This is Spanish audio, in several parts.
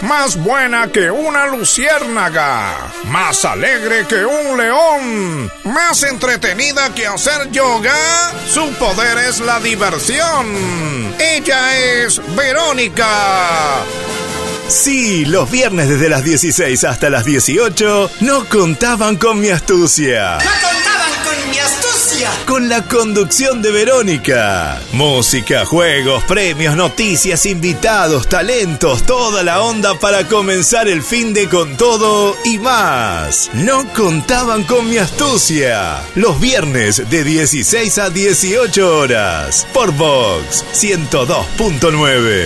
más buena que una luciérnaga, más alegre que un león, más entretenida que hacer yoga. Su poder es la diversión. Ella es Verónica. Sí, los viernes desde las 16 hasta las 18 no contaban con mi astucia. ¡No contaban con mi astucia! Con la conducción de Verónica. Música, juegos, premios, noticias, invitados, talentos, toda la onda para comenzar el fin de con todo y más. No contaban con mi astucia. Los viernes de 16 a 18 horas. Por Vox 102.9.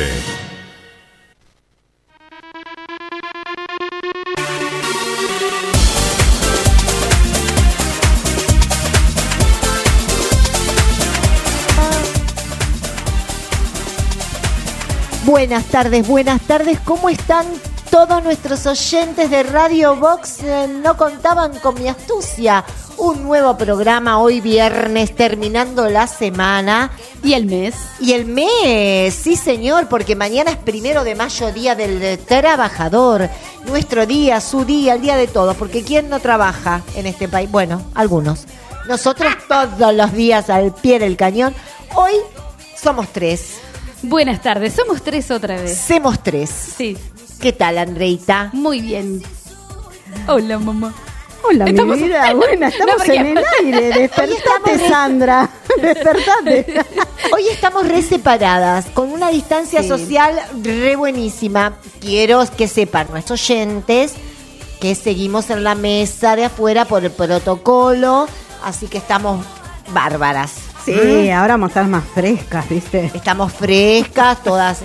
Buenas tardes, ¿cómo están todos nuestros oyentes de Radio Vox? No contaban con mi astucia. Un nuevo programa hoy viernes, terminando la semana. ¿Y el mes? Y el mes, sí señor, porque mañana es 1 de mayo, Día del Trabajador. Nuestro día, su día, el día de todos, porque ¿quién no trabaja en este país? Bueno, algunos. Nosotros todos los días al pie del cañón. Hoy somos 3. Buenas tardes, somos 3 otra vez. Somos 3. Sí. ¿Qué tal, Andreita? Muy bien. Hola, mamá. Hola, mi vida. Bueno, estamos en el aire. Despertate, Sandra. Despertate. Hoy estamos re separadas, con una distancia social re buenísima. Quiero que sepan nuestros oyentes que seguimos en la mesa de afuera por el protocolo, así que estamos bárbaras. Sí, ahora vamos a estar más frescas, ¿viste? Estamos frescas, todas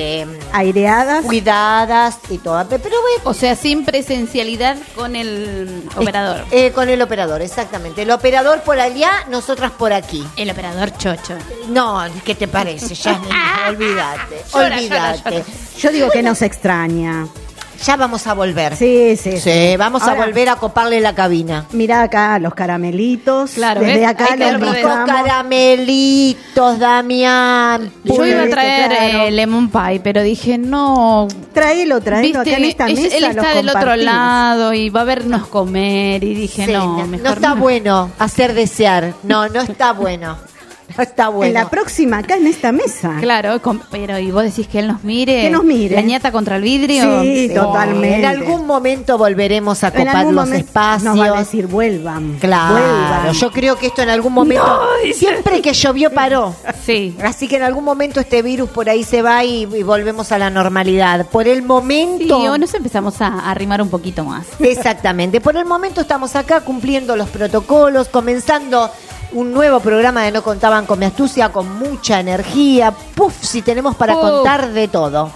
aireadas, cuidadas y todas. Pero bueno, o sea, sin presencialidad con el operador. Con el operador, exactamente. El operador por allá, nosotras por aquí. El operador chocho. No, ¿qué te parece, Jasmine? Olvídate. Llora. Yo digo que nos extraña. Ya vamos a volver. Sí. Vamos ahora, a volver a coparle la cabina. Mirá acá los caramelitos. Claro, desde ¿ves? acá los mostramos. Caramelitos, Damián. Yo iba a traer lemon pie, pero dije, no. Tráelo acá en esta mesa. Él está del otro lado y va a vernos comer. Y dije, no, mejor no está bueno hacer desear. No está bueno. No está bueno. En la próxima, acá en esta mesa. Claro, pero ¿y vos decís que él nos mire? Que nos mire. ¿La ñata contra el vidrio? Sí, totalmente. En algún momento volveremos a copar los espacios. Nos va a decir, vuelvan. Claro, vuelvan. Yo creo que esto en algún momento... No, siempre que llovió paró. Sí. Así que en algún momento este virus por ahí se va y volvemos a la normalidad. Por el momento... Sí, o nos empezamos a arrimar un poquito más. Exactamente. Por el momento estamos acá cumpliendo los protocolos, comenzando un nuevo programa de No Contaban con mi astucia, con mucha energía. Si tenemos para contar de todo.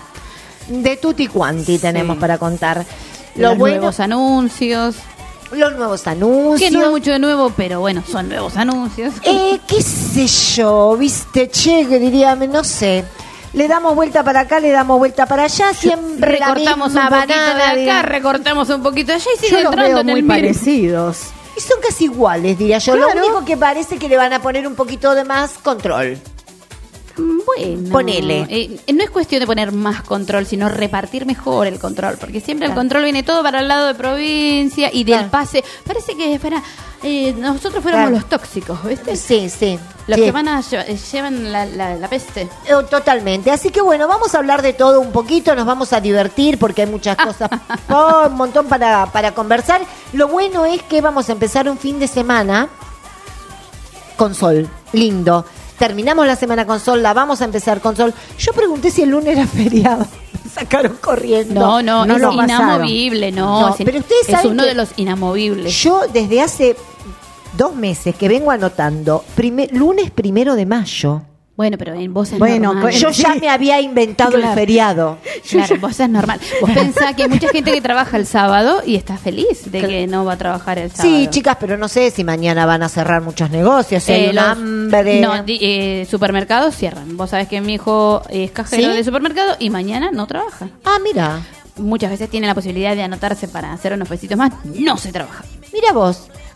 De tutti quanti tenemos para contar. Los nuevos anuncios. Los nuevos anuncios. Que no hay mucho de nuevo, pero bueno, son nuevos anuncios. Qué sé yo, viste, che, que diría, no sé. Le damos vuelta para acá, le damos vuelta para allá, siempre recortamos la misma un poquito banana de acá, recortamos un poquito de allá y sigue yo entrando los veo en el muy mire. parecidos. Y son casi iguales, diría yo. Claro. Lo único que parece que le van a poner un poquito de más control. Bueno, ponele. No es cuestión de poner más control, sino repartir mejor el control, porque siempre el control viene todo para el lado de provincia y del pase. Parece que nosotros fuéramos los tóxicos, ¿viste? Sí. Los que llevan la peste. Totalmente. Así que bueno, vamos a hablar de todo un poquito, nos vamos a divertir porque hay muchas cosas, un montón para conversar. Lo bueno es que vamos a empezar un fin de semana con sol, lindo. Terminamos la semana con sol, la vamos a empezar con sol. Yo pregunté si el lunes era feriado. Me sacaron corriendo. No, No es lo pasaron. inamovible, no. Pero ustedes es saben uno que de los inamovibles. Yo desde hace 2 meses que vengo anotando, lunes 1 de mayo. Bueno, pero en vos es Bueno, normal. Yo ya me había inventado el feriado. Claro, vos es normal. Vos pensás que hay mucha gente que trabaja el sábado y está feliz de que no va a trabajar el sábado. Sí, chicas, pero no sé si mañana van a cerrar muchos negocios, si hay un hambre. No, supermercados cierran. Vos sabés que mi hijo es cajero ¿Sí? de supermercado y mañana no trabaja. Ah, mira. Muchas veces tiene la posibilidad de anotarse para hacer unos pesitos más. No se trabaja. Mira vos.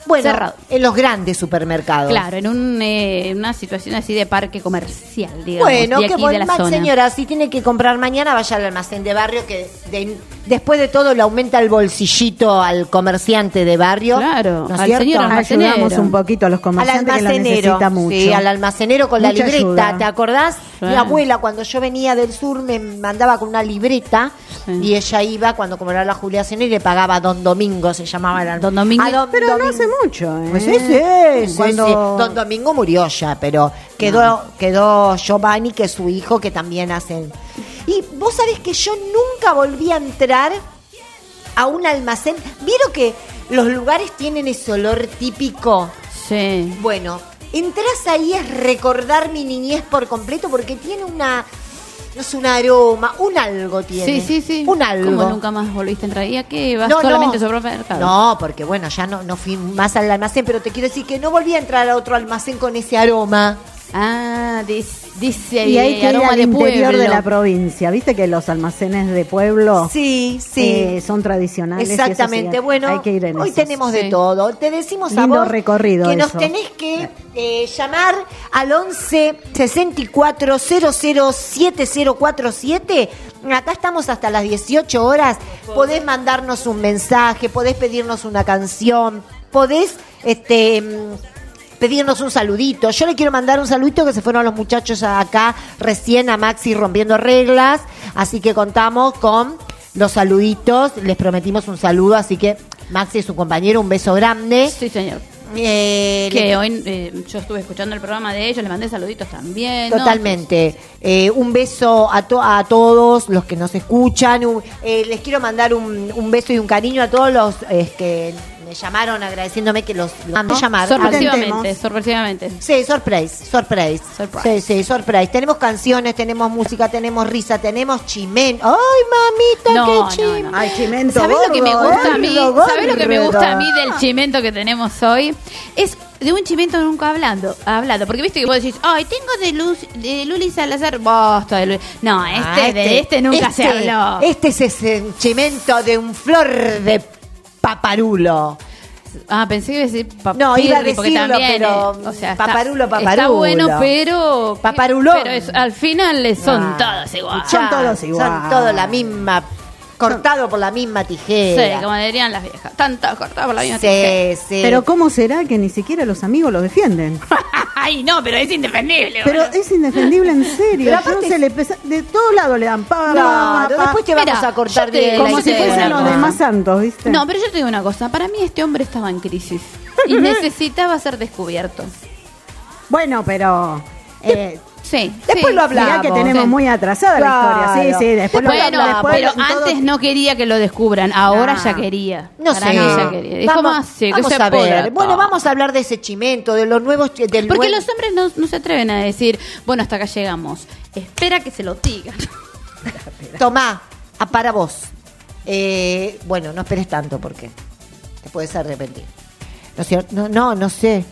Bueno, cerrado. en los grandes supermercados. Claro, en una situación así de parque comercial, digamos, Bueno, de qué aquí de la bueno, zona. señora, si tiene que comprar mañana, vaya al almacén de barrio, que después de todo le aumenta el bolsillito al comerciante de barrio. Claro, ¿no es al cierto? señor almacenero. Ayudamos un poquito a los Al comerciantes que lo almacenero, necesita mucho. sí, al almacenero con la Mucha libreta, ayuda. ¿te acordás? Sí. Mi abuela, cuando yo venía del sur, me mandaba con una libreta y ella iba, cuando como era la jubilación, y le pagaba Don Domingo, se llamaba el Don Domingo. Pero no Domingo. hace mucho, ¿eh? Pues sí. Cuando- Don Domingo murió ya, pero quedó Giovanni, que es su hijo, que también hacen. Y vos sabés que yo nunca volví a entrar a un almacén. ¿Vieron que los lugares tienen ese olor típico? Sí. Bueno, entras ahí es recordar mi niñez por completo, porque tiene no es un aroma, un algo tiene. Sí. Un algo. ¿Cómo nunca más volviste a entrar? ¿Y a qué? ¿Vas No, solamente no. a supermercado? No, porque bueno, ya no fui más al almacén, pero te quiero decir que no volví a entrar a otro almacén con ese aroma. Ah, dice Y hay que ir aroma al de interior pueblo. de la provincia. ¿Viste que los almacenes de pueblo Sí. son tradicionales? y eso Exactamente, sí, bueno, hay que ir en hoy esos. tenemos de Sí. todo. Te decimos a Lindo vos recorrido que nos eso. tenés que llamar al 11 64 00 7047. Acá estamos hasta las 18 horas. Podés mandarnos un mensaje, podés pedirnos una canción, podés pedirnos un saludito. Yo le quiero mandar un saludito, que se fueron los muchachos acá recién a Maxi rompiendo reglas, así que contamos con los saluditos, les prometimos un saludo, así que Maxi es su compañero, un beso grande. Sí, señor. Le- Que hoy yo estuve escuchando el programa de ellos, le mandé saluditos también. ¿no? Totalmente. Un beso a todos los que nos escuchan. Les quiero mandar un beso y un cariño a todos los que me llamaron agradeciéndome que los mandé llamar. Sorpresivamente, sorpresivamente. Sí, surprise. Surprise. Sí, surprise. Tenemos canciones, tenemos música, tenemos risa, tenemos chimento. ay, mamita, qué chimento. Ay, chimento ¿Sabés lo que me gordo, gusta a mí? gordo, ¿Sabés lo que me gusta a mí gordo. del chimento que tenemos hoy? Es de un chimento nunca hablado, porque viste que vos decís, ay, tengo de Luli Salazar, basta de Luli. No, de este nunca se habló. Este es ese chimento de un flor de paparulo. Ah, pensé que iba a decir papirri, No, iba a porque decirlo, también, pero o sea, paparulo. Está bueno, pero Paparulón. Pero al final son todas iguales. Son todos iguales. Son todos la misma, cortado por la misma tijera. Sí, como dirían las viejas. Tantas cortadas por la misma Sí, tijera. sí. Pero ¿cómo será que ni siquiera los amigos lo defienden? Ay, no, pero es indefendible. Pero boludo. es indefendible en serio. Pero aparte- No se le de todos lados le dan Claro, después te vamos Mira, a cortar yo te- bien. como yo si te digo fuesen una los cosa. demás santos, ¿viste? No, pero yo te digo una cosa. Para mí este hombre estaba en crisis y necesitaba ser descubierto. Bueno, pero Sí. Después sí. lo hablamos. mirá que tenemos Sí. muy atrasada la Claro. historia. Sí, después Bueno, después pero todo- antes no quería que lo descubran, ahora No. ya quería. No Para sé. mí ya quería. Es como así, que vamos se a ver. pudra Bueno, todo. vamos a hablar de ese chimento, de los nuevos. Porque los hombres no se atreven a decir, bueno, hasta acá llegamos. Espera que se lo digan. Tomá, para vos. Bueno, no esperes tanto porque te puedes arrepentir. ¿No es cierto? No sé.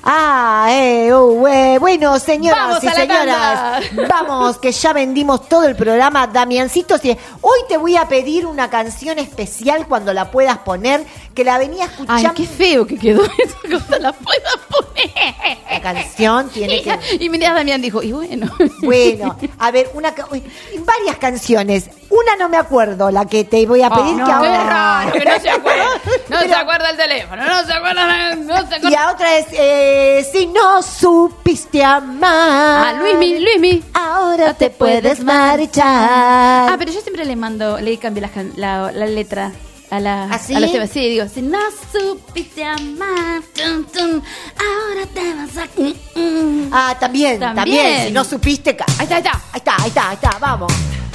Bueno, señoras Vamos y a la señoras, tanda. vamos, que ya vendimos todo el programa. Damiancito, hoy te voy a pedir una canción especial cuando la puedas poner, que la venía escuchando. Ay, qué feo que quedó esa cosa, la puedo poner. La canción tiene que... Y mirá, Damián dijo, y bueno. Bueno, a ver, varias canciones. Una no me acuerdo, la que te voy a pedir, que Qué ahora... raro, que no se acuerda. No Pero- se acuerda el teléfono, no se acuerda. Y la otra es si no supiste amar. Ah, Luismi. Ahora te puedes marchar. Ah, pero yo siempre le cambio la letra a ¿Ah, sí? a los temas. Sí, digo, si no supiste amar, ahora te vas a... Ah, también. Si no supiste... Ahí está. Vamos.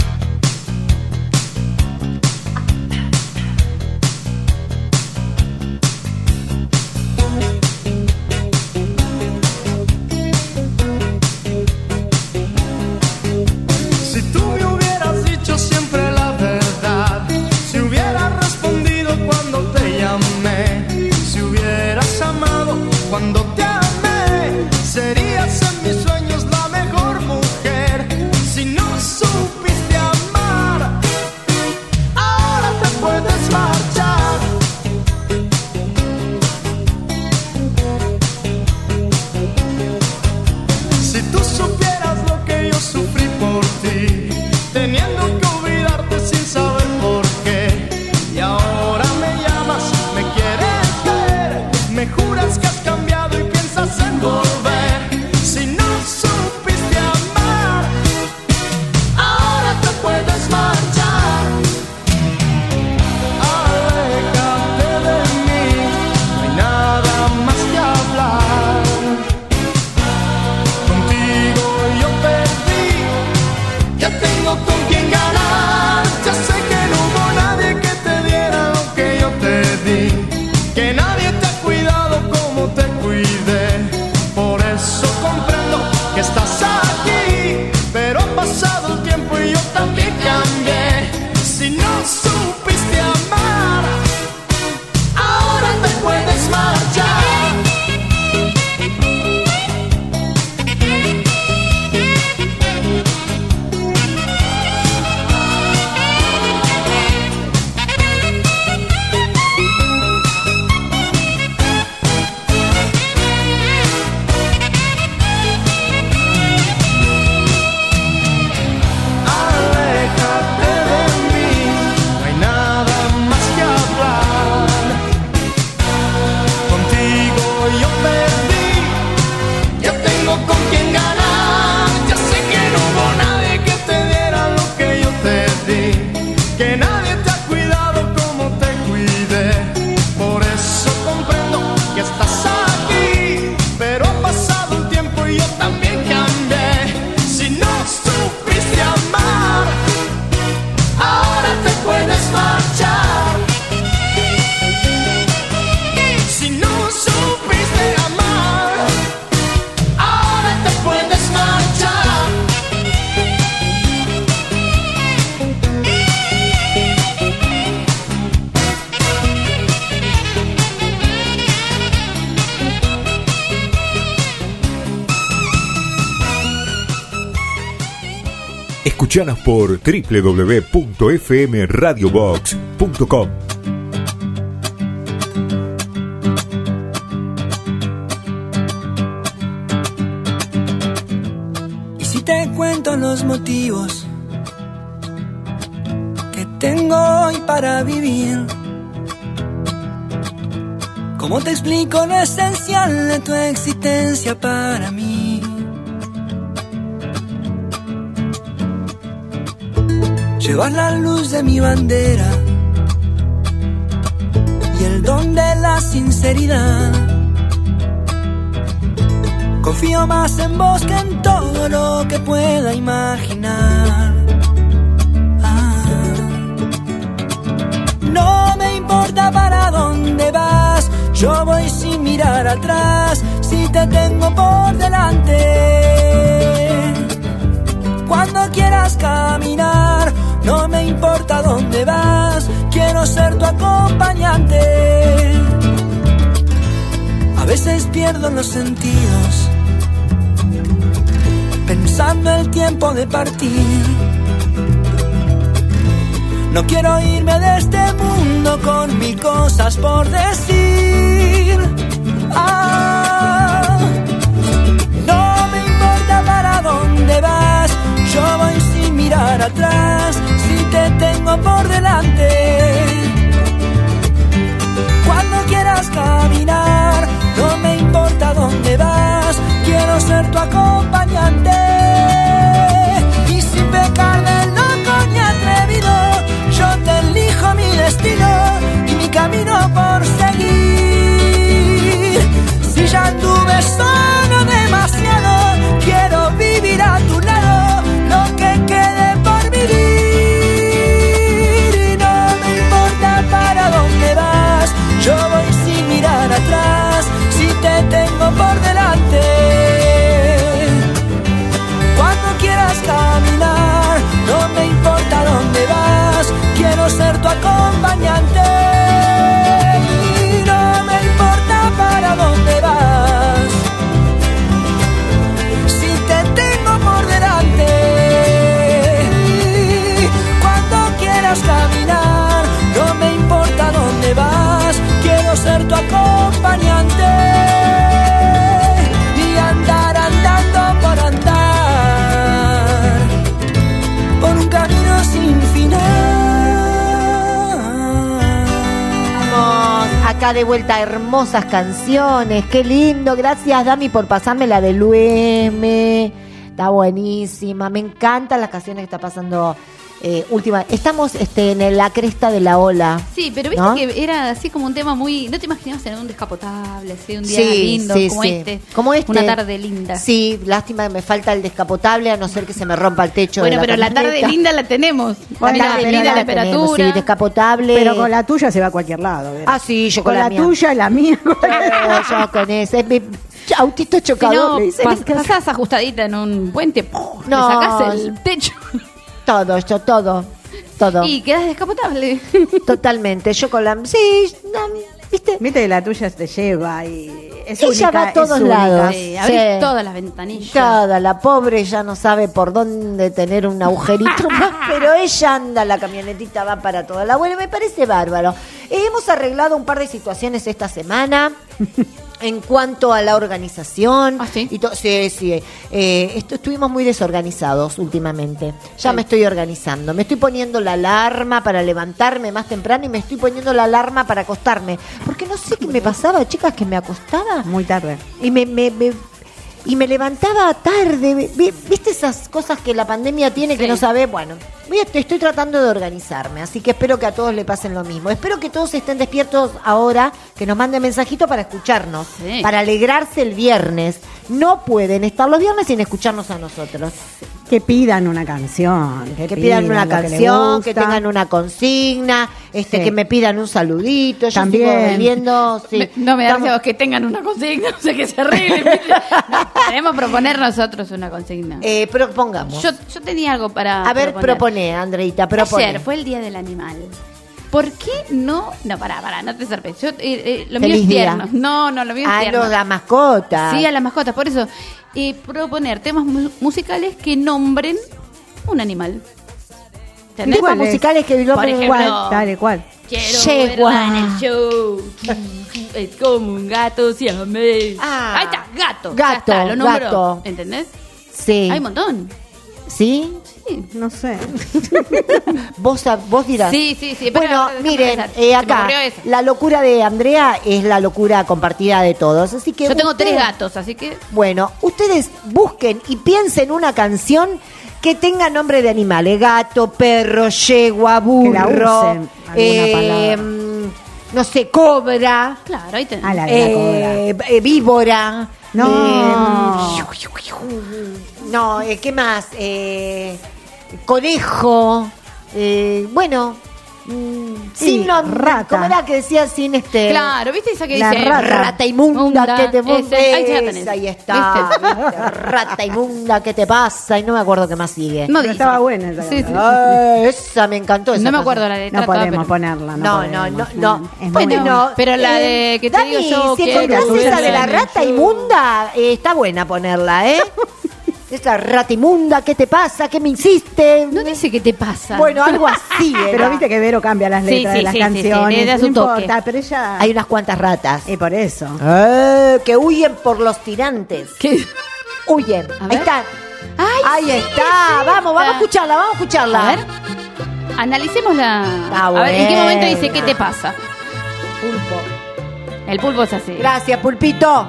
Si tú me hubieras dicho siempre la verdad, si hubieras respondido cuando te llamé, si hubieras amado cuando te amé, serías en mis sueños la mejor mujer. Si no supiste Escuchanos por www.fmradiobox.com. Y si te cuento los motivos que tengo hoy para vivir, ¿cómo te explico lo esencial de tu existencia para mí? Llevas la luz de mi bandera y el don de la sinceridad. Confío más en vos que en todo lo que pueda imaginar. No me importa para dónde vas, yo voy sin mirar atrás, si te tengo por delante. Cuando quieras caminar, no me importa dónde vas, quiero ser tu acompañante. A veces pierdo los sentidos, pensando el tiempo de partir. No quiero irme de este mundo con mil cosas por decir. No me importa para dónde vas, yo voy sin mirar atrás, si te tengo por delante. Cuando quieras caminar, no me importa dónde vas, quiero ser tu acompañante. Y sin pecar de loco ni atrevido, yo te elijo mi destino y mi camino por seguir. Si ya tuve solo demasiado, quiero vivir a tu lado lo que quede por vivir. Y no me importa para dónde vas, yo voy sin mirar atrás, si te tengo por delante. Cuando quieras caminar, no me importa dónde vas, quiero ser tu acompañante. Y no me importa para dónde vas, si te tengo por delante. Cuando quieras caminar, no me importa dónde vas, quiero ser tu acompañante. Y andar andando por andar, por un camino sin final. Vamos, acá de vuelta, hermosas canciones, qué lindo. Gracias, Dami, por pasarme la de Lueme. Está buenísima, me encantan las canciones que está pasando. Última, estamos en la cresta de la ola. Sí, pero viste, ¿no?, que era así como un tema muy... ¿No te imaginabas en un descapotable, así, un día lindo como este? Una tarde linda. Sí, lástima que me falta el descapotable, a no ser que se me rompa el techo. Bueno, de pero la tarde linda la tenemos. La tarde linda, la temperatura. Sí, descapotable. Pero con la tuya se va a cualquier lado, ¿verdad? Ah, sí, yo con la mía. Tuya y la mía. Yo con ese. Es mi autito chocador. Si no, pasás ajustadita en un puente, no, le sacás el techo. Todo. Y quedas descapotable. Totalmente. Yo con la... Sí, no, ¿viste? Viste que la tuya te lleva y es ella única, va a todos es lados. Sí, abrís todas las ventanillas. Toda, la pobre ya no sabe por dónde tener un agujerito más, pero ella anda, la camionetita va para toda la vuelta. Me parece bárbaro. Hemos arreglado un par de situaciones esta semana. En cuanto a la organización, ¿sí? Sí. Estuvimos muy desorganizados últimamente. Ya me estoy organizando. Me estoy poniendo la alarma para levantarme más temprano y me estoy poniendo la alarma para acostarme. Porque no sé qué me pasaba, chicas, que me acostaba muy tarde. Y me levantaba tarde. ¿Viste esas cosas que la pandemia tiene que no sabe? Bueno, estoy tratando de organizarme, así que espero que a todos le pasen lo mismo. Espero que todos estén despiertos ahora, que nos manden mensajito para escucharnos, para alegrarse el viernes. No pueden estar los viernes sin escucharnos a nosotros. Que pidan una canción. Que pidan una canción, que tengan una consigna, que me pidan un saludito. Yo sigo bebiendo. Sí. No me da miedo que tengan una consigna, o sea, que se arreglen. Queremos proponer nosotros una consigna. Propongamos. Yo tenía algo para A ver, propone, Andreita, propone. Ayer fue el Día del Animal. ¿Por qué no? No, pará, no te zarpes. Lo Feliz mío es día. tierno. No, lo mío es tierno. A las mascotas. Sí, a las mascotas. Por eso, proponer temas musicales que nombren un animal. Temas musicales que el Por hombre ejemplo, igual. Dale, ¿cuál? Quiero Yegua. verla en el show. Es como un gato siamés. Ah. Ahí está, gato. Gato, Ya está, lo nombró. gato. ¿Entendés? Sí. Hay un montón. ¿Sí? Sí. No sé. Vos dirás. Sí. Bueno, pero miren, déjame pensar. Se me acá, ocurrió esa. la locura de Andrea es la locura compartida de todos. Así que Yo tengo ustedes- 3 gatos, así que. Bueno, ustedes busquen y piensen una canción que tenga nombre de animales. Gato, perro, yegua, burro. Que la usen, alguna palabra. No sé, cobra. Claro, ahí tenés. Ah, la de la cobra. Víbora. No. No, ¿qué más? Conejo. Bueno. Sí, sin nombre. rata. ¿Cómo era que decía sin Claro, ¿viste esa que La dice? Rata inmunda, ¿qué te pasa? Ahí ya tenés. Ahí está. ¿Viste? ¿viste? Rata inmunda, ¿qué te pasa? Y no me acuerdo qué más sigue. No Pero dice. estaba buena esa Sí, canción. Esa me encantó. Esa No me canción. acuerdo la letra. No podemos pero- ponerla. No. Es Bueno, muy- no. pero la de que te Dani, digo yo si quiero encontrás subirme esa de la en el rata show. inmunda, está buena ponerla, ¿eh? Esa rata inmunda, ¿qué te pasa? ¿Qué me hiciste? No dice qué te pasa. Bueno, algo así era. Pero viste que Vero cambia las Sí, letras sí, de las sí, sí, canciones. le da no su toque. importa, pero ella... Hay unas cuantas ratas. Y por eso. Que huyen por los tirantes. ¿Qué? Huyen. A Ahí ver. están. Ay, Ahí sí, está. sí, Vamos a está. escucharla, vamos a escucharla. A ver. Analicémosla. Está A ver, ¿en qué momento dice buena. qué te pasa? Pulpo. El pulpo es así. Gracias, Pulpito.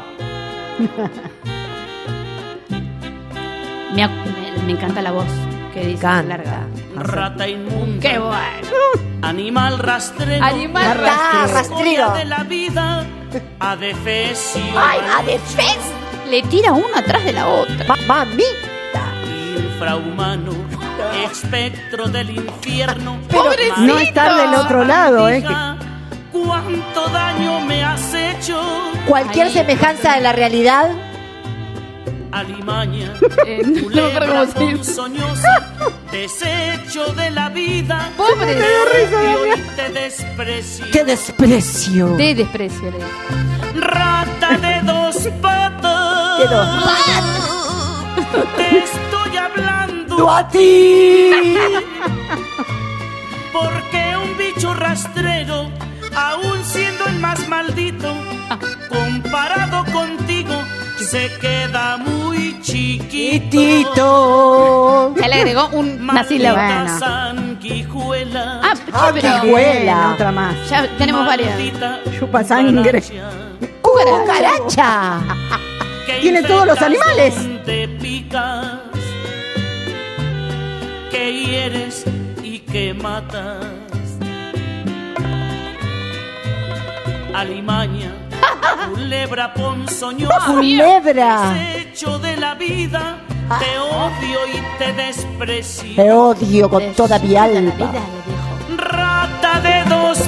Me encanta la voz que dice Canta. larga. Rata inmunda, Qué bueno. animal rastrero, Animal Rata, escoria rastrero. de la vida, adefesio, Ay, adefes. Le tira una atrás de la otra. Mamita. infrahumano, espectro del infierno. Pobrecito. No estar del otro lado, Hija, ¿cuánto daño me has hecho? Cualquier Ahí. semejanza de la realidad. Alimaña, No me acuerdo culebra cómo se dice. ponzoñosa, desecho de la vida. Pobre. Te odio y te desprecio. ¡Qué desprecio! De desprecio le dice. Rata de dos patas. ¡Qué dos Te estoy hablando a ti! porque un bicho rastrero, aún siendo el más maldito, comparado contigo, se queda muy chiquito. Tito. Se le agregó una sílaba. Maldita sanguijuela. Ah, pero Sanguijuela. Otra más. ya tenemos varias. Maldita Chupa sangre. ¡Cucaracha! que Tiene todos los infectas animales. donde picas, que hieres y que matas. Alimaña, culebra ponzoñosa, ¡Culebra! desecho de la vida, te odio y te desprecio. Te odio con toda mi La vida alma. le dijo. Rata de dos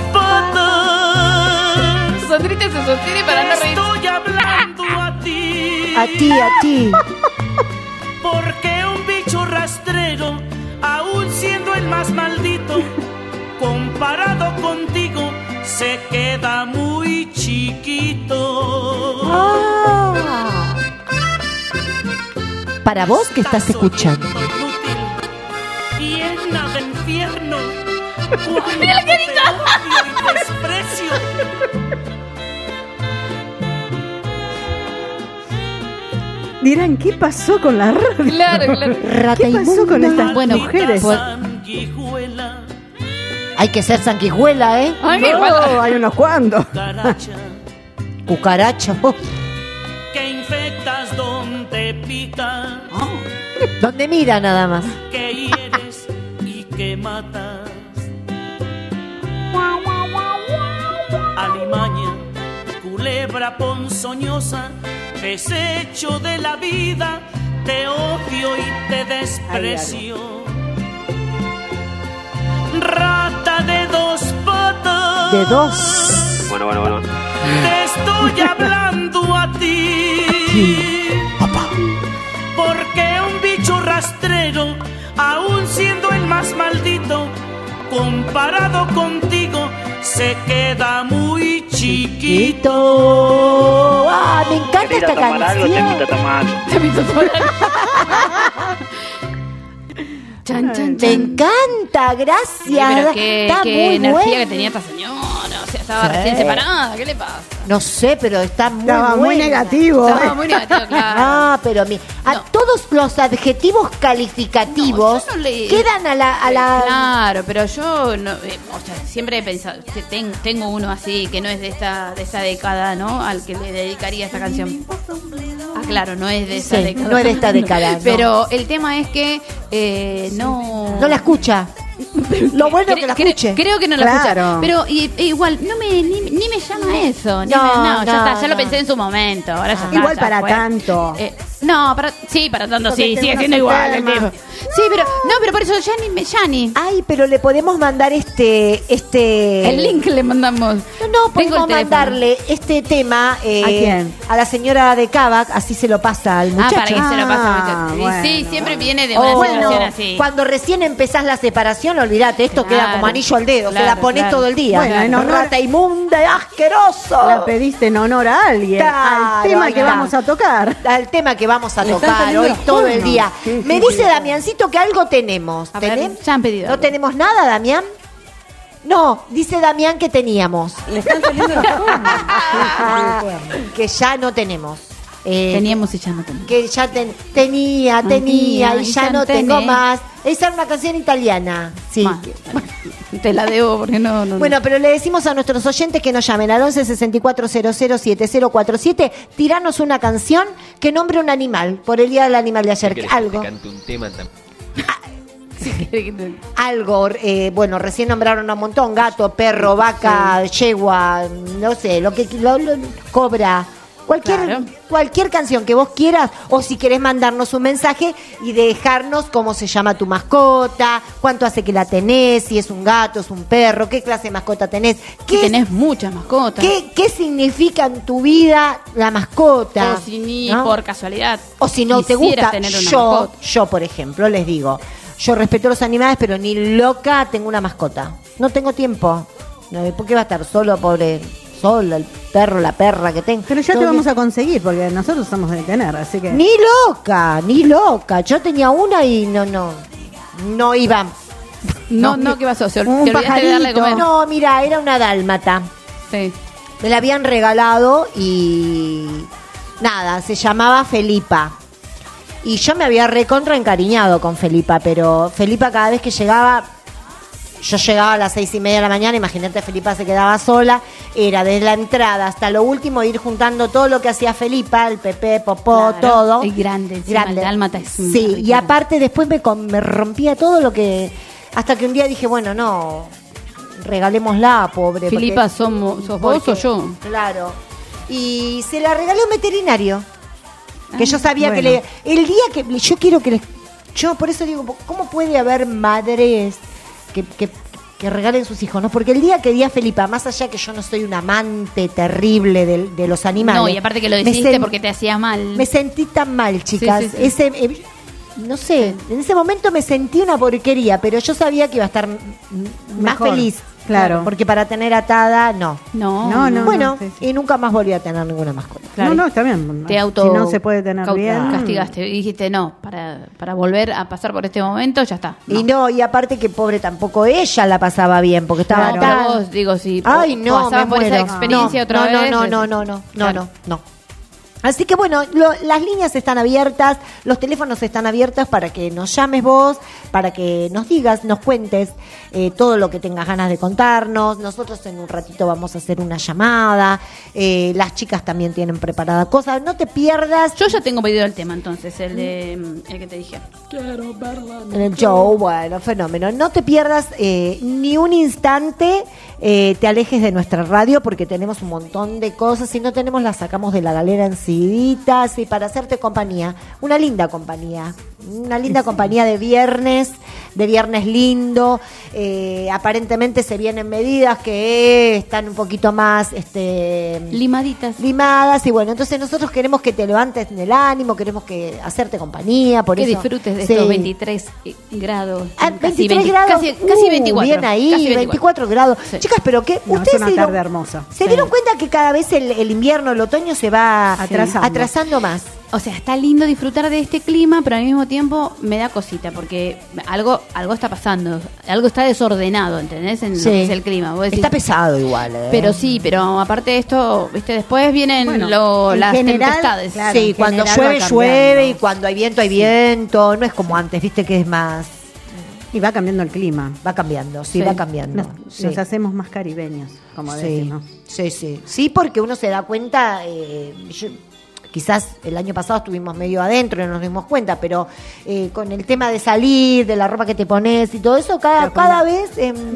patas, Sandrita se sostiene para no reír. estoy hablando a ti. A ti, a ti. Porque un bicho rastrero, aún siendo el más maldito, comparado contigo, se queda muy chiquito. Ah. Para vos que estás escuchando. Inútil, llena de infierno. Mira la carita. Te odio y desprecio. Dirán, ¿qué pasó con la radio? Claro, claro. Rata ¿Qué pasó con inmunda. estas Bueno, mujeres? Sanguijuela, Hay que ser sanguijuela, ¿eh? Ay, qué No, bueno. hay unos cuantos. caracha, Cucaracha. Oh. que infectas donde picas, Donde mira nada más. que hieres y que matas. Alimaña, culebra ponzoñosa, desecho de la vida, te odio y te desprecio. Rata de dos patas, De dos. Bueno. te estoy hablando a ti. Porque un bicho rastrero, aún siendo el más maldito, comparado contigo, se queda muy chiquito. Ah, me encanta esta canción. Te invito a tomar. Chan, chan, Me chan. encanta, gracias. Sí, pero qué Está muy energía bueno. que tenía esta señora. O sea, estaba Sí. recién separada. ¿Qué le pasa? No sé, pero está muy Estaba muy buena. negativo. Estaba muy negativo, claro. Ah, pero a No. todos los adjetivos calificativos No, yo no le- quedan a la... Claro, pero yo no, o sea, siempre he pensado que tengo uno así que no es de esta década, ¿no? Al que le dedicaría esta canción. Ah, claro, no es de esta Sí, década. no es de esta década, no. Pero el tema es que no. No la escucha. Lo bueno es que la escuche. Creo que no la Claro. escucha. Pero igual, ni me llama eso. Ya está, ya lo pensé en su momento. Ahora ya está, Igual ya para fue. tanto. No, para tanto, Porque sí, sigue tenemos siendo el igual. tema. El tipo. Sí, pero por eso ya ni. Ay, pero le podemos mandar este... El link le mandamos. No, Tengo podemos el teléfono. mandarle este tema ¿A quién? a la señora de Kavak, así se lo pasa al muchacho. Para que se lo pase al muchacho. Ah, Sí, bueno, sí, siempre viene de O una bueno, situación así. cuando recién empezás la separación, olvídate, esto Claro, queda como anillo al dedo, se claro, la pones claro. todo el día. Bueno, en honor- Rata inmunda, asqueroso. La pediste en honor a alguien. Claro, al tema ahí que está. vamos a tocar. Al tema que vamos a Le están tocar saliendo hoy los todo el cuernos. día. Sí, Me sí, dice sí. Damiancito que algo tenemos. A ver, ¿Tenem- ya han pedido ¿No algo. tenemos nada, Damián? No, dice Damián que teníamos. Le están saliendo los cuernos. Que ya no tenemos. Teníamos y ya no tenemos. Que ya tenía y ya no tengo tenés. más. Esa era una canción italiana. Sí. Más. Te la debo porque no. Bueno, pero le decimos a nuestros oyentes que nos llamen al 11 64 00 7047, tiranos una canción que nombre un animal, por el Día del Animal de ayer. Algo. Algo, bueno, recién nombraron a un montón: gato, perro, vaca, yegua, no sé, cobra. Claro. Cualquier canción que vos quieras, o si querés mandarnos un mensaje y dejarnos cómo se llama tu mascota, cuánto hace que la tenés, si es un gato, es un perro, qué clase de mascota tenés, Que tenés muchas mascotas. qué significa en tu vida la mascota. O si ni ¿no? por casualidad. O si no te quisieras gusta, tener una yo, mascota. por ejemplo, les digo, yo respeto los animales, pero ni loca tengo una mascota. No tengo tiempo. No, ¿por qué va a estar solo, pobre? Solo el perro, la perra que tengo. Pero ya Todo te vamos bien. a conseguir, porque nosotros somos de tener, así que... Ni loca. Yo tenía una y no iba. No, ¿qué pasó? ¿Te Un olvidaste de darle de comer? No, mira, era una dálmata. Sí. Me la habían regalado y nada, se llamaba Felipa. Y yo me había recontra encariñado con Felipa, pero Felipa cada vez que llegaba, yo llegaba a las 6:30 de la mañana, imagínate, Felipa se quedaba sola, era desde la entrada hasta lo último ir juntando todo lo que hacía Felipa, el pepé, popó, Claro, todo. y grande, encima, el dálmata es un Sí, y territorio. aparte después me rompía todo lo que... Hasta que un día dije, bueno, no, regalémosla, pobre. Filipa, porque- ¿sos vos porque- o yo? Claro. Y se la regalé a un veterinario. Que yo sabía que bueno. el día que... Yo quiero que yo por eso digo, ¿cómo puede haber madres que regalen sus hijos? ¿No? Porque el día que di a Felipa, más allá que yo no soy un amante terrible de los animales... No, y aparte que lo me hiciste sen- porque te hacía mal. Me sentí tan mal, chicas. Sí, sí, sí. No sé, en ese momento me sentí una porquería, pero yo sabía que iba a estar más Mejor, feliz. claro. Porque para tener atada, no. No. Bueno, sí, sí. y nunca más volví a tener ninguna mascota. Claro. No, está bien. Te auto Si no se puede tener bien... castigaste y dijiste no, para volver a pasar por este momento ya está. Y no, y aparte que pobre tampoco ella la pasaba bien, porque estaba No, tan... pero vos, digo, si Ay, no, pasabas me por esa muero. experiencia no, otra no, vez. no. Así que bueno, las líneas están abiertas, los teléfonos están abiertos para que nos llames vos, para que nos digas, nos cuentes todo lo que tengas ganas de contarnos. Nosotros en un ratito vamos a hacer una llamada, las chicas también tienen preparada cosas, no te pierdas. Yo ya tengo pedido el tema entonces, el que te dije. En el show, bueno, fenómeno. No te pierdas ni un instante, te alejes de nuestra radio porque tenemos un montón de cosas. Si no tenemos, las sacamos de la galera enciditas y para hacerte compañía. Una linda compañía de viernes lindo. Aparentemente se vienen medidas que están un poquito más Limaditas. y bueno, entonces nosotros queremos que te levantes en el ánimo, queremos que hacerte compañía, por Que eso disfrutes de sí. estos 23 grados. Ah, Casi 23 grados, Casi 24. bien ahí, Casi 24 grados. Sí. Chicas, pero que No, es ustedes una se tarde dieron, hermosa. se dieron cuenta que cada vez el invierno, el otoño se va Atrasando. atrasando más. O sea, está lindo disfrutar de este clima, pero al mismo tiempo me da cosita, porque algo está pasando, algo está desordenado, ¿entendés? En lo que es el clima. Vos decís, está pesado igual, Pero sí, pero aparte de esto, viste, después vienen las tempestades. Claro, sí, cuando llueve, llueve, y cuando hay viento, hay viento. No es como antes, viste, que es más... Y va cambiando el clima. Va cambiando, va cambiando. Nos hacemos más caribeños, como decimos. Sí, porque uno se da cuenta... Quizás el año pasado estuvimos medio adentro y no nos dimos cuenta, pero con el tema de salir, de la ropa que te pones y todo eso, cada vez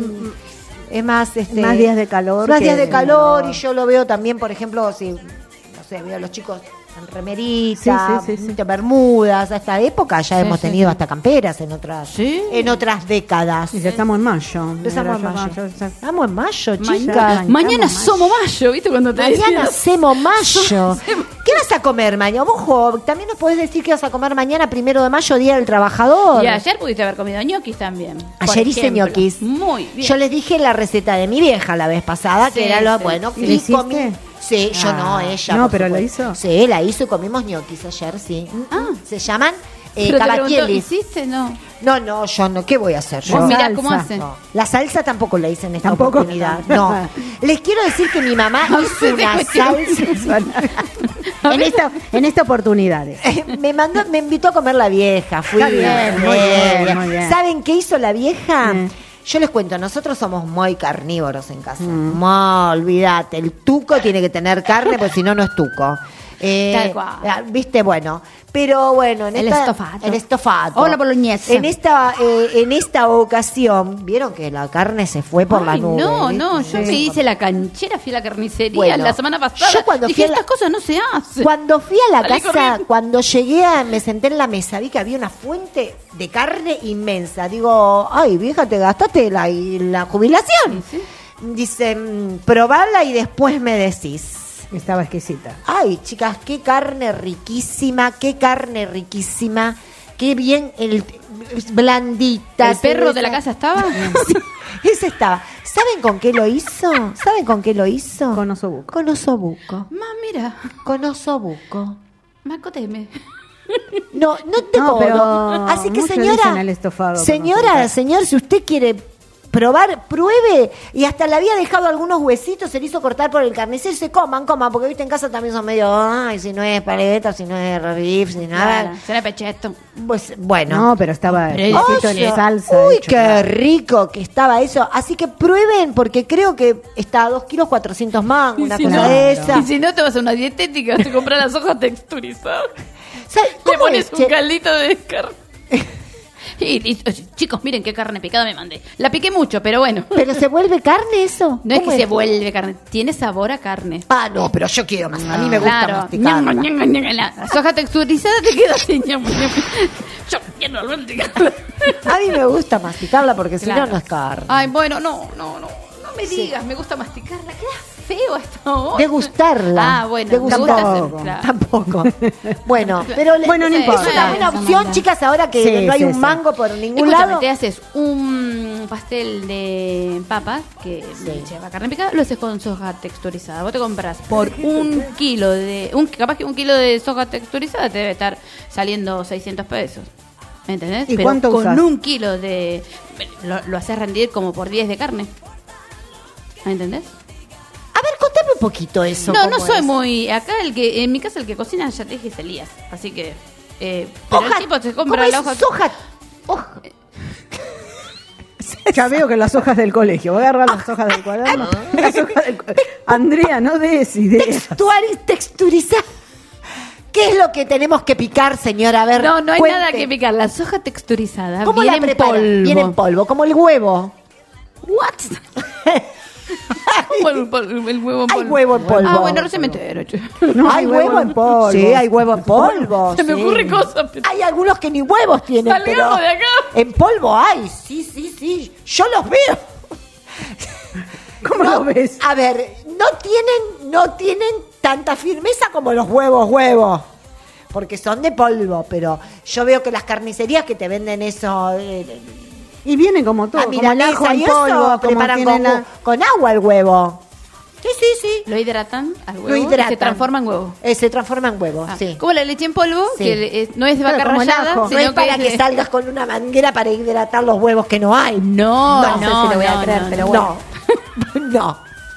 es más... más días de calor. Más días de calor, y yo lo veo también, por ejemplo, si, no sé, veo a los chicos en remerita, bermudas. A esta época ya hemos tenido hasta camperas en otras décadas. Y ya estamos en mayo. Estamos en mayo, chicas. Mañana somos mayo, ¿viste? Cuando te mañana hacemos mayo. ¿Qué vas a comer mañana? Ojo, también nos podés decir qué vas a comer mañana, 1 de mayo, Día del Trabajador. Y ayer pudiste haber comido ñoquis también. Ayer hice ñoquis. Muy bien. Yo les dije la receta de mi vieja la vez pasada, que era lo bueno. ¿Y comí? Sí, yo no, ella. No, pero lo hizo. Sí, la hizo y comimos ñoquis ayer, sí. Se llaman cavatelli. ¿Hiciste? No, yo no. ¿Qué voy a hacer? Vos mirá cómo hacen. No. La salsa tampoco la hice en esta oportunidad. No. Les quiero decir que mi mamá hizo una salsa. en esta oportunidad. Me invitó a comer la vieja. Fui muy bien. ¿Saben qué hizo la vieja? Yo les cuento, nosotros somos muy carnívoros en casa. Olvídate, el tuco tiene que tener carne, porque si no, no es tuco. Tal cual. Viste, bueno. Pero bueno, el estofado. O la boloñesa. En esta ocasión, vieron que la carne se fue por la nube. No, yo me hice la canchera, fui a la carnicería la semana pasada. Yo cuando dije, estas cosas no se hacen. Cuando fui a la casa, cuando llegué, me senté en la mesa, vi que había una fuente de carne inmensa. Digo, ay, vieja, te gastaste la jubilación. ¿Sí? Dice, probala y después me decís. Estaba exquisita. Ay, chicas, qué carne riquísima, qué bien, blandita. ¿El perro de la casa estaba? Sí, ese estaba. ¿Saben con qué lo hizo? Con osobuco. Mira. Con osobuco. Macoteme. No te puedo. Pero así que señora, señor, si usted quiere pruebe, y hasta le había dejado algunos huesitos, se le hizo cortar por el carnicero, y se coman, porque viste en casa también son medio, ay, si no es paleta, si no es rif, si nada. Será pecheto. Pues bueno. No, pero estaba en salsa. Uy, qué rico que estaba eso. Así que prueben, porque creo que está a 2 kilos 400 más, una cosa de esa. Y si no, te vas a una dietética, te compras las hojas texturizadas. ¿Cómo le pones un caldito de carne. Y chicos, miren qué carne picada me mandé. La piqué mucho, pero bueno. ¿Pero se vuelve carne eso? No es que se vuelve carne, tiene sabor a carne. Ah, no, pero yo quiero más. A mí me gusta masticarla. La soja texturizada te queda así. Yo quiero masticarla. A mí me gusta masticarla porque si no, no es carne. Ay, bueno, no me digas, me gusta masticarla. Queda feo esto. Degustarla. Ah, bueno. Tampoco. Bueno, pero no importa. Es una buena opción, chicas, ahora que no hay un mango por ningún lado. Te haces un pastel de papas que lleva carne picada, lo haces con soja texturizada. Vos te compras por capaz que un kilo de soja texturizada te debe estar saliendo 600 pesos. ¿Me entendés? ¿Y pero cuánto con usás? un kilo de... Lo haces rendir como por 10 de carne. ¿Me entendés? A ver, contame un poquito eso. No soy muy... Acá en mi casa el que cocina, ya te dije, es Elías. Así que... pero el tipo se compra la hoja... Ya veo que las hojas del colegio. Voy a agarrar las hojas del cuaderno. Andrea, no des ideas. Texturizar. ¿Qué es lo que tenemos que picar, señora? A ver, no hay cuente. nada que picar. La soja texturizada ¿Cómo viene la preparan? polvo. Viene en polvo, como el huevo. ¿What? Como el huevo en polvo. Hay huevo en polvo. Ah, bueno, no se me entero. No, hay huevo en polvo. Sí, hay huevo en polvo. Se me ocurre cosas. Pero... Hay algunos que ni huevos tienen. Salgamos de acá. En polvo hay. Sí. Yo los veo. ¿Cómo lo ves? A ver, no tienen tanta firmeza como los huevos. Porque son de polvo, pero yo veo que las carnicerías que te venden eso... y viene como todo, como el ajo en polvo, preparan con agua el huevo. Sí. Lo hidratan al huevo. Lo hidratan. Y se transforma en huevo. Se transforma en huevo, sí. Como la leche en polvo, Sí. que no es de Claro, vaca como el rallada, ajo. No sino es para es que de- salgas con una manguera para hidratar los huevos que no hay. No, sé si lo voy a creer, pero bueno. No.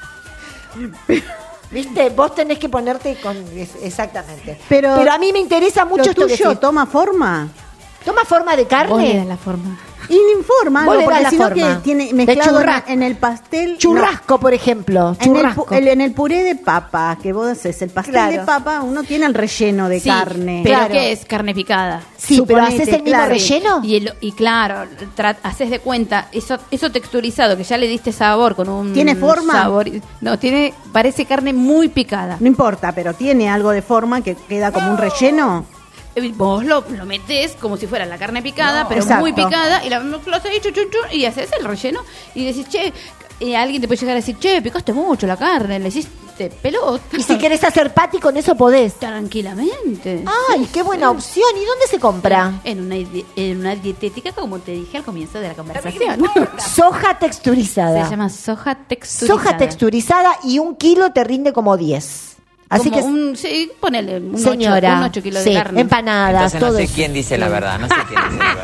¿Viste? Vos tenés que ponerte con... Exactamente. Pero a mí me interesa mucho ¿Lo esto que tuyo decís. toma forma? ¿Toma forma de Vos le das carne? la forma. Y no informa, Vos le das porque la si no forma. que tiene De mezclado churrasco. en el pastel. Churrasco, por ejemplo. no. En el, Churrasco. en el puré de papa que vos haces, el pastel Claro. de papa, uno tiene el relleno de Sí, carne. Pero Claro. ¿qué es? Carne picada. Sí, pero Suponete, ¿haces el mismo claro. relleno? Y claro, haces de cuenta, eso texturizado, que ya le diste sabor con un... ¿Tiene forma? sabor- no, parece carne muy picada. No importa, pero tiene algo de forma que queda como un relleno. Vos lo metés como si fuera la carne picada, pero exacto. muy picada, y la mezclas ahí, y haces el relleno, y decís, che, alguien te puede llegar a decir, che, picaste mucho la carne, le hiciste pelota. Y si querés hacer patty, con eso podés. Tranquilamente. Ay, qué buena opción. ¿Y dónde se compra? En una dietética, como te dije al comienzo de la conversación. Soja texturizada. Se llama soja texturizada. Soja texturizada y 1 kilo te rinde como 10. Así Como que, sí, ponele un señora, 8 kilos sí, de carne. empanadas, Entonces no todo sé eso. quién dice la verdad, no sé quién dice la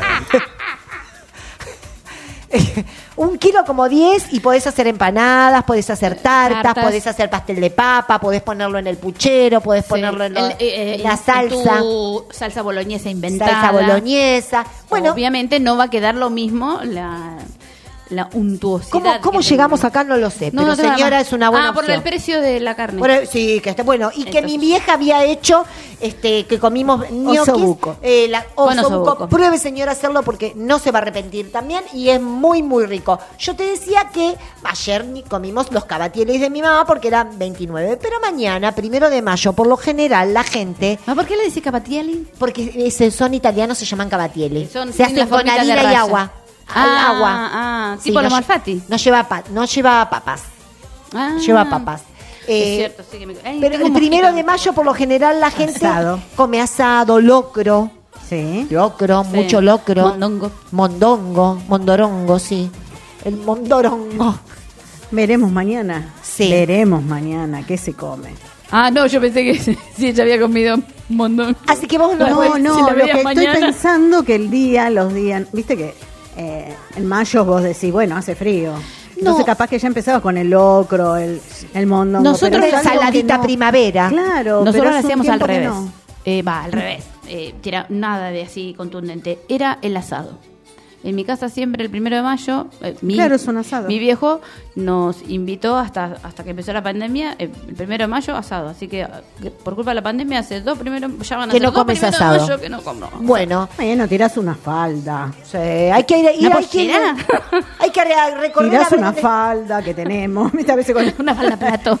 verdad. 1 kilo como 10 y podés hacer empanadas, podés hacer tartas, Tartas. podés hacer pastel de papa, podés ponerlo en el puchero, podés ponerlo en, en la salsa, tu salsa boloñesa inventada. salsa boloñesa. Bueno, Obviamente no va a quedar lo mismo la untuosidad. ¿cómo que llegamos tenga. acá? No lo sé, No, pero no te va señora mal. es una buena por opción. el precio de la carne. Bueno, sí, que esté bueno. Y que Entonces. mi vieja había hecho, que comimos ñoquis. Osobuco. Con Osobuco. osobuco. Pruebe, señora, hacerlo porque no se va a arrepentir también y es muy, muy rico. Yo te decía que ayer comimos los cavatieles de mi mamá porque eran 29, pero mañana, 1 de mayo, por lo general, la gente... ¿No? ¿Por qué le dice capatielli? Porque son italianos, se llaman cavatieles. Son Se sin hacen la con formita de harina y raya. agua. Al agua. Sí, tipo los no malfatti. No lleva papas. Ah, Lleva papas. Es cierto, sí que me... Ay, Pero tengo el un 1 mosquito. de mayo, por lo general, la gente Asado. come asado, locro, Sí. Sí. mucho locro. Mondongo. Mondorongo, sí. El mondorongo. Veremos mañana. Sí. Veremos mañana qué se come. Ah, no, yo pensé que sí, ella había comido un montón. Así que vos No, si no, la lo veías que mañana. estoy pensando que los días, viste que en mayo vos decís, bueno, hace frío. Entonces capaz que ya empezaba con el locro, el mondongo. Nosotros pero es algo que ensaladita no. primavera. Claro, Nosotros pero lo hace un hacíamos al tiempo que revés. no. Al revés. Era nada de así contundente. Era el asado. En mi casa siempre el 1 de mayo, Claro, es un asado. Mi viejo nos invitó hasta que empezó la pandemia, el 1 de mayo asado. Así que por culpa de la pandemia hace ya van a Que ser no 2 comes 1 de asado. mayo que no como. Bueno, Bueno, tirás una falda. sí, hay que ir, ¿Una hay que ir- pollera? hay que recorrer Tirás a ver una dónde- falda que tenemos. ¿Viste? A veces con Una falda plato.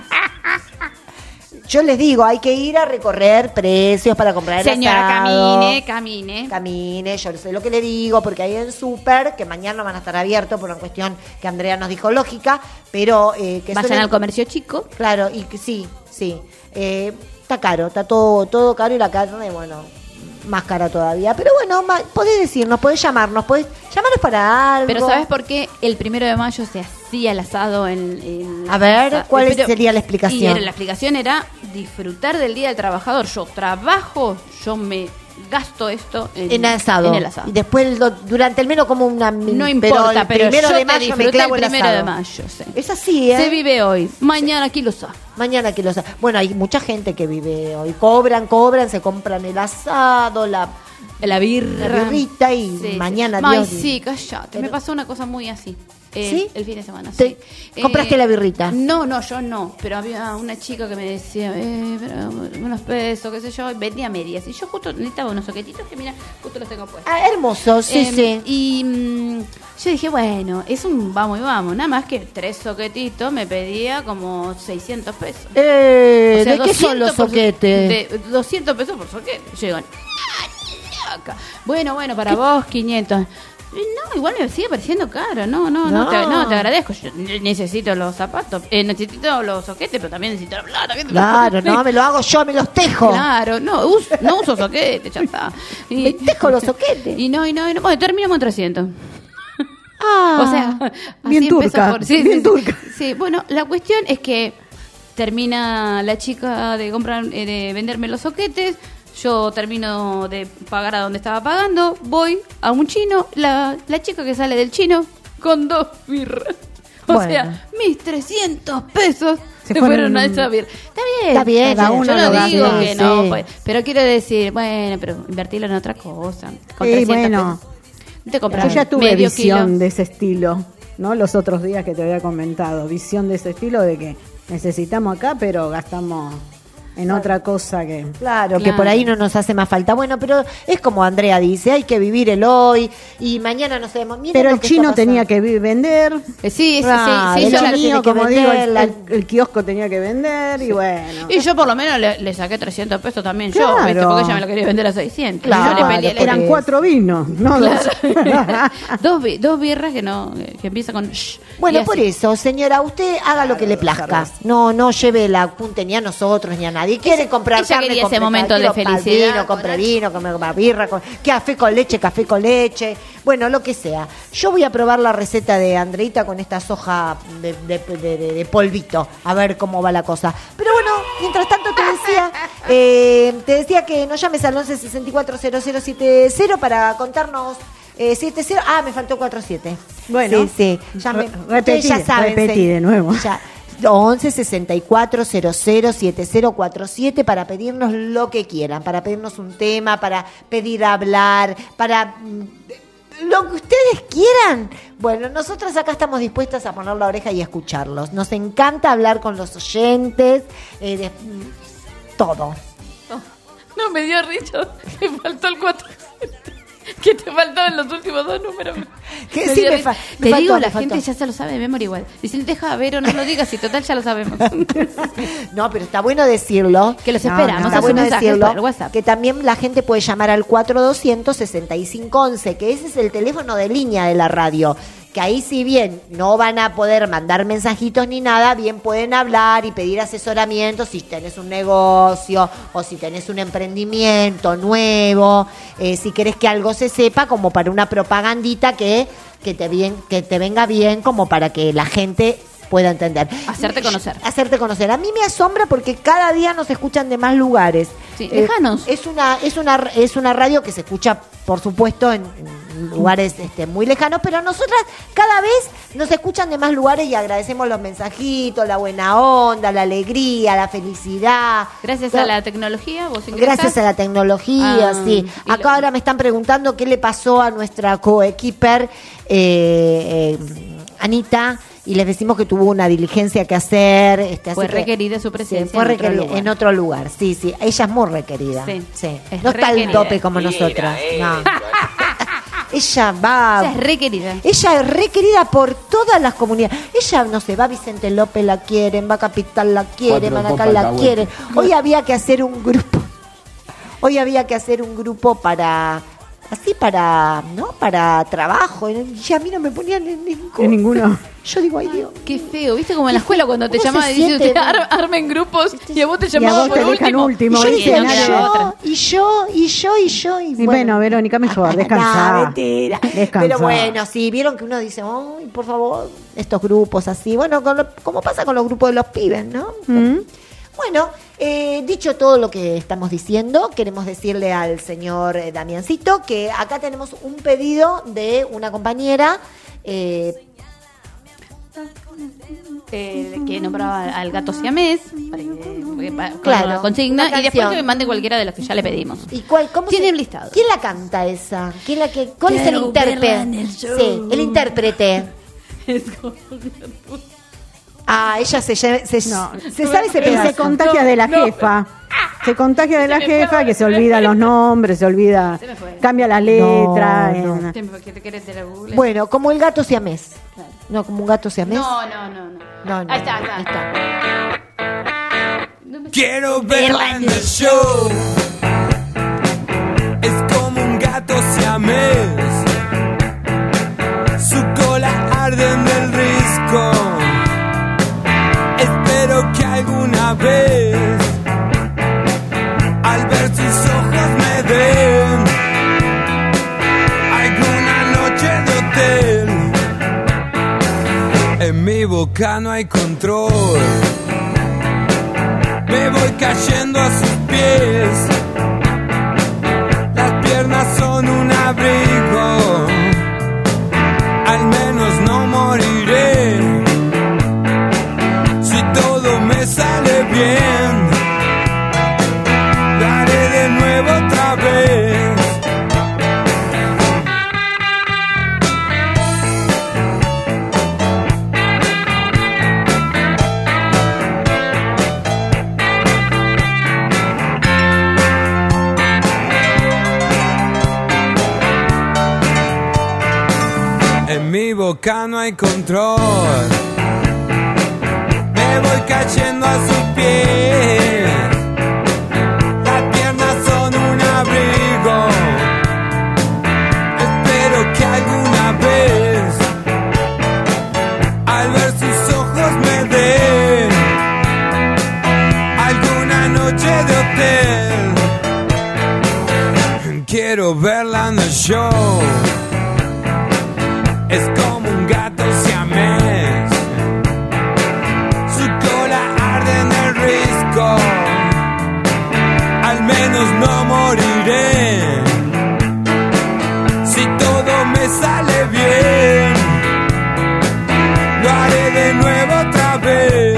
Yo les digo, hay que ir a recorrer precios para comprar el Señora, asado. camine. Camine, yo sé lo que le digo, porque hay en súper, que mañana van a estar abiertos por una cuestión que Andrea nos dijo lógica, pero que Vayan suelen- al comercio chico. Claro, y que sí. Está caro, está todo caro y la carne, bueno, más cara todavía. Pero bueno, podés decirnos, podés llamarnos para algo. Pero ¿sabes por qué el 1 de mayo se hacía el asado en A ver, ¿cuál Pero- sería la explicación? Y la explicación era disfrutar del Día del Trabajador. Yo trabajo, yo me gasto esto En asado. En el asado. Y después durante el menos como una... No importa, pero, el 1 yo de te mayo me disfruté clavo el el 1 asado. de mayo. Sí. Es así, ¿eh? Se vive hoy, mañana aquí lo sa. Mañana que los... Bueno, hay mucha gente que vive hoy. Cobran, se compran el asado, la birrita y Sí, mañana sí. Ay, Dios... sí, cállate. Me pasó una cosa muy así. ¿Sí? El fin de semana, ¿Te sí. compraste la birrita? No, yo no. Pero había una chica que me decía, pero unos pesos, qué sé yo, y vendía medias. Y yo justo necesitaba unos soquetitos que, mira, justo los tengo puestos. Ah, hermoso, sí, sí. Y yo dije, bueno, es un vamos y vamos. Nada más que 3 soquetitos me pedía como 600 pesos. O sea, ¿De qué son 200 los por- soquetes? De 200 pesos por soquete. Yo digo, loca. Bueno, para vos 500. No, igual me sigue pareciendo caro. No, te agradezco. Yo necesito los zapatos, necesito los soquetes, pero también necesito la plata. ¿Qué te Claro, pasa? no, me lo hago yo, me los tejo. Claro, no uso soquetes, ya está. Me tejo los soquetes. Y no. Bueno, terminamos en 300. O sea, bien así turca, empezó sí, bien sí, turca. Sí, bueno, la cuestión es que termina la chica de comprar, de venderme los soquetes. Yo termino de pagar a donde estaba pagando. Voy a un chino. La chica que sale del chino con 2 birras. O sea, mis 300 pesos se fueron a esa birra. Está bien. Cada uno yo no lo digo hace, que no. sí. Pues, pero quiero decir, bueno, pero invertirlo en otra cosa. Con 300 bueno, pesos. Te compras yo ya tuve medio visión kilo. de ese estilo, ¿no? Los otros días que te había comentado, visión de ese estilo de que necesitamos acá, pero gastamos en otra cosa que... Claro, que por ahí no nos hace más falta. Bueno, pero es como Andrea dice, hay que vivir el hoy y mañana no sabemos. Miren Pero lo el que chino está tenía pasando. que vender. Sí, Claro, yo el la chino, Mío, que como digo, vender, el kiosco tenía que vender y bueno. Y yo por lo menos le saqué 300 pesos también Claro. yo, ¿viste? Porque ella me lo quería vender a 600. Claro, Yo le pedí, Eran 4 vinos, no dos. dos birras que empieza con shh, Bueno, y por así. eso, señora, usted haga lo que le plazca. No lleve la punta ni a nosotros ni a nadie. Quiere comprar ella carne, quería compre ese momento carne, de quiero felicidad, compre vino, compre birra, café con leche. Bueno, lo que sea. Yo voy a probar la receta de Andreita con esta soja de polvito. A ver cómo va la cosa. Pero bueno, mientras tanto te decía que nos llames al 11 64 0070 para contarnos 70. Ah, me faltó 47. Bueno, sí. Ustedes ya saben. repetí de nuevo. Ya, 11 64 00 7047 para pedirnos lo que quieran, para pedirnos un tema, para pedir hablar, para lo que ustedes quieran. Bueno, nosotros acá estamos dispuestas a poner la oreja y a escucharlos. Nos encanta hablar con los oyentes, de todo. No me dio risa, me faltó el 4. ¿Qué te faltaban los últimos 2 números? Que Me sí, dio me risa. fa- Te me digo, faltó, la me faltó. gente ya se lo sabe de memoria igual. Dicen, deja ver o no lo digas y total ya lo sabemos. No, pero está bueno decirlo. Que los No, esperamos está a sus bueno mensajes decirlo. por el WhatsApp. Que también la gente puede llamar al 4200-6511, que ese es el teléfono de línea de la radio. Que ahí, si bien no van a poder mandar mensajitos ni nada, bien pueden hablar y pedir asesoramiento si tenés un negocio o si tenés un emprendimiento nuevo, si querés que algo se sepa, como para una propagandita que te venga bien, como para que la gente pueda entender. Hacerte conocer. Hacerte conocer. A mí me asombra porque cada día nos escuchan de más lugares. Sí, lejanos. Es una radio que se escucha, por supuesto, en lugares muy lejanos, pero nosotras cada vez nos escuchan de más lugares y agradecemos los mensajitos, la buena onda, la alegría, la felicidad. Gracias a la tecnología, vos ingresás. Gracias a la tecnología, sí. y Acá ahora me están preguntando qué le pasó a nuestra coequiper Anita, y les decimos que tuvo una diligencia que hacer. Fue así que- requerida su presencia Sí, fue en otro requerida lugar. en otro lugar. Sí, ella es muy requerida. Sí. Es No está al requerida. tope como nosotras. No. Ella va. Ella es requerida. Ella es requerida por todas las comunidades. Ella, no sé, va a Vicente López, la quieren, va a Capital, la quieren, Manacá, la quieren. Hoy había que hacer un grupo. Para trabajo. Y a mí no me ponían en ninguno. Yo digo, ay Dios. Qué feo, ¿viste? Como en la escuela cuando te ¿Cómo llamaban se y dicen, siente? "Usted armen grupos", y a vos te Y a llamaban vos te por dejan último. último. Y yo y decía, no quedaba otra. y yo. Y bueno, Verónica, mejor, descansá. No, mentira. Descansá. Pero bueno, sí, vieron que uno dice, ay, por favor, estos grupos así. Bueno, como pasa con los grupos de los pibes, ¿no? Bueno, dicho todo lo que estamos diciendo, queremos decirle al señor Damiancito que acá tenemos un pedido de una compañera que nombraba al gato siamés para Claro, la consigna, una y después canción. que me mande cualquiera de los que ya le pedimos. ¿Y cómo Tiene se- un listado. ¿Quién la canta esa? ¿Cuál es el Quiero verla intérprete? en el show. Sí, el intérprete. Ah, ella se sabe ese Y pedazo. se contagia de la jefa. Se contagia de la jefa, que se olvida los nombres, se olvida, Se me fue. cambia las letras. No. ¿Qué te querés de la Google? Bueno, como el gato siamés. No, como un gato siamés. No. No. Ahí está. Quiero verla en el show. Es como un gato siamés. Su cola arde en el risco. Espero que alguna vez, al ver sus ojos, me den alguna noche de hotel. En mi boca no hay control. Me voy cayendo a sus pies. Las piernas son un abrigo. Al menos no moriré. Si todo me sale bien, lo haré de nuevo otra vez. En mi boca no hay control. Me voy cayendo a sus pies. Las piernas son un abrigo. Espero que alguna vez, al ver sus ojos, me den alguna noche de hotel. Quiero verla en el show. Es como un gato siamés. Su cola arde en el risco. Al menos no moriré. Si todo me sale bien, lo haré de nuevo otra vez.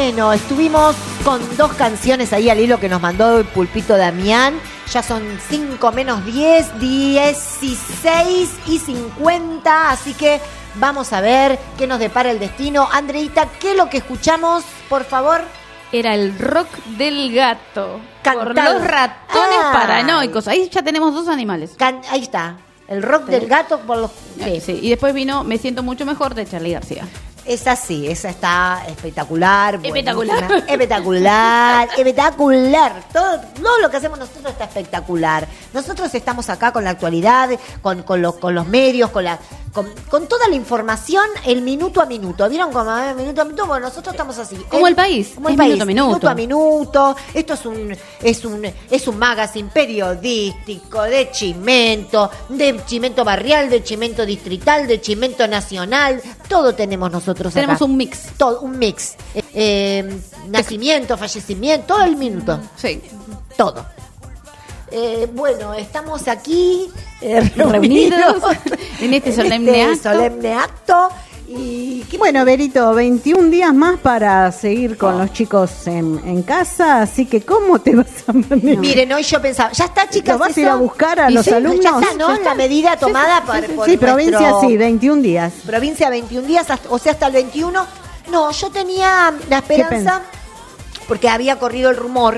Bueno, estuvimos con 2 canciones ahí al hilo que nos mandó el Pulpito Damián. Ya son 5 menos 10, 16:50. Así que vamos a ver qué nos depara el destino. Andreita, ¿qué es lo que escuchamos, por favor? Era el rock del gato. Cantado. Por los ratones Ah. paranoicos. Ahí ya tenemos 2 animales. Ahí está. El rock del gato por los... Sí. Y después vino Me siento mucho mejor de Charly García. Esa sí, esa está espectacular. Espectacular. buenísima. Espectacular. Todo lo que hacemos nosotros está espectacular. Nosotros estamos acá con la actualidad, con los medios, con toda la información, el minuto a minuto. ¿Vieron cómo minuto a minuto? Bueno, nosotros estamos así. Como el país. Como el Es país. minuto a minuto. Minuto a minuto. Esto es un magazine periodístico de Chimento barrial, de Chimento distrital, de Chimento nacional. Todo tenemos nosotros. Tenemos acá. un mix. Todo, un mix. Nacimiento, fallecimiento, todo el minuto. Sí. Todo. Bueno, estamos aquí Reunidos en este solemne acto. Y bueno, Berito, 21 días más para seguir con los chicos en casa, así que ¿cómo te vas a manejar? Miren, hoy yo pensaba, ya está, chicas. ¿Lo vas a ir a buscar a los alumnos? Ya está, ¿no? ¿Ya está? La medida tomada por Sí, provincia nuestro- sí, 21 días. Provincia 21 días, o sea, hasta el 21. No, yo tenía la esperanza, porque había corrido el rumor.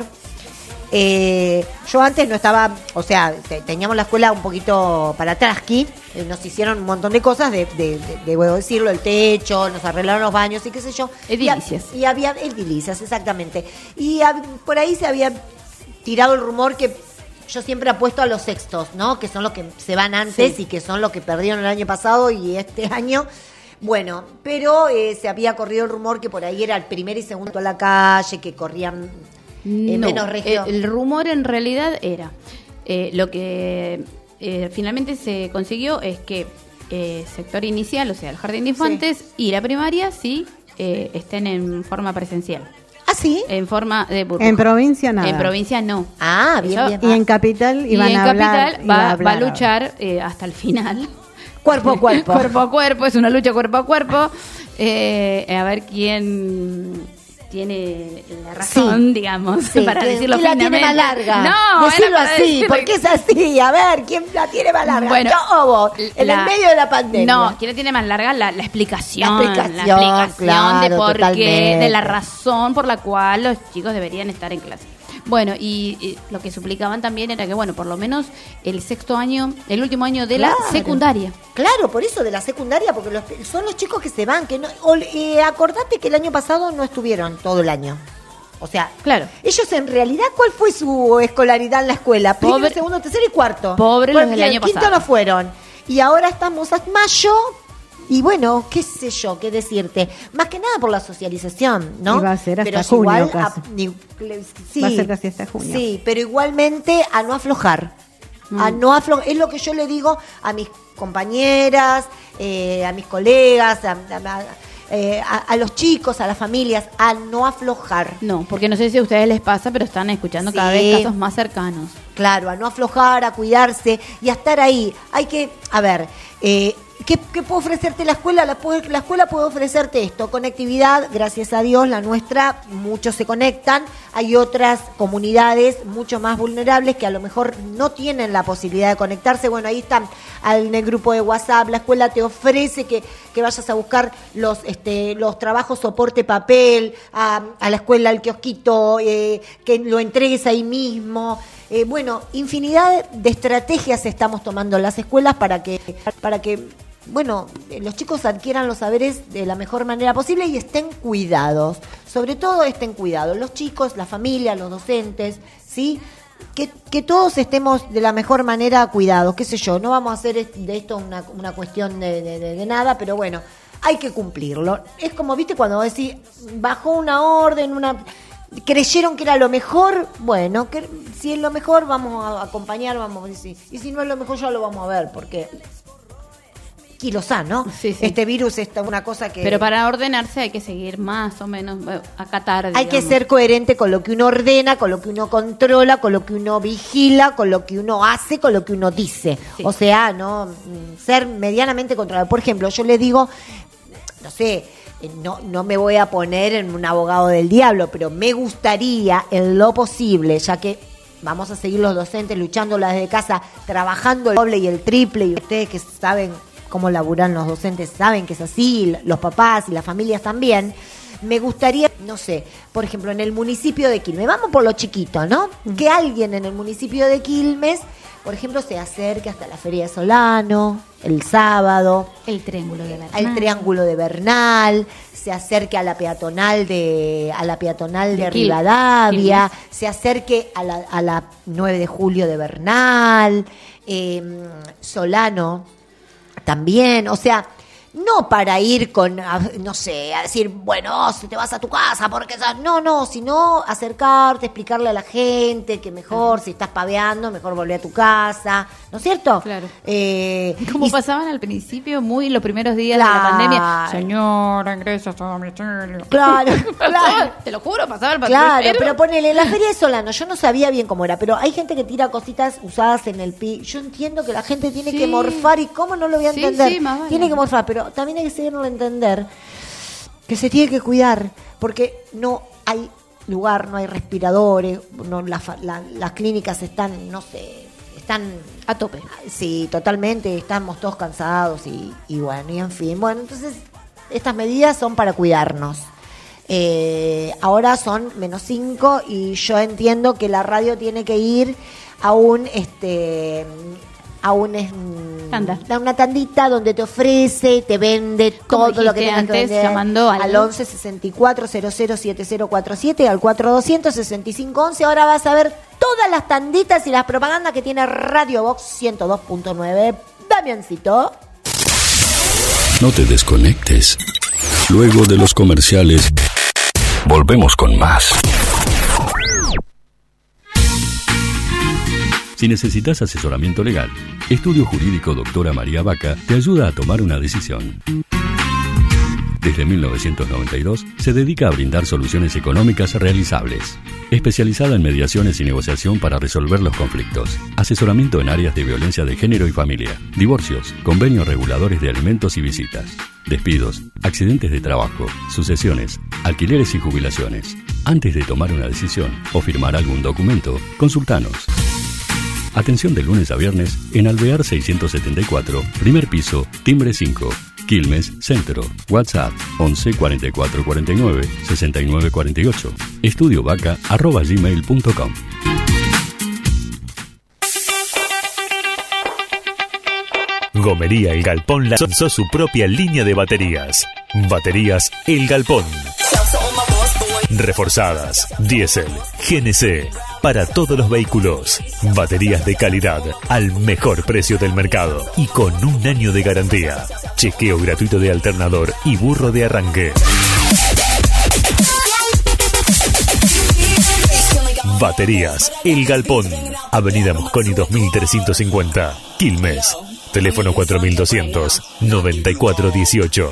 Yo antes no estaba, o sea, teníamos la escuela un poquito para atrás, nos hicieron un montón de cosas, debo decirlo, el techo, nos arreglaron los baños y qué sé yo. Edilicias. Y había edilicias, exactamente. Y por ahí se había tirado el rumor que yo siempre apuesto a los sextos, ¿no? Que son los que se van antes, Sí. y que son los que perdieron el año pasado y este año. Bueno, pero se había corrido el rumor que por ahí era el primer y segundo a la calle, que corrían No, menos regio. el rumor en realidad era lo que finalmente se consiguió es que sector inicial, o sea, el jardín de infantes y la primaria sí estén en forma presencial. ¿Ah, sí? En forma de burbuja. En provincia nada. En provincia no. Ah, bien, Eso- bien. Y en capital Y iban en a hablar. capital iba va a hablar. luchar hasta el final. Cuerpo a cuerpo. Cuerpo a cuerpo, es una lucha cuerpo a cuerpo. A ver quién tiene la razón, digamos, Sí, para ¿quién- decirlo quién la tiene finamente. más larga? No, decirlo era para así, decirlo- porque es así. A ver, ¿quién la tiene más larga? Bueno, ¿Yo o vos? En el medio de la pandemia. No, ¿quién la tiene más larga? La explicación. La explicación, claro, de por qué, totalmente. de la razón por la cual los chicos deberían estar en clase. Bueno, y lo que suplicaban también era que, bueno, por lo menos el sexto año, el último año de la Claro. secundaria. Claro, por eso de la secundaria, porque son los chicos que se van. Que no, acordate que el año pasado no estuvieron todo el año. O sea, Claro. ellos en realidad, ¿cuál fue su escolaridad en la escuela? Primero, Pobre- segundo, tercero y cuarto. Pobres los del Porque año el quinto pasado. no fueron. Y ahora estamos a mayo. Y bueno, qué sé yo, qué decirte. Más que nada por la socialización, ¿no? Y va a ser hasta Pero es junio igual casi. sí, Va a ser casi hasta junio. Sí, pero igualmente a no aflojar. A no aflojar. Es lo que yo le digo a mis compañeras, a mis colegas, a los chicos, a las familias, a no aflojar. No, porque no sé si a ustedes les pasa, pero están escuchando cada Sí. vez casos más cercanos. Claro, a no aflojar, a cuidarse y a estar ahí. Hay que, a ver, ¿qué puede ofrecerte la escuela? La escuela puede ofrecerte esto, conectividad, gracias a Dios, la nuestra, muchos se conectan. Hay otras comunidades mucho más vulnerables que a lo mejor no tienen la posibilidad de conectarse. Bueno, ahí están en el grupo de WhatsApp, la escuela te ofrece que vayas a buscar los trabajos soporte papel, a la escuela, al kiosquito, que lo entregues ahí mismo. Bueno, infinidad de estrategias estamos tomando en las escuelas para que bueno, los chicos adquieran los saberes de la mejor manera posible y estén cuidados. Sobre todo estén cuidados. Los chicos, la familia, los docentes, ¿sí? Que todos estemos de la mejor manera cuidados. Qué sé yo, no vamos a hacer de esto una cuestión de nada, pero bueno, hay que cumplirlo. Es como, viste, cuando vos decís, bajó una orden, creyeron que era lo mejor, bueno, que si es lo mejor vamos a acompañar, vamos a decir, y si no es lo mejor ya lo vamos a ver, porque ¿no? Sí. Este virus es una cosa que... Pero para ordenarse hay que seguir más o menos, acatar. Hay que digamos. ser coherente con lo que uno ordena, con lo que uno controla, con lo que uno vigila, con lo que uno hace, con lo que uno dice. Sí. O sea, no ser medianamente controlado. Por ejemplo, yo le digo, no sé, no me voy a poner en un abogado del diablo, pero me gustaría en lo posible, ya que vamos a seguir los docentes luchando desde casa, trabajando el doble y el triple, y ustedes que saben cómo laburan los docentes saben que es así, los papás y las familias también. Me gustaría, no sé, por ejemplo, en el municipio de Quilmes, vamos por lo chiquito, ¿no? Que alguien en el municipio de Quilmes, por ejemplo, se acerque hasta la Feria de Solano, el sábado. El Triángulo de Bernal. El Triángulo de Bernal, se acerque a la peatonal de Rivadavia, se acerque a la 9 de julio de Bernal, Solano también, o sea, no para ir con, no sé, a decir, bueno, si te vas a tu casa, porque no, sino acercarte, explicarle a la gente que mejor, si estás paveando, mejor volver a tu casa, ¿no es cierto? Claro. Como pasaban al principio, los primeros días de la pandemia. Señora, ingresa a su domicilio. Claro. Te lo juro, pasaba el patrullero. Claro, pero ponele, la Feria de Solano, yo no sabía bien cómo era, pero hay gente que tira cositas usadas en el pi. Yo entiendo que la gente tiene que morfar, y cómo no lo voy a entender. Sí, más vale. Tiene que morfar, pero también hay que saberlo entender que se tiene que cuidar, porque no hay lugar, no hay respiradores, no, las clínicas están, no sé, están a tope. Sí, totalmente, estamos todos cansados y bueno, y en fin. Bueno, entonces estas medidas son para cuidarnos. Ahora son -5 y yo entiendo que la radio tiene que ir a una tandita donde te ofrece, te vende todo lo que tengas que vender, llamando al 11 64 00 7047, al 4200 6511. Ahora vas a ver todas las tanditas y las propagandas que tiene Radio Box 102.9. Damiancito. No te desconectes. Luego de los comerciales, volvemos con más. Si necesitas asesoramiento legal, Estudio Jurídico Doctora María Vaca te ayuda a tomar una decisión. Desde 1992 se dedica a brindar soluciones económicas realizables. Especializada en mediaciones y negociación para resolver los conflictos. Asesoramiento en áreas de violencia de género y familia. Divorcios, convenios reguladores de alimentos y visitas. Despidos, accidentes de trabajo, sucesiones, alquileres y jubilaciones. Antes de tomar una decisión o firmar algún documento, consultanos. Atención de lunes a viernes en Alvear 674, primer piso, timbre 5, Quilmes, Centro. WhatsApp 11 44 49 69 48. estudiovaca@gmail.com. Gomería El Galpón lanzó su propia línea de baterías. Baterías El Galpón. Reforzadas, diésel, GNC, para todos los vehículos. Baterías de calidad al mejor precio del mercado y con 1 año de garantía. Chequeo gratuito de alternador y burro de arranque. Baterías El Galpón. Avenida Mosconi 2350, Quilmes. Teléfono 4200 9418.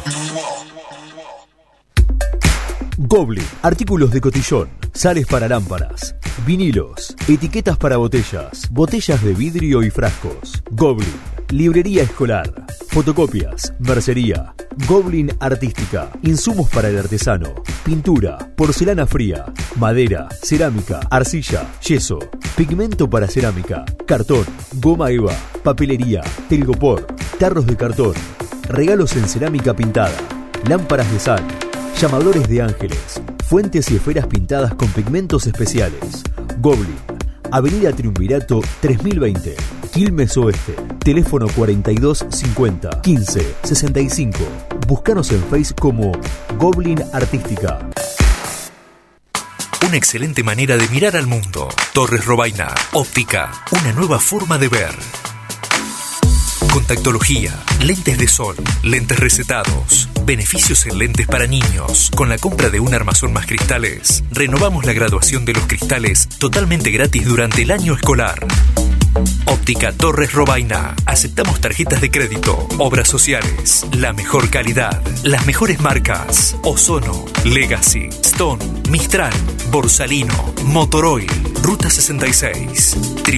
Goblin, artículos de cotillón, sales para lámparas, vinilos, etiquetas para botellas, botellas de vidrio y frascos. Goblin, librería escolar, fotocopias, mercería. Goblin Artística, insumos para el artesano, pintura, porcelana fría, madera, cerámica, arcilla, yeso, pigmento para cerámica, cartón, goma eva, papelería, telgopor, tarros de cartón, regalos en cerámica pintada, lámparas de sal, llamadores de ángeles, fuentes y esferas pintadas con pigmentos especiales. Goblin, Avenida Triunvirato 3020, Quilmes Oeste. Teléfono 4250 15 65. Búscanos en Face como Goblin Artística. Una excelente manera de mirar al mundo. Torres Robaina, óptica, una nueva forma de ver. Contactología, lentes de sol, lentes recetados, beneficios en lentes para niños. Con la compra de un armazón más cristales, renovamos la graduación de los cristales totalmente gratis durante el año escolar. Óptica Torres Robaina. Aceptamos tarjetas de crédito, obras sociales, la mejor calidad, las mejores marcas: Ozono, Legacy, Stone, Mistral, Borsalino, Motoroil. Ruta 66.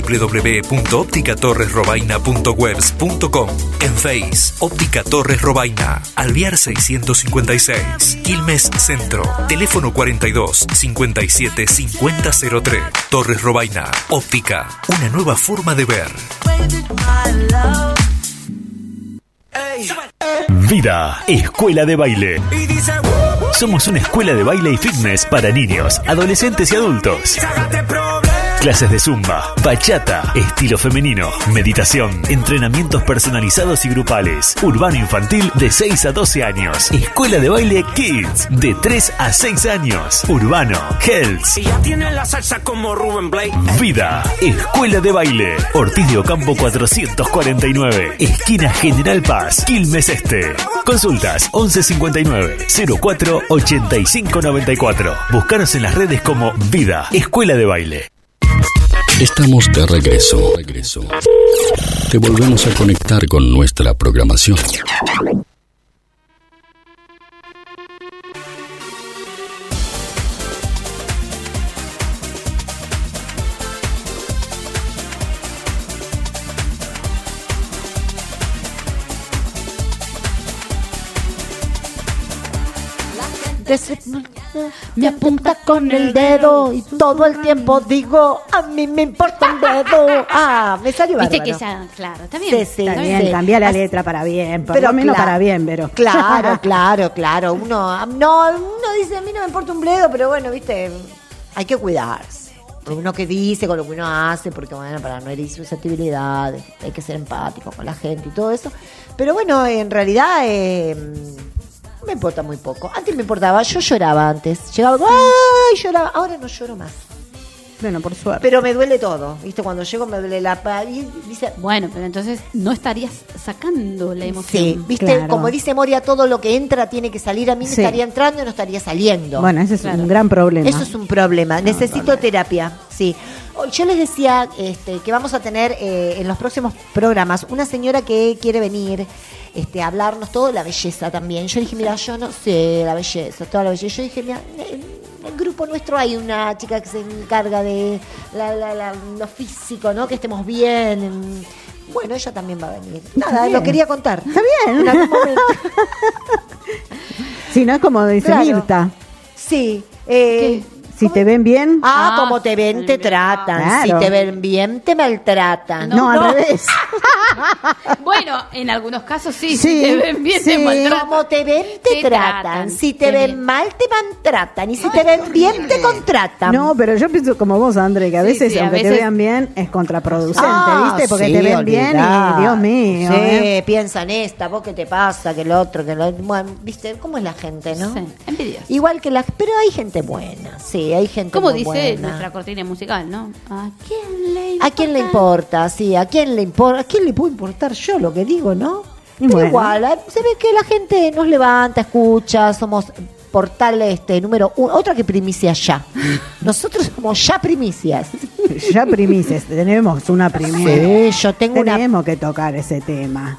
www.opticatorresrobaina.webs.com. En Face, Óptica Torres Robaina, Alvear 656, Quilmes Centro. Teléfono 42 57 5003. Torres Robaina, óptica, una nueva forma de ver. Vida, escuela de baile. Somos una escuela de baile y fitness para niños, adolescentes y adultos. Clases de zumba, bachata, estilo femenino, meditación, entrenamientos personalizados y grupales. Urbano infantil de 6 a 12 años. Escuela de baile Kids de 3 a 6 años. Urbano, Hells. Ya tiene la salsa como Rubén Blake. Vida, escuela de baile. Ortiz de Ocampo 449. Esquina General Paz, Quilmes Este. Consultas 1159 04 85 94. Búscanos en las redes como Vida, escuela de baile. Estamos de regreso. Te volvemos a conectar con nuestra programación. Me apunta con el dedo y todo el tiempo digo, a mí me importa un dedo. Ah, me salió bárbaro. Viste que ya, claro, está bien. Sí, Está bien, cambia la letra para bien, por pero lo menos claro, para bien, pero. Claro. Uno dice, a mí no me importa un bledo, pero bueno, viste, hay que cuidarse. Con uno que dice, con lo que uno hace, porque bueno, para no herir susceptibilidades, hay que ser empático con la gente y todo eso. Pero bueno, en realidad me importa muy poco. Antes me importaba, yo lloraba antes. Llegaba, ¡ay! Lloraba. Ahora no lloro más. Bueno, por suerte. Pero me duele todo, ¿viste? Cuando llego me duele y dice, bueno, pero entonces no estarías sacando la emoción. sí, ¿viste? Claro. Como dice Moria, todo lo que entra tiene que salir. A mí me Sí. estaría entrando y no estaría saliendo. Bueno, ese es un gran problema. Eso es un problema. Necesito terapia, sí. Yo les decía que vamos a tener en los próximos programas una señora que quiere venir a hablarnos todo de la belleza también. Yo dije, mira, yo no sé la belleza, toda la belleza. Yo dije, mira, en el grupo nuestro hay una chica que se encarga de lo físico, ¿no? Que estemos bien. Bueno, ella también va a venir. Nada, Bien. lo quería contar. Está bien. En algún momento. Si no es como dice Claro. Mirta. Sí. Si te ven bien. Como te ven, te tratan. Claro. Si te ven bien, te maltratan. No, al revés. Bueno, en algunos casos sí, Sí, si te ven bien, sí. te maltratan. Como te ven, te tratan. Si te ven mal, te maltratan. Y si te ven bien, te contratan. No, pero yo pienso como vos, André, que a veces, sí, a aunque te veces- vean bien, es contraproducente, Ah, ¿viste? Porque sí, te ven bien olvidá. y, Dios mío. Sí, piensan esta, vos qué te pasa, que lo otro, que lo... Bueno, ¿viste? ¿Cómo es la gente, no? Sí, envidioso. Igual que las... Pero hay gente buena, sí, hay gente Como muy dice buena. nuestra cortina musical, ¿no? ¿A ¿A quién le importa? Sí, ¿a quién le importa? ¿A quién le puedo importar yo lo que digo, no? Y Pero bueno. igual, se ve que la gente nos levanta, escucha, somos portal número 1, otra que primicia ya. Nosotros somos ya primicias. Ya primicias, tenemos una primicia. Sí, yo tengo Tenemos que tocar ese tema.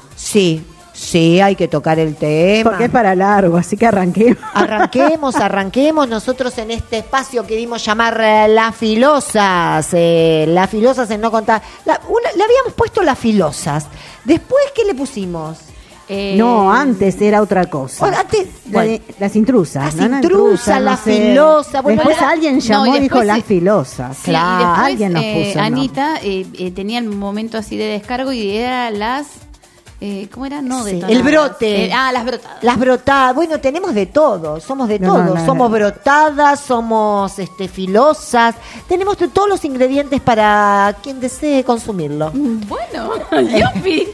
Sí, hay que tocar el tema. Porque es para largo, así que arranquemos. Arranquemos nosotros en este espacio que dimos llamar Las Filosas. Las Filosas en no contar. Le habíamos puesto Las Filosas. Después, ¿qué le pusimos? No, antes era otra cosa. Bueno, antes, Las intrusas. Las intrusas, la no sé. filosa. Bueno, después era- alguien llamó No, y y dijo después las filosas. Sí, y después, alguien nos puso. ¿no? Anita tenía un momento así de descargo y era las... ¿cómo era? No, Sí, detonadas. el brote. Las brotadas. Las brotadas. Bueno, tenemos de todo. Somos de No, todo. no, no, somos no. brotadas, somos filosas. Tenemos de todos los ingredientes para quien desee consumirlo. Bueno, yupi.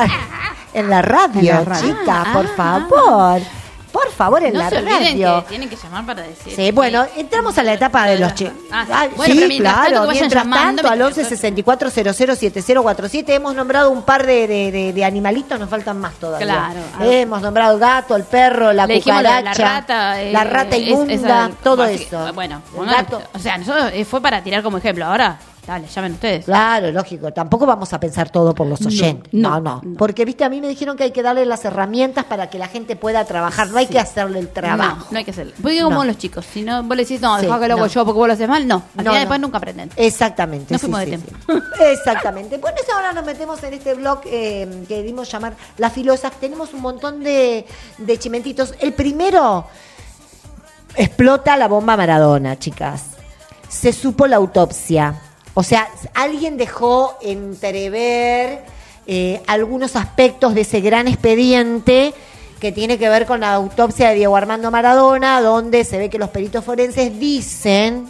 En la radio, En la radio. chicas, por favor. Por favor, en No la se olviden radio. que tienen que llamar para decir. Sí, bueno, entramos a la etapa de los chicos. Ah, bueno, pero mientras tanto que vayan mientras llamando, tanto, al mientras- 11 64 00 7047 hemos nombrado un par de animalitos, nos faltan más todavía. Claro. Hemos nombrado el gato, el perro, la Le dijimos cucaracha, la rata, la rata es- inmunda, esa- todo así- eso. Bueno, El gato. o sea, nosotros fue para tirar como ejemplo. Ahora Dale, llamen ustedes. Claro, lógico. Tampoco vamos a pensar todo por los oyentes. No. Porque, viste, a mí me dijeron que hay que darle las herramientas para que la gente pueda trabajar. No hay que hacerle el trabajo. No hay que hacerlo. Porque como los chicos, si no vos le decís, no, Sí, dejá que lo hago no. yo porque vos lo haces mal, no. Al No, final después nunca aprenden. Exactamente. No fuimos de tiempo. Exactamente. Bueno, ahora nos metemos en este blog que dimos llamar Las Filosas. Tenemos un montón de chimentitos. El primero, explota la bomba Maradona, chicas. Se supo la autopsia. O sea, alguien dejó entrever algunos aspectos de ese gran expediente que tiene que ver con la autopsia de Diego Armando Maradona, donde se ve que los peritos forenses dicen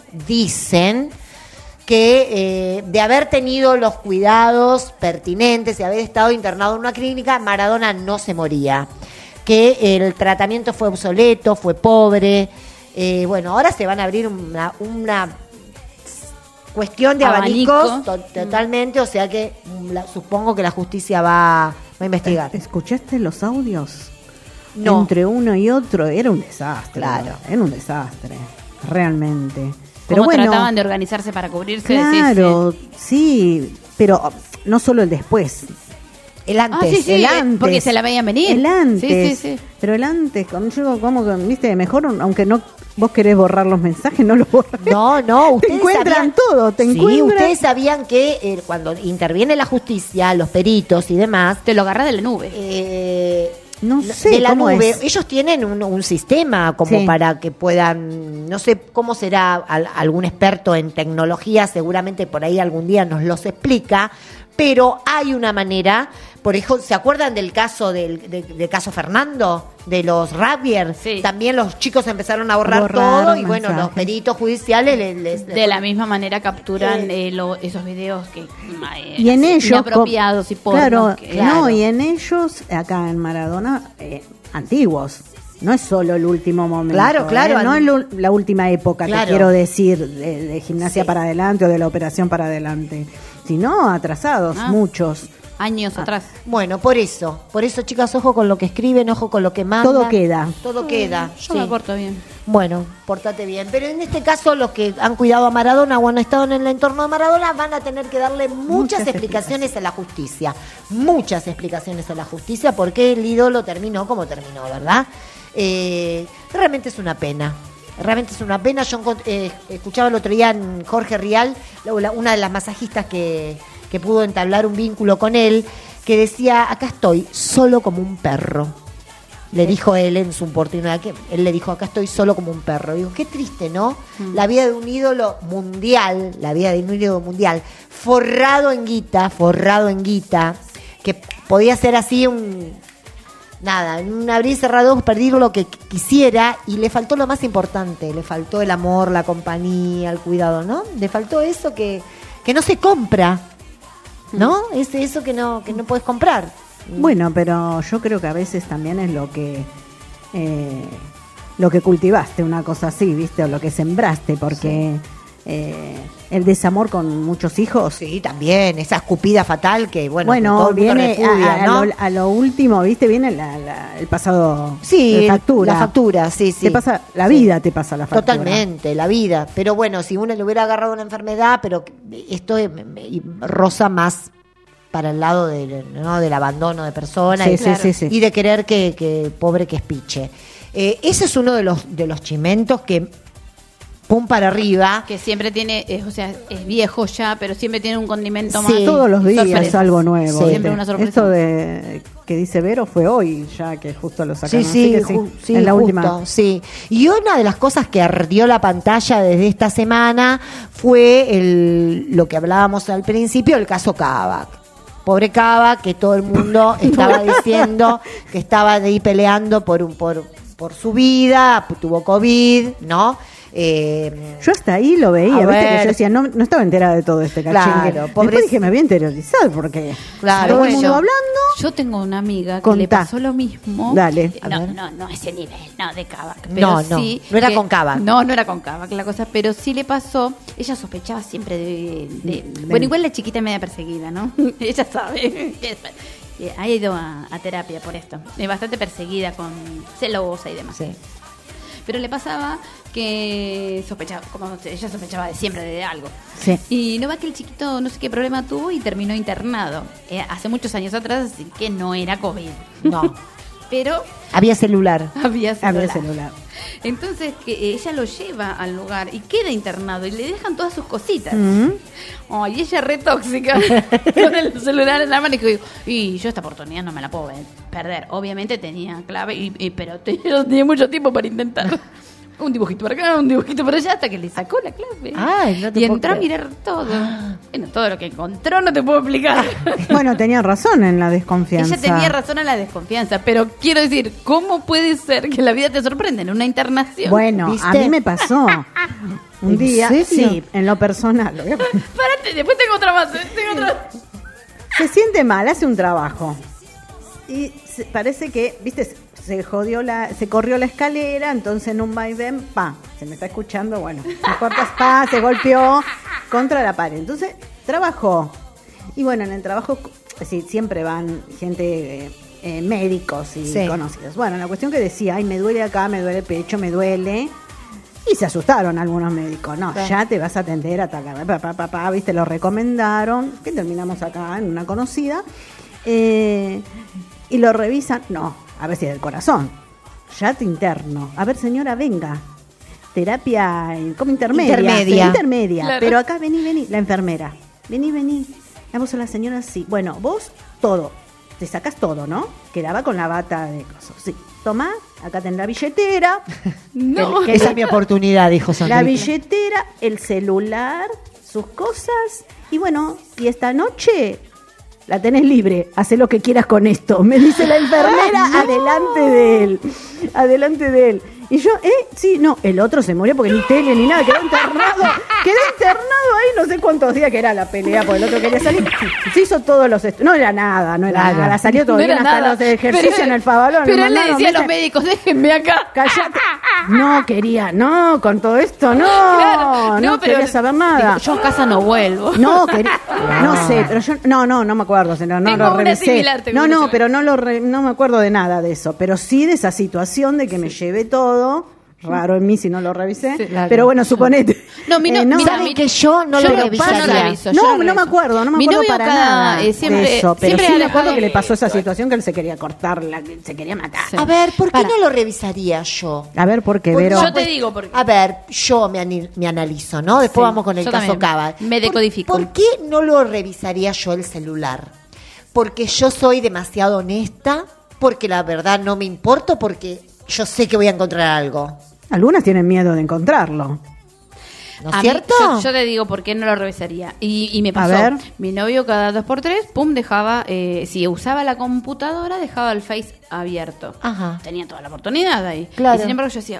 que de haber tenido los cuidados pertinentes y haber estado internado en una clínica, Maradona no se moría. Que el tratamiento fue obsoleto, fue pobre. Bueno, ahora se van a abrir una cuestión de abanicos totalmente, o sea que supongo que la justicia va a investigar. ¿Escuchaste los audios? No. Entre uno y otro era un desastre. Claro. Era un desastre, realmente. Pero bueno, trataban de organizarse para cubrirse. claro, sí, pero no solo el después. El antes, el antes. Porque se la veían venir. El antes. Sí. Pero el antes, yo como que, viste, mejor, aunque no vos querés borrar los mensajes, no los borres. No, ustedes te encuentran sabían, todo, Sí, ustedes sabían que cuando interviene la justicia, los peritos y demás, te lo agarrás de la nube. No sé de la cómo nube. es. Ellos tienen un sistema como para que puedan, no sé cómo será algún experto en tecnología, seguramente por ahí algún día nos los explica, pero hay una manera. Por ejemplo, ¿se acuerdan del caso del caso Fernando? De los Rabier. También los chicos empezaron a borrar todo y bueno, los peritos judiciales de la misma manera capturan esos videos que y en ellos inapropiados y porno. Claro. Y en ellos, acá en Maradona, antiguos. No es solo el último momento. Claro. No es la última época, Claro. que quiero decir, de gimnasia para adelante o de la operación para adelante, sino atrasados, muchos. Años atrás. Bueno, por eso, chicas, ojo con lo que escriben, ojo con lo que mandan. Todo queda. Todo queda. Yo me porto bien. Bueno, portate bien. Pero en este caso, los que han cuidado a Maradona o han estado en el entorno de Maradona van a tener que darle muchas explicaciones a la justicia. Muchas explicaciones a la justicia porque el ídolo terminó como terminó, ¿verdad? Realmente es una pena. Realmente es una pena. Yo escuchaba el otro día en Jorge Rial, una de las masajistas que pudo entablar un vínculo con él, que decía, acá estoy solo como un perro. Le dijo él en su oportunidad, que él le dijo, acá estoy solo como un perro. Digo, qué triste, ¿no? La vida de un ídolo mundial, forrado en guita, que podía ser así en un abrir y cerrar de ojos, perder lo que quisiera, y le faltó lo más importante, le faltó el amor, la compañía, el cuidado, ¿no? Le faltó eso que no se compra, ¿no? Es eso que no puedes comprar. Bueno, pero yo creo que a veces también es lo que cultivaste, una cosa así, ¿viste? O lo que sembraste, porque el desamor con muchos hijos. Sí, también, esa escupida fatal que, bueno todo el mundo viene repudia, ¿no? a lo último, ¿viste? Viene el pasado. Sí, de factura. la factura, sí. Te pasa, la vida te pasa la factura. Totalmente, la vida. Pero bueno, si uno le hubiera agarrado una enfermedad, pero esto roza más para el lado del abandono de personas sí. Y de querer que pobre que espiche. Ese es uno de los chimentos que pum para arriba. Que siempre tiene, es viejo ya, pero siempre tiene un condimento Sí. más. Todos los días sorpresa. es algo nuevo. Sí. Siempre una sorpresa. Esto de que dice Vero fue hoy, ya que justo lo sacaron. Sí, Así que en la justo, última. sí. Y una de las cosas que ardió la pantalla desde esta semana fue lo que hablábamos al principio, el caso Kavak. Pobre Kavak, que todo el mundo estaba diciendo que estaba ahí peleando por su vida, tuvo COVID, ¿no? Yo hasta ahí lo veía, A viste ver. que yo decía, no estaba enterada de todo este cachingue. Claro, Después dije, me voy a interiorizar porque Claro, todo el bueno. mundo hablando. Yo tengo una amiga que Contá. le pasó lo mismo. Dale. No ese nivel, no de Kavak. No, sí no era que- con Kavak. No era con Kavak la cosa, pero sí le pasó. Ella sospechaba siempre bueno, igual la chiquita es media perseguida, ¿no? Ella sabe. Ha ido a terapia por esto. Es bastante perseguida, con celosa y demás. Sí. Pero le pasaba que sospechaba, como ella sospechaba de siempre de algo. Sí. Y no va que el chiquito no sé qué problema tuvo y terminó internado. Hace muchos años atrás, así que no era COVID. No. Pero Había celular. había celular. Había celular. Entonces que ella lo lleva al lugar y queda internado y le dejan todas sus cositas. Y ella re tóxica con el celular en la mano y dijo, y yo esta oportunidad no me la puedo perder. Obviamente tenía clave, pero tenía mucho tiempo para intentar. Un dibujito para acá, un dibujito para allá, hasta que le sacó la clave. Ay, no te y puedo entró a creer. mirar todo. Bueno, todo lo que encontró no te puedo explicar. Bueno, tenía razón en la desconfianza. Ella tenía razón en la desconfianza, pero quiero decir, ¿cómo puede ser que la vida te sorprenda en una internación? Bueno, ¿Viste? a mí me pasó un ¿En día, serio? sí, en lo personal. Párate, después tengo otra más. Se siente mal, hace un trabajo. Y parece que, viste, se corrió la escalera, entonces en un vaivén, se me está escuchando, bueno, no importa, se golpeó contra la pared. Entonces, trabajó. Y bueno, en el trabajo, sí, siempre van gente, médicos y Sí. conocidos. Bueno, la cuestión que decía, me duele acá, me duele el pecho, me duele. Y se asustaron algunos médicos. No, Claro. ya te vas a atender a tal, viste, lo recomendaron, que terminamos acá en una conocida. Y lo revisan, a ver si es del corazón. Ya te interno. A ver, señora, venga. Terapia como intermedia. Intermedia. Claro. Pero acá vení, la enfermera. Vení. Vamos a la señora, sí. Bueno, vos todo. Te sacás todo, ¿no? Quedaba con la bata de cosas. Sí. Tomá, acá tenés la billetera. No. Esa es mi oportunidad, dijo Sonrita. La billetera, el celular, sus cosas. Y bueno, y esta noche la tenés libre. Hacé lo que quieras con esto. Me dice la enfermera adelante de él. Y yo, sí, no, el otro se murió porque ni tele ni nada, quedó internado ahí no sé cuántos días que era la pelea, porque el otro quería salir. Se hizo todos los no era nada, salió todo No bien, era hasta nada. los de ejercicio Pero- en el Favalón. Pero me él le mandaron, decía a los ¿viste? médicos, déjenme acá. Cállate. No quería, con todo esto, Claro, no pero quería saber nada. digo, yo a casa no vuelvo. No, no sé, pero yo no me acuerdo, no Tengo lo una revisé. similar, tengo una No, similar. pero no me acuerdo de nada de eso, pero sí de esa situación de que me llevé todo. Raro en mí si no lo revisé, Sí, claro. pero bueno, suponete. No, mira, ¿Saben que yo no lo revisaría? No me acuerdo, Mi novio para cada- nada siempre- de eso, pero siempre sí ha me acuerdo dejado- que le pasó esa situación que él se quería cortar, se quería matar. Sí. A ver, ¿por qué Para. no lo revisaría yo? A ver, ¿por qué, Porque Vero? Yo te digo por qué. A ver, yo me analizo, ¿no? Después Sí, vamos con el yo caso también. Cava. Me decodifico. ¿Por qué no lo revisaría yo el celular? Porque yo soy demasiado honesta, porque la verdad no me importa, porque yo sé que voy a encontrar algo. Algunas tienen miedo de encontrarlo. ¿No A es mí- cierto? yo te digo por qué no lo revisaría. Y me pasó. ver. Mi novio cada 2x3, dejaba, si usaba la computadora, dejaba el Face abierto. Ajá. Tenía toda la oportunidad ahí. Claro. Y sin embargo yo decía,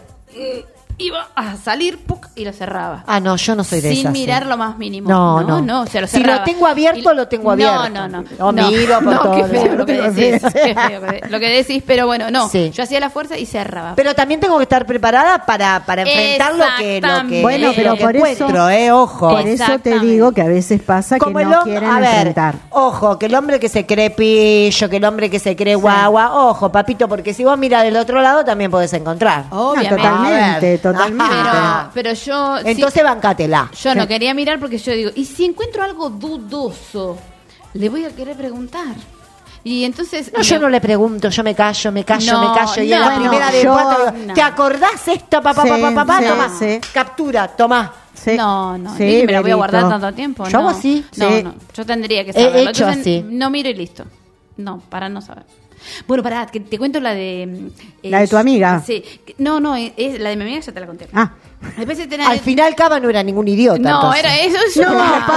iba a salir, y lo cerraba. Ah, no, yo no soy de Sin esas. mirar lo más mínimo. No. Se lo Si lo cerraba. tengo abierto, lo tengo abierto. No. Lo miro por no, todo. qué feo lo que Lo decís. feo. Qué feo lo que decís, pero bueno, no. Sí. Yo hacía la fuerza y cerraba. Pero también tengo que estar preparada para enfrentar lo que Bueno, pero lo que por eso- encuentro, ojo. Por eso te Exactamente. digo que a veces pasa Como que el no hombre, quieren a ver, enfrentar. ojo, que el hombre que se cree pillo, que el hombre que se cree guagua, ojo, papito, porque si vos miras del otro lado también podés encontrar. Obviamente. Totalmente, totalmente. Pero yo... Entonces bancátela. Yo no quería mirar porque yo digo, ¿y si encuentro algo dudoso? Le voy a querer preguntar. Y entonces... No, yo no le pregunto, yo me callo. Y a la no, primera de yo- cuatro, no. ¿te acordás esto, papá, Sí, papá? sí, Tomá, sí. captura, tomá. Sí. No, Sí, y me la voy a guardar Berito. tanto tiempo. Yo no. hago así. No, Sí. no, yo tendría que He saberlo. hecho Entonces, así. no miro y listo. No, para no saber. Bueno, pará, que te cuento la de... La de tu amiga. Sí. No, es la de mi amiga, ya te la conté. Ah, Después se tenés- Al final Cava no era ningún idiota. No, entonces. era eso. No,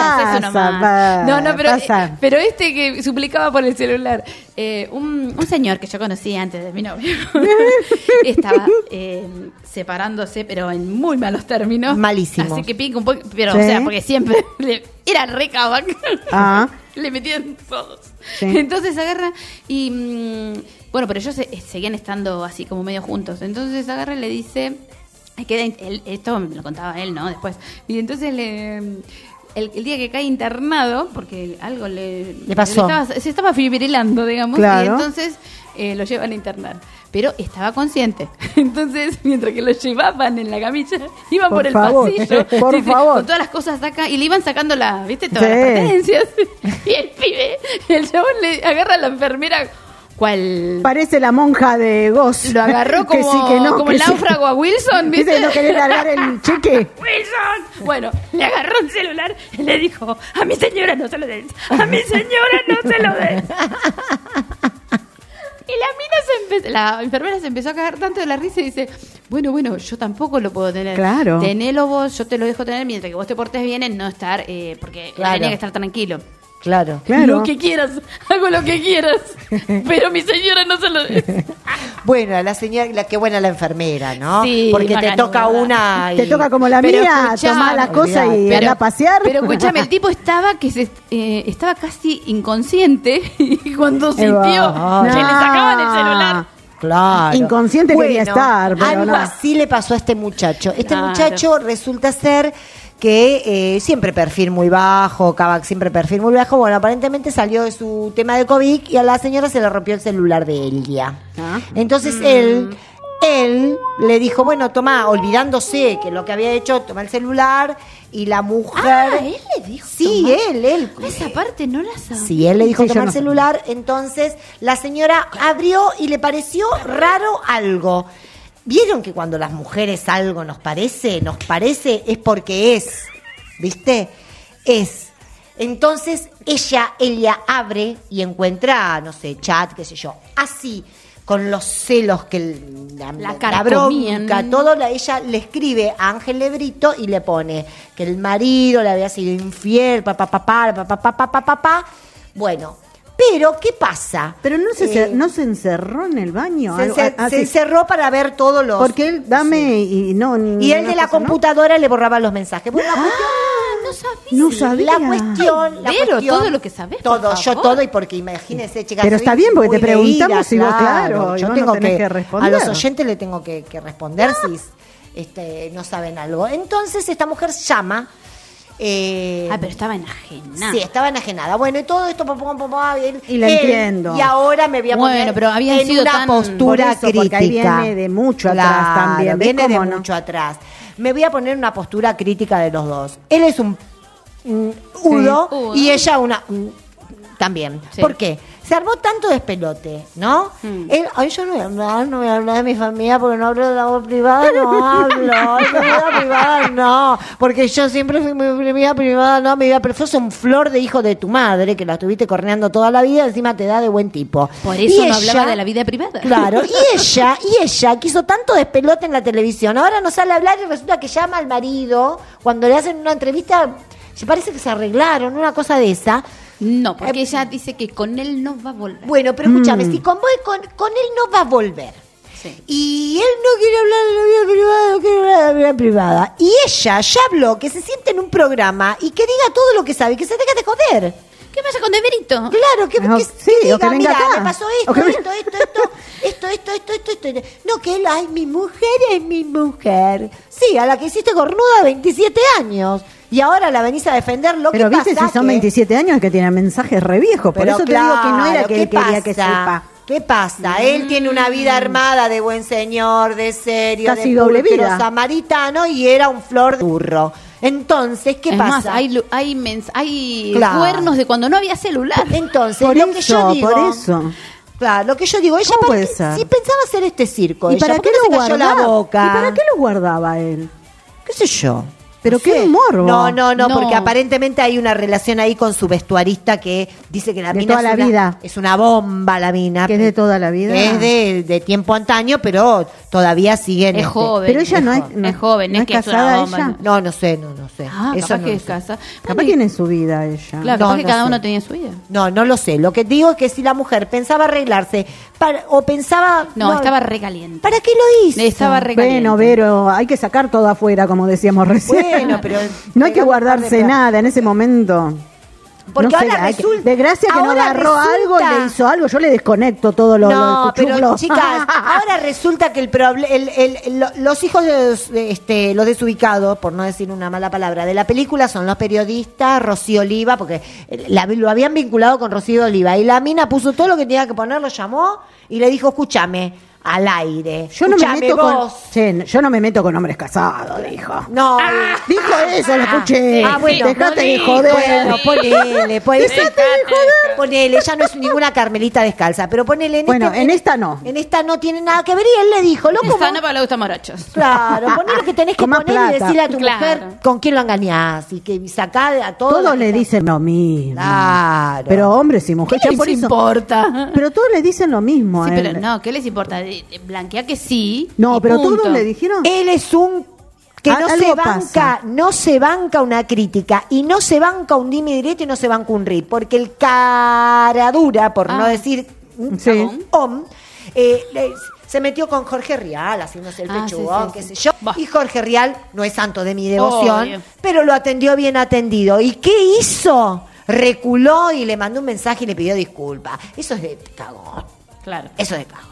pasa, pasa. Pero este que suplicaba por el celular, un señor que yo conocí antes de mi novio, estaba separándose, pero en muy malos términos. Malísimos. Así que pica un poco, pero Sí. o sea, porque siempre era re cabac. Ah. Le metían todos. Sí. Entonces agarra y bueno, pero ellos seguían estando así como medio juntos. Entonces agarra y le dice, esto me lo contaba él, ¿no? Después. Y entonces el día que cae internado, porque algo le pasó. se estaba fibrilando, digamos, Claro. y entonces lo llevan a internar. pero estaba consciente. Entonces, mientras que lo llevaban en la camilla, iban por el favor, pasillo, por ¿viste? favor. Con todas las cosas acá, y le iban sacando ¿viste? Todas Sí. las pertenencias. Y el pibe, el chabón le agarra a la enfermera, ¿cuál? Parece la monja de Ghost. Lo agarró Que como, sí, que no, como que el sí. náufrago a Wilson, ¿viste? ¿Viste? No querés largar el cheque. ¡Wilson! Bueno, le agarró el celular y le dijo, a mi señora no se lo des, a mi señora no se lo des. Y la enfermera se empezó a cagar tanto de la risa y dice, bueno, yo tampoco lo puedo tener. Claro. Tenelo vos, yo te lo dejo tener mientras que vos te portes bien en no estar, porque Claro. tenía que estar tranquilo. Claro. Lo que quieras, hago lo que quieras, pero mi señora no se lo des. Bueno, la señora, qué buena la enfermera, ¿no? Sí, porque te macanuda. toca una. Te toca como la Pero mía, escuchame, tomar las cosas y olvidate. andar a pasear. Pero escúchame, el tipo estaba estaba casi inconsciente y cuando sintió que le sacaban el celular. Claro. Inconsciente quería estar, pero algo no. así le pasó a este muchacho. Este Claro. muchacho resulta ser que siempre perfil muy bajo, Kavak siempre perfil muy bajo. Bueno, aparentemente salió de su tema de COVID y a la señora se le rompió el celular de Elia. Entonces él le dijo, bueno, toma, olvidándose que lo que había hecho, toma el celular y la mujer... Él le dijo. Sí, tomar. él. Esa parte no la sabía. Sí, él le dijo Sí, yo tomar no el celular, entonces la señora abrió y le pareció raro algo. ¿Vieron que cuando las mujeres algo nos parece es porque es? ¿Viste? Es. Entonces ella abre y encuentra, no sé, chat, qué sé yo, así, con los celos que la carcomían. bronca, todo, ella le escribe a Ángel Lebrito y le pone que el marido le había sido infiel, Bueno, pero ¿qué pasa? Pero no se encerró en el baño. Se encerró para ver todos los... Porque él, dame y no. Y él de la computadora le borraba los mensajes. Bueno, No sabía. No sabía. La cuestión, Pero todo lo que sabés, por todo, yo favor. todo, y porque imagínense, chicas. Pero soy está bien, porque muy te preguntamos leída, y vos, claro, y yo vos tengo no tenés que responder. a los oyentes le tengo que responder si no saben algo. Entonces esta mujer llama. Pero estaba enajenada. Sí, estaba enajenada. Bueno, y todo esto, Y la entiendo. Y ahora me voy a poner Bueno, pero habían en sido una tan- postura por eso, crítica. porque ahí viene de mucho atrás también. ¿Ves Viene de cómo no? mucho atrás. Me voy a poner en una postura crítica de los dos. Él es un udo Udo. y ella una también. Sí. ¿Por qué? Se armó tanto despelote, ¿no? Él, yo no voy a hablar de mi familia porque no hablo de la voz privada, no hablo, de mi vida privada no, porque yo siempre fui mi vida privada, no, mi vida, pero sos un flor de hijo de tu madre, que la estuviste corneando toda la vida, encima te da de buen tipo. Por Y eso no ella- hablaba de la vida privada. Claro, y ella quiso tanto despelote en la televisión, ahora no sale a hablar y resulta que llama al marido, cuando le hacen una entrevista, se parece que se arreglaron, una cosa de esa. No, porque ella dice que con él no va a volver. Bueno, pero escúchame, si con él no va a volver. Sí. Y él no quiere hablar de la vida privada, no quiere hablar de la vida privada. Y ella ya habló que se siente en un programa y que diga todo lo que sabe, que se deje de joder. ¿Qué pasa con Demerito? Claro, que Sí, diga, o que venga mira, acá. me pasó O que esto. No, que él, ay, mi mujer es mi mujer. Sí, a la que hiciste cornuda 27 años. Y ahora la venís a defender lo Pero que viste, pasa si son que- 27 años es que tiene mensajes re viejos. Por Pero eso te digo que no era claro, que ¿qué él quería que pasa? sepa. ¿Qué pasa? Él tiene una vida armada de buen señor, de serio, Casi de doble pulcro vida. samaritano y era un flor de burro. Entonces, ¿qué Es pasa? más, hay Claro. cuernos de cuando no había celular. Entonces, Por lo que yo eso, digo, por eso. claro, lo que yo digo, ella ¿Cómo para puede qué- ser? si pensaba hacer este circo, ¿Y ella, para ¿por qué no lo se cayó guardaba? la boca? ¿Y para qué lo guardaba él? ¿Qué sé yo? Pero No qué sé. morbo. No, No. porque aparentemente hay una relación ahí con su vestuarista que dice que la De mina toda es la vida. es una bomba la mina. Que es de toda la vida. Es de tiempo antaño, pero todavía siguen. Es joven. Pero ella no es, Es joven, no es que es una casada bomba. ella. No, no sé. Ah, Eso capaz no que lo es sé. casa. Capaz tiene su vida ella. Claro, No, capaz que no cada sé. uno tenía su vida. No lo sé. Lo que digo es que si la mujer pensaba arreglarse o pensaba... No, estaba recaliente. ¿Para qué lo hizo? Estaba recaliente. Bueno, Vero, hay que sacar todo afuera, como decíamos recién. Bueno, pero... no hay que pegamos un par guardarse de nada en ese momento. Porque No sé, ahora hay que- resulta... de gracia que no ahora agarró algo, resulta- le hizo algo, yo le desconecto todo lo No, pero cuchuflo. chicas, ahora resulta que los hijos de los desubicados, por no decir una mala palabra, de la película son los periodistas, Rocío Oliva, porque lo habían vinculado con Rocío Oliva, y la mina puso todo lo que tenía que poner, lo llamó y le dijo, escúchame, al aire. Yo no Escuchame me meto con hombres casados, dijo. No, dijo eso, lo escuché. bueno, dejate de no joder. bueno, ponele, Dejate de joder. Ponele, ella no es ninguna Carmelita descalza, pero ponele en esta no. En esta no tiene nada que ver y él le dijo, loco. Esta no, pero le gustan morochos. Claro, poné lo que tenés que Con más poner y plata. decirle a tu Claro. mujer con quién lo engañás y que sacá a todos. Todos le dicen lo mismo. Claro. Pero hombres y mujeres. ¿Qué les por eso- importa? Pero todos le dicen lo mismo. Sí, a él. pero no, ¿qué les importa? De blanquear que sí. No, y pero punto. todos le dijeron. Él es un que no Algo se banca, pasa. no se banca una crítica y no se banca un dime directo y no se banca un rip, porque el cara dura, por no decir Sí. se metió con Jorge Rial haciéndose el pechugón, sí, qué sí. sé yo. Y Jorge Rial no es santo de mi devoción, Obvio. pero lo atendió bien atendido. ¿Y qué hizo? Reculó y le mandó un mensaje y le pidió disculpas. Eso es de cagón. Claro. Eso es de cagón.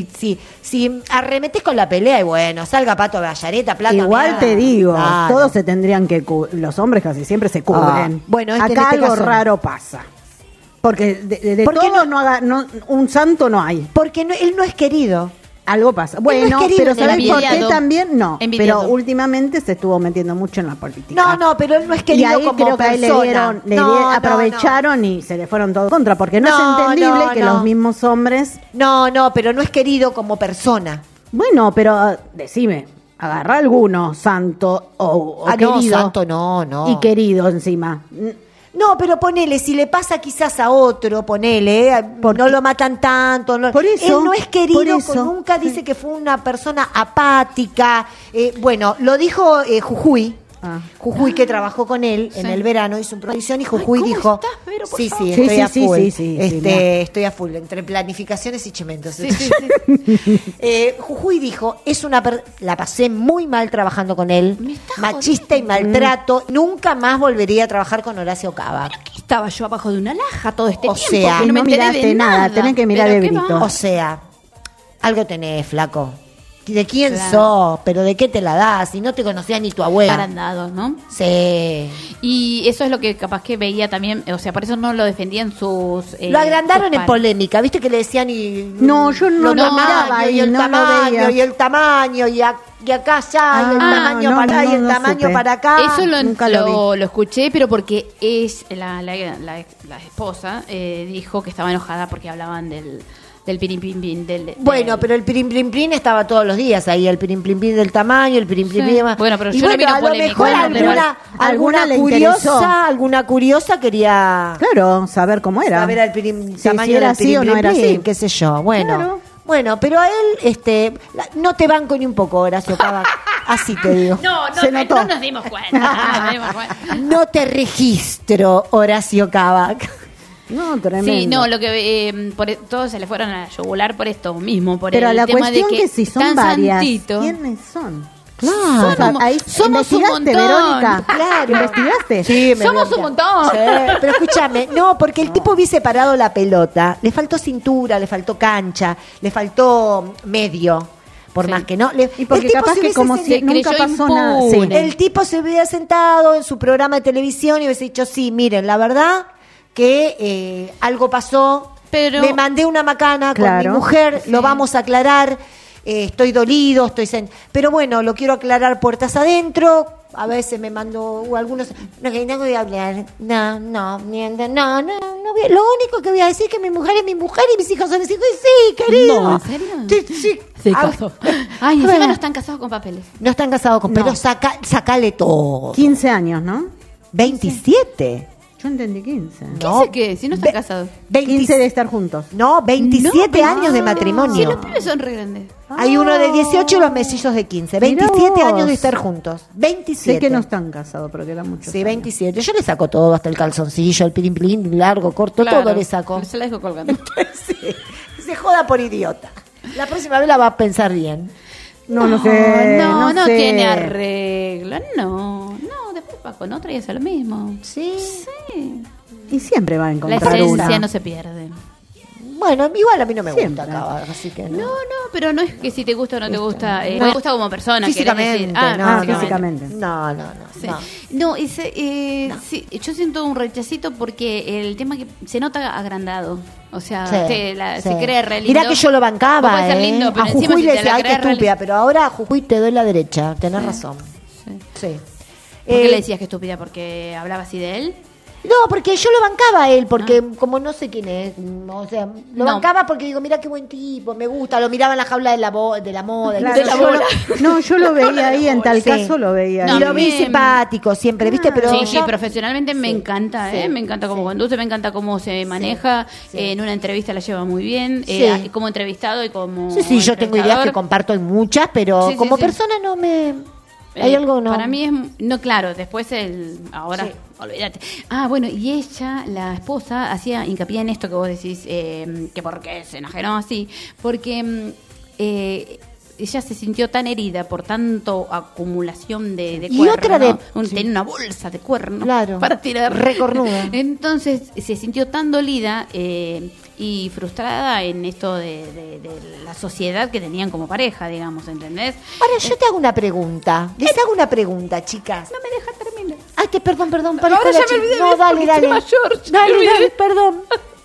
Si arremetés con la pelea y bueno, salga Pato Gallareta, plata. Igual mierda. te digo, Claro. todos se tendrían que los hombres casi siempre se cubren. Bueno, acá este algo caso no. raro pasa. Porque de ¿Por qué todo un santo no hay. Porque él no es querido. Algo pasa. Bueno, no es querido, pero es ¿sabes por qué envidiado. también? No. Envidiado. Pero últimamente se estuvo metiendo mucho en la política. No, pero él no es Y querido ahí como creo que ahí persona. aprovecharon y se le fueron todos contra, porque no, No, es entendible no, que no. los mismos hombres. No, pero no es querido como persona. Bueno, pero decime, agarra alguno santo o No, querido. santo no. Y querido encima. No, pero ponele, si le pasa quizás a otro, ponele, no lo matan tanto. No, Por eso, él no es querido, por eso. nunca dice que fue una persona apática. Bueno, lo dijo Jujuy. Jujuy, que trabajó con él en el verano, hizo una producción y Jujuy ¿cómo dijo... estás, Vero, por sí, favor? sí, estoy a full. sí, mira. Estoy a full, entre planificaciones y chimentos. Sí, sí, sí. Jujuy dijo, la pasé muy mal trabajando con él, Me está machista y maltrato, nunca más volvería a trabajar con Horacio Cava. Estaba yo abajo de una laja todo este O tiempo. sea, que no me enteré miraste de nada, tenés que mirar Pero el ¿qué grito. va? O sea, algo tenés, flaco. ¿De quién Claro. sos? ¿Pero de qué te la das? Si no te conocía ni tu abuela. Arandados, ¿no? Sí. Y eso es lo que capaz que veía también, o sea, por eso no lo defendían sus... Lo agrandaron sus en pares. polémica, ¿viste que le decían y No, yo no lo lo miraba ahí, y el no lo tamaño veía. y el tamaño y acá allá y el tamaño no, para allá y el no tamaño supe. para acá. Eso nunca lo lo escuché, pero porque es la esposa dijo que estaba enojada porque hablaban del pirim pim pim Bueno, pero el pirim plim plim estaba todos los días ahí, el pirim plim plim del tamaño, el pirim plim Sí. plim. Bueno, pero y yo no miro a lo polémica, mejor no, pero alguna le interesó. alguna curiosa quería Claro, saber cómo era. saber el pirim, Sí, tamaño si era del así pirim o no plim era plim, así. qué sé yo. Bueno. Claro. Bueno, pero a él no te banco ni un poco, Horacio Cava. Así te digo. Se notó. no nos dimos cuenta. No nos dimos cuenta. No te registro, Horacio Cava. No, tremendo. Sí, no, lo que todos se le fueron a yugular por esto mismo, por Pero el la tema cuestión de que si son tan varias, santito. ¿quiénes son? Claro. O sea, ahí somos un investigaste, montón. Verónica. Claro. ¿Investigaste? Sí, Somos un montón. Sí, pero escúchame, no, porque el tipo hubiese parado la pelota, le faltó cintura, le faltó cancha, le faltó medio. Por Sí. más que no. Y porque el tipo capaz se que hubiese como sent- si nunca creyó pasó nada. Sí. impune. El tipo se hubiera sentado en su programa de televisión y hubiese dicho, sí, miren, la verdad que algo pasó, Pero- me mandé una macana con Claro. mi mujer, Sí. lo vamos a aclarar, estoy dolido, pero bueno, lo quiero aclarar puertas adentro. A veces me mando algunos, no voy a hablar, no, voy a- lo único que voy a decir es que mi mujer es mi mujer y mis hijos son mis hijos, y sí, querido. No, ¿en serio? Sí. Se Ah, casó. Ay, bueno. encima no están casados con papeles. No están casados con, No. pero sacale todo. 15 años, ¿no? 27. Yo entendí 15. No. ¿Qué? ¿Qué? Si no están casados. 15 de estar juntos. No, 27 No, años de Si matrimonio. los pibes son re grandes. Hay uno de 18 y los mesillos de 15. Mirá 27 vos. años de estar juntos. 27. Sé que no están casados, pero quedan muchos. Sí, años. 27. Yo le saco todo, hasta el calzoncillo, el pirim pirim, largo, corto, todo le saco. Se la dejo colgando. Sí. Se joda por idiota. La próxima vez la va a pensar bien. No sé. No sé. tiene arreglo. No, después va con otra y hace lo mismo. Sí. Sí. Y siempre va a La encontrar esencia una. no se pierde. Bueno, igual a mí no me Siempre. gusta Cava, así que no. No, pero no es que si te gusta o no te gusta. No. Me gusta como persona. Físicamente, querés decir. físicamente. No. Sí. No, sí, yo siento un rechacito porque el tema que se nota agrandado. O sea, se cree re lindo. Mirá que yo lo bancaba, Vos podés ser lindo, pero a encima Jujuy si le te decía, la ay, qué crees re estúpida, pero ahora a Jujuy te doy la derecha, tenés razón. Sí. ¿Por qué le decías que estúpida? ¿Porque hablaba así de él? No, porque yo lo bancaba a él, porque como no sé quién es, o sea, lo bancaba porque digo, mira qué buen tipo, me gusta, lo miraba en la jaula de la moda, Claro, yo lo veía ahí, en tal caso lo veía ahí. Y lo vi simpático siempre, ¿viste? Pero sí, profesionalmente me encanta, me encanta cómo conduce, me encanta cómo se maneja, en una entrevista la lleva muy bien, como entrevistado y como Sí, yo tengo ideas que comparto en muchas, pero como persona no me... Hay algo no. Para mí es no claro, después ahora olvídate. Bueno, y ella, la esposa, hacía hincapié en esto que vos decís, que por qué se enajenó así, porque ella se sintió tan herida por tanto acumulación de cuernos. Y otra tenía una bolsa de cuernos para tirar. Recornuda. Entonces se sintió tan dolida y frustrada en esto de la sociedad que tenían como pareja, digamos, ¿entendés? Ahora yo te hago una pregunta. Les hago una pregunta, chicas. No me deja terminar. Ay, perdón. Ahora ya me olvidé. No, dale. Mayor, Dale, perdón.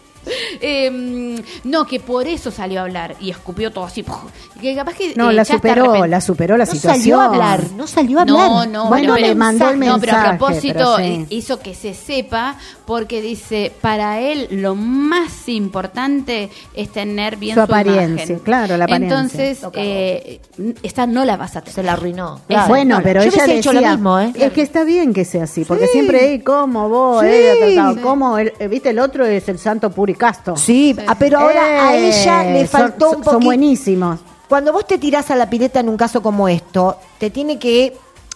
No, que por eso salió a hablar y escupió todo así. Que capaz que la superó la situación. No salió a hablar. No, bueno, le mandó el mensaje. No, pero a propósito hizo que se sepa porque dice, para él lo más importante es tener bien su apariencia, imagen. Claro, la apariencia. Entonces, esta no la vas a tener. Se la arruinó. Claro. Bueno, pero ella decía, hecho lo mismo, es que está bien que sea así, porque siempre, ¿cómo vos? ¿Cómo? ¿Viste? El otro es el santo puro y casto. Sí, pero ahora a ella le faltó un poquito. Son buenísimos. Cuando vos te tirás a la pileta en un caso como esto, te tiene que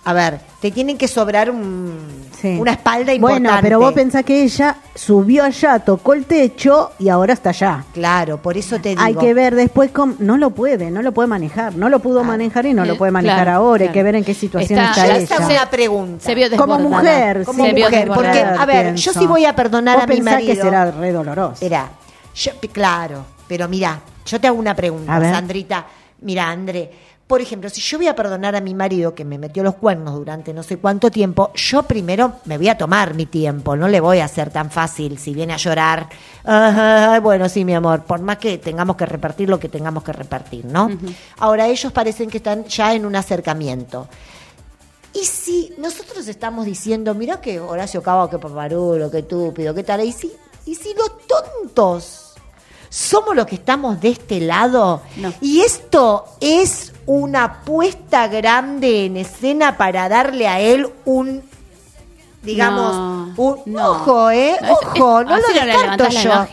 sobrar una espalda importante. Bueno, pero vos pensás que ella subió allá, tocó el techo y ahora está allá. Claro, por eso te digo. Hay que ver después cómo... No lo puede manejar. No lo pudo manejar y no lo puede manejar ahora. Hay que ver en qué situación está ella. Esa es una pregunta. Se vio como mujer. Porque, a ver, yo sí voy a perdonar a mi marido. Que será re doloroso. Claro, pero mira, yo te hago una pregunta, Sandrita. Mira, André, por ejemplo, si yo voy a perdonar a mi marido que me metió los cuernos durante no sé cuánto tiempo, yo primero me voy a tomar mi tiempo, no le voy a hacer tan fácil si viene a llorar. Bueno, sí, mi amor, por más que tengamos que repartir lo que tengamos que repartir, ¿no? Uh-huh. Ahora ellos parecen que están ya en un acercamiento. Y si nosotros estamos diciendo, mira que Horacio Cava, que paparulo, que estúpido, que tal, y si los tontos somos los que estamos de este lado, y esto es una puesta grande en escena para darle a él un, digamos, ojo, no lo descarto yo.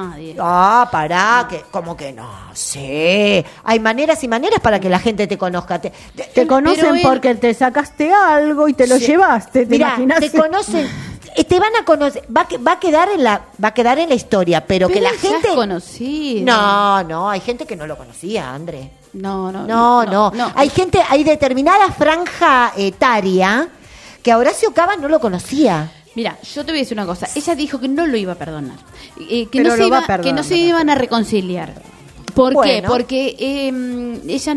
Pará, que como que no sé. Hay maneras y maneras para que la gente te conozca. Te conocen porque te sacaste algo y te lo llevaste. Mirá, te conocen. Te van a conocer, va a quedar en la historia, pero que la gente es conocido. No, hay gente que no lo conocía, André. No. Hay determinada franja etaria que a Horacio Cava no lo conocía. Mira, yo te voy a decir una cosa. Ella dijo que no lo iba a perdonar, que no se iban a reconciliar. ¿Por qué? Porque ella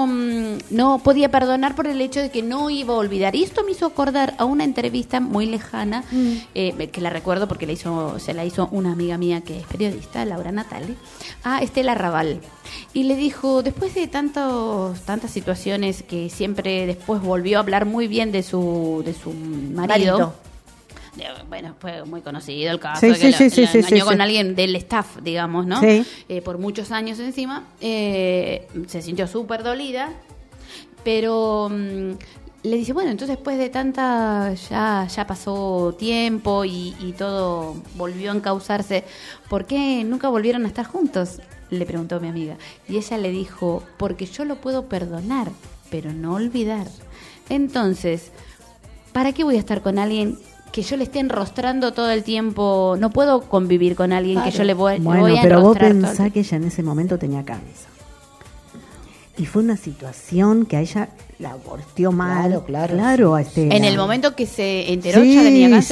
no podía perdonar por el hecho de que no iba a olvidar. Y esto me hizo acordar a una entrevista muy lejana, que la recuerdo porque se la hizo una amiga mía que es periodista, Laura Natale, a Estela Raval. Y le dijo, después de tantas situaciones que siempre después volvió a hablar muy bien de su marido. Bueno, fue muy conocido el caso de que lo engañó con alguien del staff, digamos, ¿no? Sí. Por muchos años encima. Se sintió súper dolida, pero le dice, bueno, entonces después de tanta, ya pasó tiempo y todo volvió a encauzarse, ¿por qué nunca volvieron a estar juntos? Le preguntó mi amiga. Y ella le dijo, porque yo lo puedo perdonar, pero no olvidar. Entonces, ¿para qué voy a estar con alguien que yo le esté enrostrando todo el tiempo? No puedo convivir con alguien que yo le voy a enrostrar. Pero vos pensás que ella en ese momento tenía cáncer. Y fue una situación que a ella la volteó mal. Claro, a Estela. En el momento que se enteró ya tenía cáncer.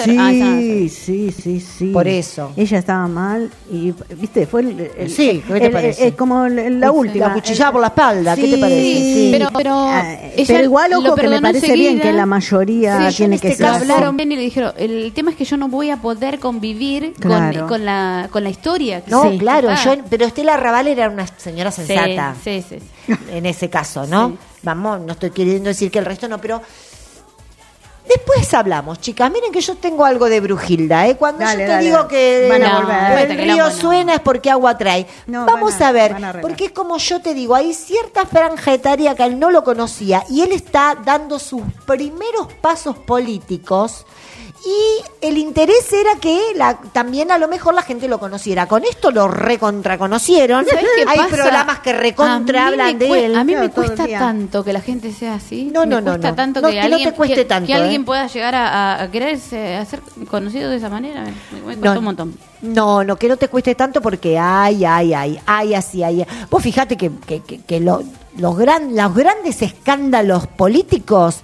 Sí. Por eso. Ella estaba mal y, viste, fue ¿qué te parece? como la última. La cuchillada por la espalda, ¿qué te parece? Sí. Pero pero igual, ojo, que me parece bien que la mayoría tiene que ser. Hablaron bien y le dijeron, el tema es que yo no voy a poder convivir con la historia. No, claro, pero Estela Raval era una señora sensata. Sí. En ese caso, ¿no? Sí. Vamos, no estoy queriendo decir que el resto no, pero después hablamos, chicas. Miren que yo tengo algo de Brujilda, ¿eh? Cuando yo te digo que van a volver. El río suena es porque agua trae. Vamos a ver, porque es como yo te digo, hay cierta franja etaria que él no lo conocía y él está dando sus primeros pasos políticos. Y el interés era que también a lo mejor la gente lo conociera. Con esto lo recontraconocieron. Hay programas que recontra hablan de él. A mí me cuesta tanto que la gente sea así. No. Tanto que alguien, no te cueste tanto. Que alguien pueda llegar a quererse a ser conocido de esa manera. Me cuesta un montón. No, que no te cueste tanto porque hay así. Vos fijate que los grandes escándalos políticos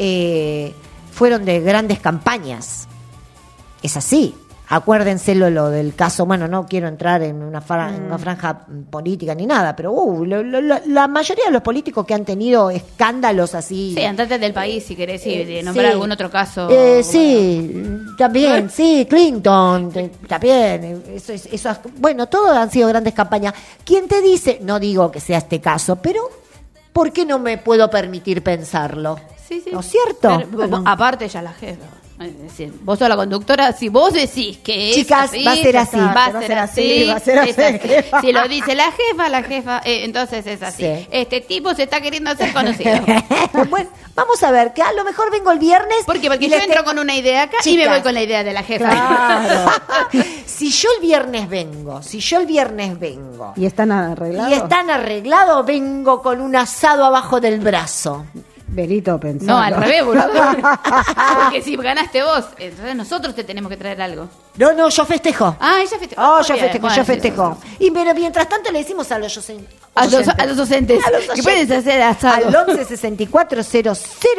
fueron de grandes campañas. Es así. Acuérdense lo del caso, bueno, no quiero entrar en una franja política ni nada, pero la mayoría de los políticos que han tenido escándalos así... Sí, andate del país si querés nombrar algún otro caso. Sí, también, sí, Clinton, también. Bueno, todos han sido grandes campañas. ¿Quién te dice? No digo que sea este caso, pero ¿por qué no me puedo permitir pensarlo? Sí. ¿No es cierto? Pero, aparte ya la jefa. Es decir, vos sos la conductora, si vos decís que chicas, es así, va a ser así. Va a ser así. Si lo dice la jefa, entonces es así. Sí. Este tipo se está queriendo hacer conocido. Bueno, vamos a ver, que a lo mejor vengo el viernes. Porque yo entro con una idea acá y me voy con la idea de la jefa. Claro. Si yo el viernes vengo. ¿Y están arreglados? Vengo con un asado abajo del brazo. Berito pensó. No, al revés, boludo. Porque si ganaste vos, entonces nosotros te tenemos que traer algo. No, yo festejo. Ella festejó. Yo festejo. Y pero mientras tanto le decimos a los docentes. ¿Qué puedes hacer asado? Al 11 64 00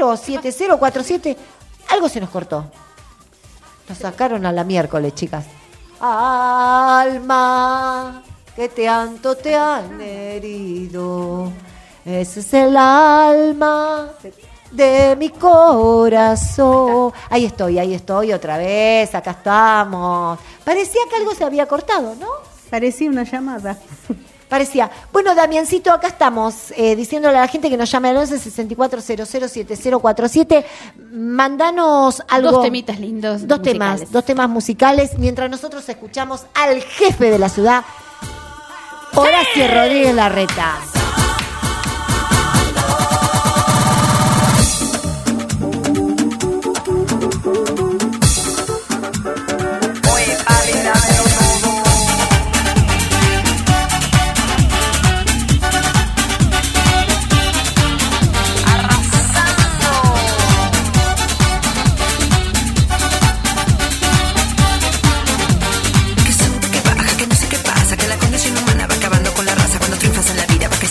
7047. Algo se nos cortó. Nos sacaron a la miércoles, chicas. Alma, que tanto te han herido. Ese es el alma de mi corazón. Ahí estoy otra vez, acá estamos. Parecía que algo se había cortado, ¿no? Parecía una llamada. Parecía. Bueno, Damiancito, acá estamos diciéndole a la gente que nos llame al 11 64 00 7047. Mandanos algo. Dos temitas lindos. Dos temas musicales. Mientras nosotros escuchamos al jefe de la ciudad, Horacio Rodríguez Larreta. Que la condición humana va acabando con la raza cuando triunfas en la vida. Va que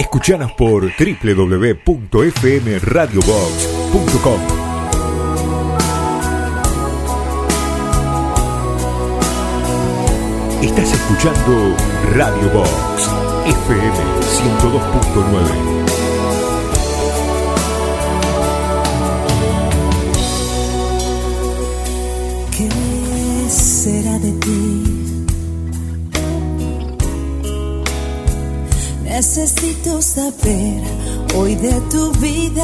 Escuchanos por www.fmradiobox.com. Estás escuchando Radio Box FM 102.9. ¿Qué será de ti? Necesito saber hoy de tu vida.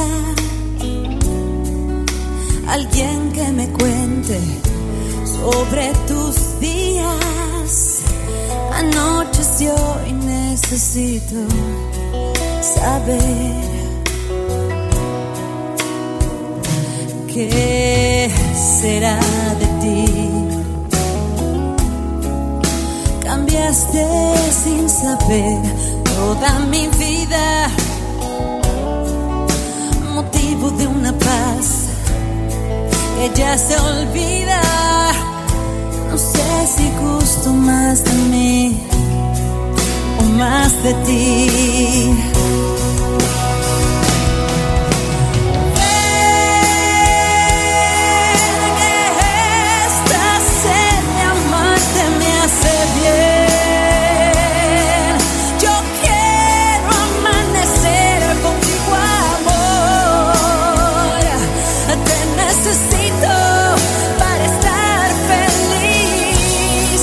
Alguien que me cuente sobre tus días. Anocheció y necesito saber qué será de ti. Cambiaste sin saber toda mi vida, motivo de una paz que ya se olvida. No sé si gusto más de mí o más de ti. Esta sed de amarte me hace bien. Yo quiero amanecer contigo, amor. Te necesito para estar feliz.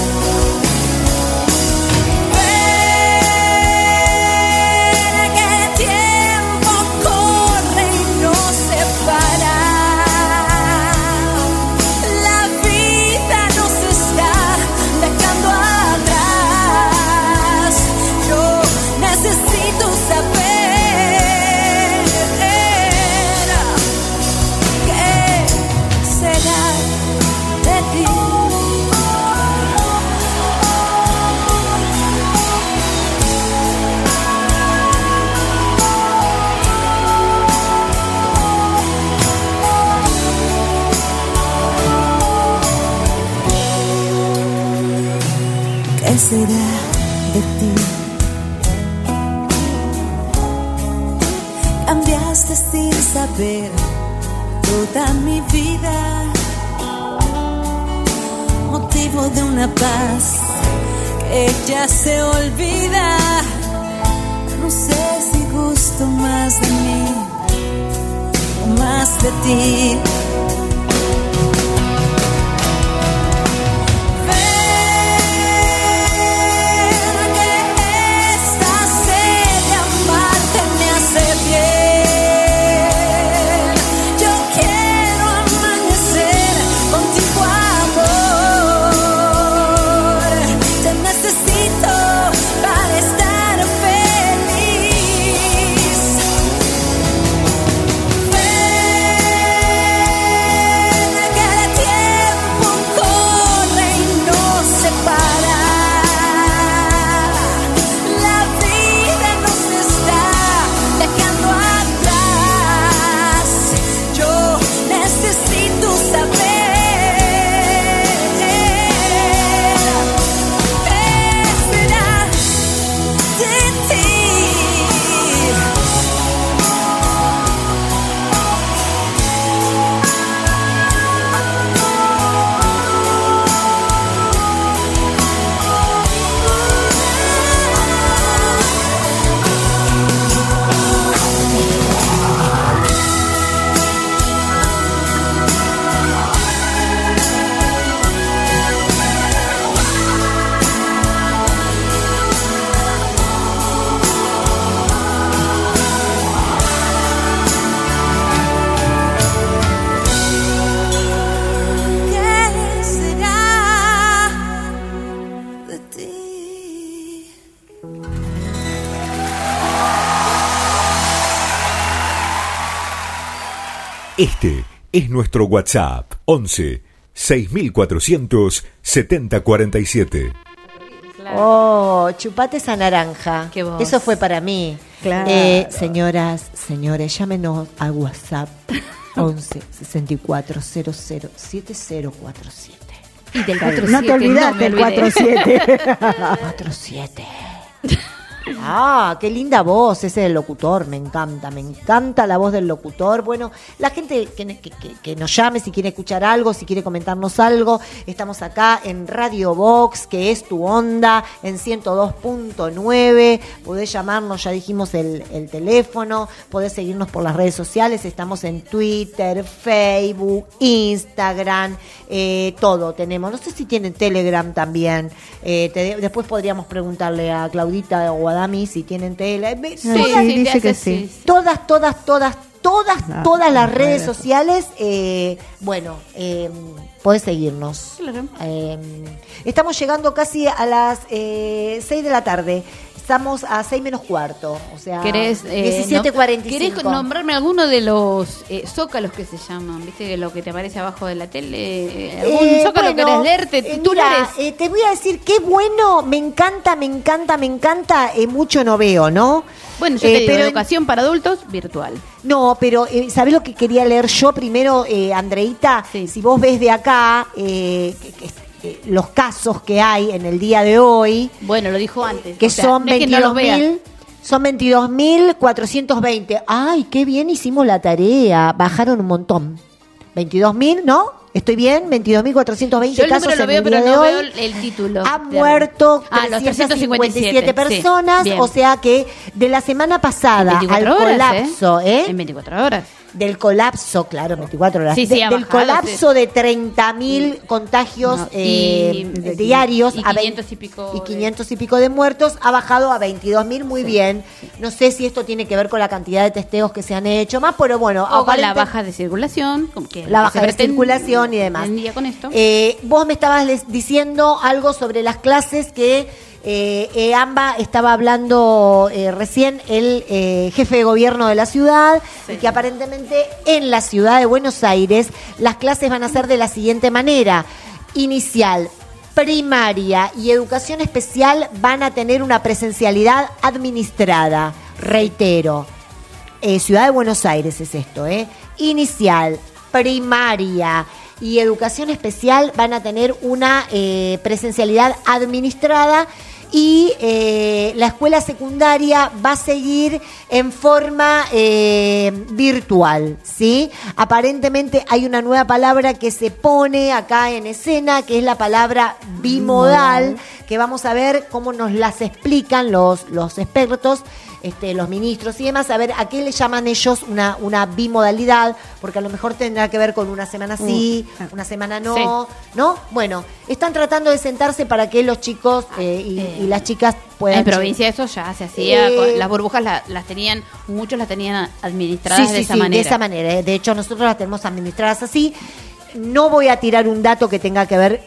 Ven que el tiempo corre y no se para. La vida nos está dejando atrás. Yo necesito saber qué será de ti. ¿Qué será de ti? Cambiaste sin saber toda mi vida, motivo de una paz que ya se olvida. No sé si gusto más de mí o más de ti. Esta sed de amarte me hace bien. Yo quiero amanecer contigo, amor. Te necesito para estar feliz. Ven que el tiempo corre y no se para. La vida nos está dejando atrás. Yo necesito saber qué será de ti. ¿Qué será de ti? Este es nuestro WhatsApp 11 6400 7047. Oh, chupate esa naranja. Qué voz. Eso fue para mí. Claro. Señoras, señores, llámenos al WhatsApp 11 64 00 7047. Y del Claro, 47. no te olvidaste me el olvidé. 47. 47. Ah, qué linda voz ese del locutor, me encanta la voz del locutor. Bueno, la gente que nos llame si quiere escuchar algo, si quiere comentarnos algo, estamos acá en Radio Box, que es tu onda, en 102.9, podés llamarnos, ya dijimos el teléfono, podés seguirnos por las redes sociales, estamos en Twitter, Facebook, Instagram, todo tenemos, no sé si tienen Telegram también, después podríamos preguntarle a Claudita o a Dami si tienen Telegram. Dice que sí. Todas las redes sociales, podés seguirnos. Claro. Estamos llegando casi a las 6 de la tarde. Estamos a 6 menos cuarto, o sea, ¿Querés, 17:45. ¿Querés nombrarme alguno de los zócalos que se llaman? ¿Viste lo que te aparece abajo de la tele? ¿Algún zócalo querés leerte? ¿Titulares? Mira, te voy a decir, qué bueno, me encanta, mucho no veo, ¿no? Bueno, yo te digo, educación para adultos, virtual. No, pero ¿sabés lo que quería leer yo primero, Andreita? Sí. Si vos ves de acá los casos que hay en el día de hoy. Bueno, lo dijo antes. Que son 22.000. Son 22.420. Ay, qué bien hicimos la tarea. Bajaron un montón. 22.000, ¿no? ¿Estoy bien? 22.420 casos en el día de hoy. Veo el título. Han muerto los 357 personas. Sí, o sea que de la semana pasada al colapso, En 24 horas. Del colapso, claro, 24 horas. Sí, del colapso de 30.000 contagios diarios y 500 y pico. Y 500 y pico de muertos, ha bajado a 22.000, muy bien. No sé si esto tiene que ver con la cantidad de testeos que se han hecho más, pero bueno. O con la baja de circulación. La baja de circulación y demás. Con esto. Vos me estabas diciendo algo sobre las clases que... AMBA estaba hablando recién el jefe de gobierno de la ciudad, y que aparentemente en la ciudad de Buenos Aires las clases van a ser de la siguiente manera: inicial, primaria y educación especial van a tener una presencialidad administrada. Reitero, ciudad de Buenos Aires es esto, inicial, primaria y educación especial van a tener una presencialidad administrada, y la escuela secundaria va a seguir en forma virtual, ¿sí? Aparentemente hay una nueva palabra que se pone acá en escena, que es la palabra bimodal, que vamos a ver cómo nos las explican los expertos, los ministros y demás, a ver a qué le llaman ellos una bimodalidad, porque a lo mejor tendrá que ver con una semana sí, una semana no, ¿no? Bueno, están tratando de sentarse para que los chicos y las chicas puedan... En provincia eso ya se hacía, las burbujas las tenían, muchos las tenían administradas de esa manera. De esa manera, de hecho nosotros las tenemos administradas así. No voy a tirar un dato que tenga que ver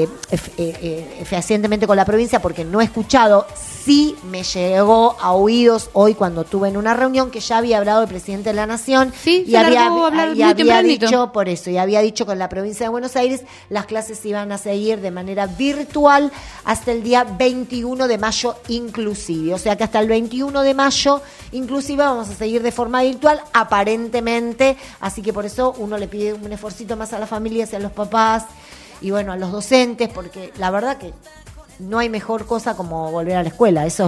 fehacientemente con la provincia, porque no he escuchado. Sí me llegó a oídos hoy cuando estuve en una reunión que ya había hablado el presidente de la Nación, y había dicho por eso, y había dicho que en la provincia de Buenos Aires las clases iban a seguir de manera virtual hasta el día 21 de mayo inclusive. O sea que hasta el 21 de mayo inclusive vamos a seguir de forma virtual, aparentemente. Así que por eso uno le pide un esfuercito más a las familias y a los papás y bueno, a los docentes, porque la verdad que no hay mejor cosa como volver a la escuela. Eso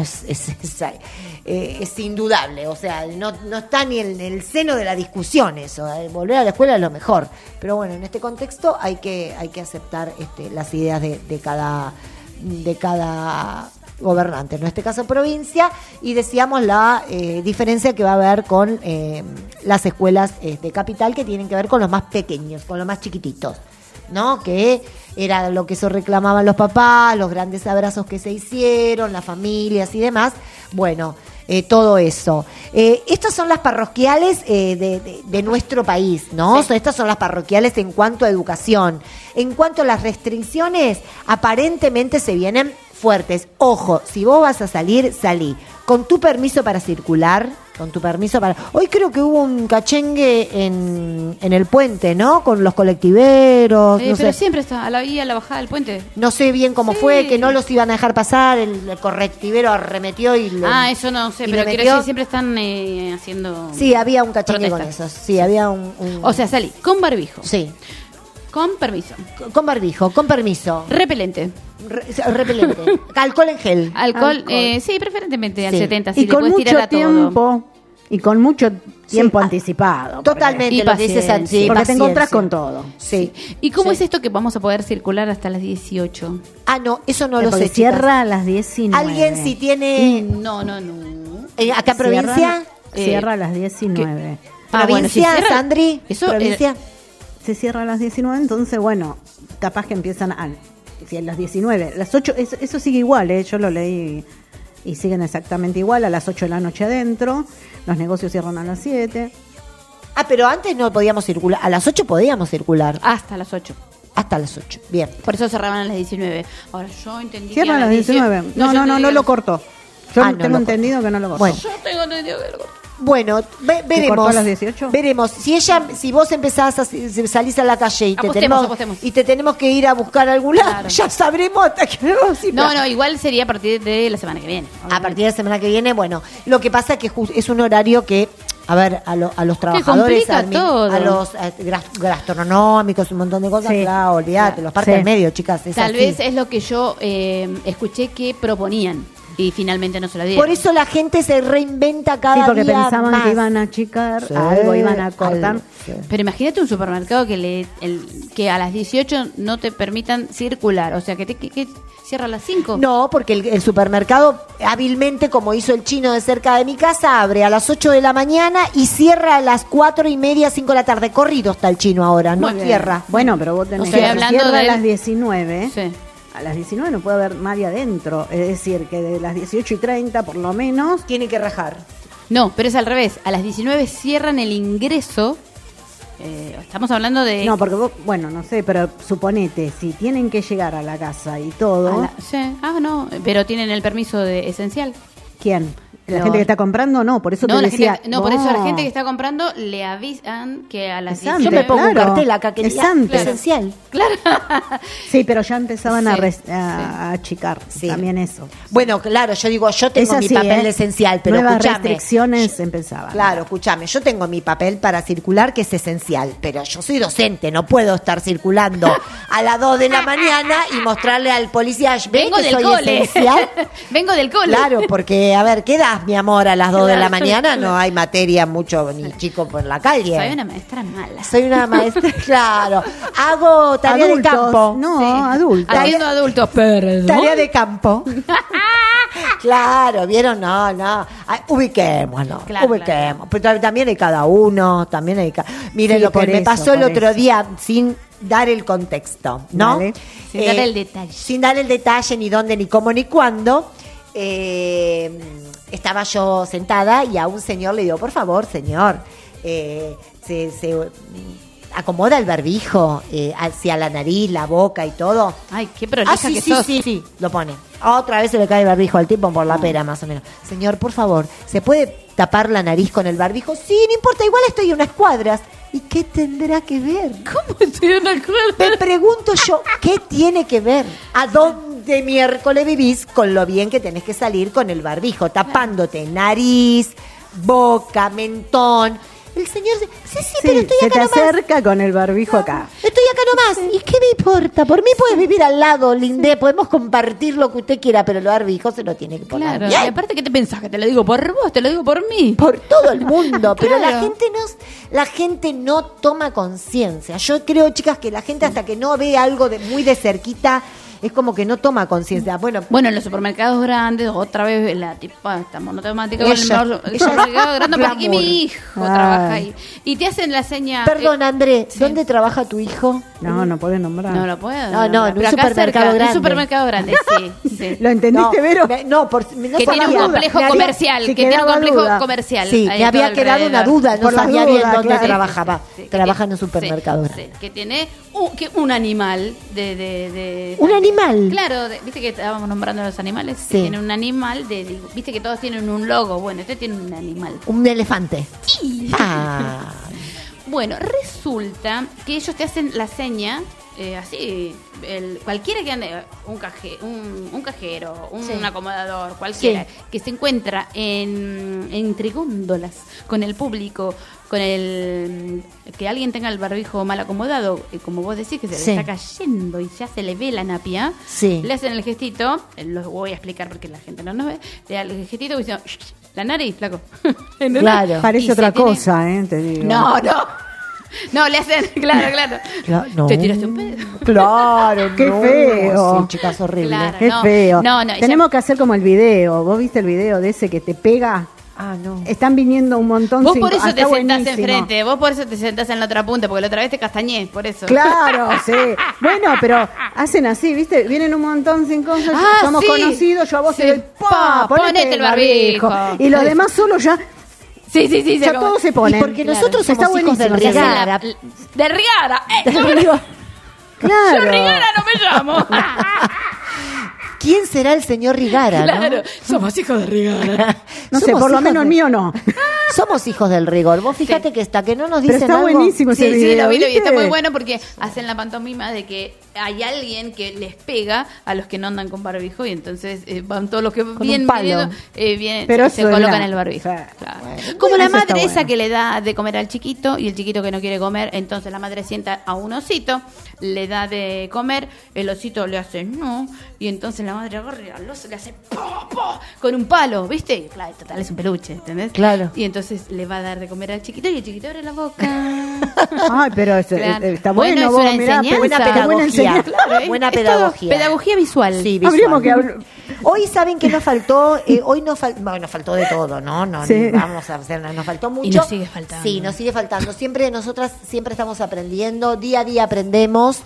es indudable. O sea, no está ni en el seno de la discusión eso. Volver a la escuela es lo mejor. Pero bueno, en este contexto hay que aceptar las ideas de cada gobernante, en este caso provincia, y decíamos la diferencia que va a haber con las escuelas de capital, que tienen que ver con los más pequeños, con los más chiquititos, ¿no? Que era lo que eso reclamaban los papás, los grandes abrazos que se hicieron, las familias y demás. Bueno, todo eso. Estas son las parroquiales de nuestro país, ¿no? Sí. Estas son las parroquiales en cuanto a educación. En cuanto a las restricciones, aparentemente se vienen fuertes. Ojo, si vos vas a salir, salí con tu permiso para circular, Hoy creo que hubo un cachengue en el puente, ¿no? Con los colectiveros. No pero sé. siempre está a la bajada del puente. No sé bien cómo fue, que no los iban a dejar pasar, el colectivero arremetió y... eso no sé, pero quiero decir, siempre están haciendo... Sí, había un cachengue con eso. Sí, había un... O sea, salí con barbijo. Sí. Con permiso. Con barbijo, con permiso. Repelente. Repelente. Alcohol en gel. Alcohol. Sí, preferentemente al Sí. 70. Si Y le con puedes tirar mucho a todo. tiempo. Y con mucho tiempo Sí. anticipado. Totalmente, Y lo que dice paciencia. Santi. Porque te encontrás paciencia. con todo. Sí. ¿Y cómo Sí. es esto que vamos a poder circular hasta las 18? Ah, no, eso no lo Porque sé, cierra chicas. a las 19. ¿Alguien si tiene No. acá en provincia? Cierra a las 19. ¿Provincia, si cierra- Sandri? Eso, ¿Provincia? Se cierra a las 19, entonces, bueno, capaz que empiezan si a las 19, las 8, eso sigue igual, yo lo leí y siguen exactamente igual, a las 8 de la noche adentro, los negocios cierran a las 7. Ah, pero antes no podíamos circular. A las 8 podíamos circular. Hasta las 8. Hasta las 8. Bien. Por eso cerraban a las 19. Ahora yo entendí Cierran que a las 19. yo No entendí lo que- cortó. Yo Ah, no tengo lo entendido que no lo cortó. Bueno. Yo tengo entendido que lo cortó. Bueno, veremos. cortó a las 18? Veremos. Si vos empezás si salís a la calle y Apostemos. te tenemos que ir a buscar a algún lado, Claro. ya sabremos hasta que No, igual sería a partir de la semana que viene. A partir de la semana que viene, bueno, lo que pasa es que es un horario que, a ver, a los trabajadores, complica todo. a los gastronómicos, un montón de cosas, Sí. claro, olvídate, los partes Sí. al medio, chicas. Es Tal así. vez es lo que yo escuché que proponían y finalmente no se lo dieron. Por eso la gente se reinventa cada Sí, porque día pensaban más. que iban a achicar Sí, algo, iban a cortar. algo, sí. Pero imagínate un supermercado que a las 18 no te permitan circular. O sea, que cierra a las 5. No, porque el supermercado hábilmente, como hizo el chino de cerca de mi casa, abre a las 8 de la mañana y cierra a las 4:30, 5 de la tarde. Corrido está el chino ahora, no Muy bien. cierra. Bueno, pero vos tenés Estoy que hablando cierra a del- las 19. Sí. A las 19 no puede haber nadie adentro. Es decir, que de las 18:30 por lo menos. Tiene que rajar. No, pero es al revés. A las 19 cierran el ingreso. Estamos hablando de... No, porque vos, bueno, no sé, pero suponete, si tienen que llegar a la casa y todo. Sí. Ah, no, pero tienen el permiso de esencial. ¿Quién? ¿La No. gente que está comprando? No, por eso No, te la decía. gente, no, por eso a la gente que está comprando le avisan que a las Es antes, 19... Yo me pongo claro. un cartel acá que Es diga antes. esencial. Sí, pero ya empezaban Sí, a achicar Sí. también eso. Bueno, claro, yo digo, yo tengo Es mi así, papel ¿eh? esencial, pero Nuevas escúchame. restricciones empezaban. Claro, escúchame, yo tengo mi papel para circular que es esencial, pero yo soy docente, no puedo estar circulando a las 2 de la mañana y mostrarle al policía, ¿ves Vengo que del soy cole. esencial? Vengo del cole. Claro, porque, a ver, ¿qué das, mi amor, a las 2 de la Claro. mañana? No hay materia mucho ni chico por la calle. Soy una maestra mala. Soy una maestra, claro. Hago tarea Adultos, de campo. no, Sí. adultos. Atiendo adultos, perdón. Tarea de campo. Claro, ¿vieron? No. Ay, ubiquémonos, Claro, ubiquemos. Pero también hay cada uno, también hay Miren Sí, lo que por me eso, pasó el por otro eso. día sin dar el contexto, ¿no? Dale. Sin dar el detalle. Sin dar el detalle, ni dónde, ni cómo, ni cuándo. Estaba yo sentada y a un señor le digo, por favor, señor, se acomoda el barbijo hacia la nariz, la boca y todo. Ay, qué prolija sí, que sí, sos. sí, lo pone. Otra vez se le cae el barbijo al tipo por la pera, más o menos. Señor, por favor, ¿se puede tapar la nariz con el barbijo? Sí, no importa, igual estoy a unas cuadras. ¿Y qué tendrá que ver? ¿Cómo estoy de acuerdo? Me pregunto yo, ¿qué tiene que ver? ¿A dónde miércoles vivís con lo bien que tenés que salir con el barbijo? Tapándote nariz, boca, mentón. El señor dice, sí, pero estoy se acá te nomás. acerca con el barbijo acá. Estoy acá nomás. ¿Y qué me importa? Por mí puedes vivir al lado, Lindé. Podemos compartir lo que usted quiera, pero el barbijo se lo tiene que poner. Claro, bien. y aparte, ¿qué te pensás? ¿Que te lo digo por vos? ¿Te lo digo por mí? Por todo el mundo, pero Claro. la gente no toma conciencia. Yo creo, chicas, que la gente hasta que no ve algo muy de cerquita es como que no toma conciencia. Bueno, Bueno, en los supermercados grandes, otra vez la tipa está monotemática con Ella- el ella- supermercado grande, porque aquí glamour. mi hijo Ay. trabaja ahí. Y te hacen la seña... perdón, André, sí. ¿dónde trabaja tu hijo? No puedes nombrar. No lo puedo. No, no, en un Pero acá supermercado cerca, en grande. un supermercado grande, sí. ¿Lo entendiste, No, Vero? no, no Que tiene un sabía. complejo Me había- comercial, si que tiene un quedaba complejo duda. comercial. Sí, ahí me había todo quedado una alrededor. duda, no Por la sabía duda, bien dónde claro. trabajaba. Sí, que Trabaja en tiene- un supermercado sí, grande. sí, que tiene un animal de ¿Un animal? Claro, viste que estábamos nombrando a los animales. Sí. Que tiene un animal viste que todos tienen un logo. Bueno, este tiene un animal. Un elefante. Ah, Bueno, resulta que ellos te hacen la seña así, cualquiera que ande, un cajero, un Sí. acomodador, cualquiera, Sí. que se encuentra entre góndolas con el público, con el que alguien tenga el barbijo mal acomodado, como vos decís, que se Sí. le está cayendo y ya se le ve la napia, Sí. le hacen el gestito, lo voy a explicar porque la gente no nos ve, le dan el gestito diciendo, la nariz, flaco. ¿Entendés? Claro. Parece Y se otra tiene- cosa, te digo. No, no, le hacen, claro. No. Te tiraste un pedo. Claro, Qué no, feo. Sí, chicas, horrible. Claro. Qué No, feo. no, Tenemos que hacer como el video. ¿Vos viste el video de ese que te pega? Ah, no. Están viniendo un montón. Vos por eso está te sentás buenísimo. enfrente, vos por eso te sentás en la otra punta, porque la otra vez te castañé, por eso. Claro, sí. Bueno, pero hacen así, ¿viste? Vienen un montón sin cosas. Ah, somos sí. conocidos, yo a vos Sí. te doy ¡pa! Ponete el barbijo. Y los demás solo ya. Sí, Ya todos se ponen. Y porque nosotros Está somos hijos del buenísimo, se hace Rigara. De Rigara. Claro. Yo Rigara no me llamo. ¿Quién será el señor Rigara? Claro, ¿no? somos hijos de Rigara. No sé, Somos por lo hijos menos el de- mío no. Somos hijos del rigor. Vos fíjate que está, que no nos Pero dicen está algo. buenísimo ese Sí, video. lo vi, y está ¿viste? muy bueno porque hacen la pantomima de que hay alguien que les pega a los que no andan con barbijo y entonces van todos los que vienen un palo. viniendo, vienen, Pero se eso es colocan la- el barbijo. o sea, Claro. bueno, Como la eso está madre esa bueno. que le da de comer al chiquito y el chiquito que no quiere comer, entonces la madre sienta a un osito, le da de comer, el osito le hace no, y entonces la madre agarra y al oso le hace po, po, con un palo, ¿viste? Y claro, total es un peluche, ¿entendés? Claro. Y entonces le va a dar de comer al chiquito y el chiquito abre la boca. Ay, pero Claro. está Bueno, bueno. es vos, una mirá, enseñanza. Buena qué buena pedagogía. enseñanza. Claro, Buena es todo pedagogía. pedagogía visual. Sí, visual. Habríamos que hablar. Hoy saben que nos faltó, hoy nos faltó de todo, ¿no? No, Sí. ni vamos a hacer nada, nos faltó mucho. Y nos sigue faltando. Sí, nos sigue faltando. Nosotras siempre estamos aprendiendo, día a día aprendemos,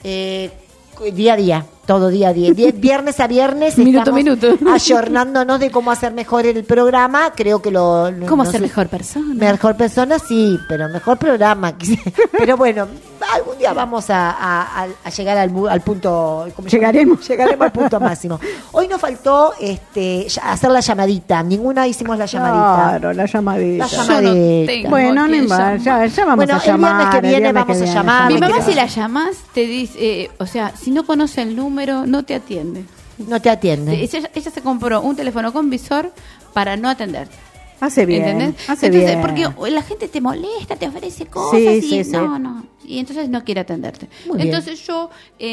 día a día, todo día a día. Viernes a viernes Minuto a estamos minuto. ayornándonos de cómo hacer mejor el programa. Creo que ¿Cómo no ser sé, mejor persona? Mejor persona, sí, pero mejor programa. Pero bueno, algún día vamos a llegar al punto. ¿cómo se llama? Llegaremos al punto máximo. Hoy nos faltó hacer la llamadita. Ninguna hicimos la llamadita. Claro, la llamadita. La llamadita. tengo Bueno, no que importa, llamar. ya vamos Bueno, a el llamar. viernes que viene viernes vamos que a viene llamar. Mi me mamá quedo- si la llamas te dice, o sea, si no conoce el número, no te atiende. No te atiende. Ella se compró un teléfono con visor para no atenderte. Hace bien. ¿Entendés? Hace Entonces, bien. porque la gente te molesta, te ofrece cosas Sí, y sí, sí. no. Y entonces no quiere atenderte. Muy bien. Entonces yo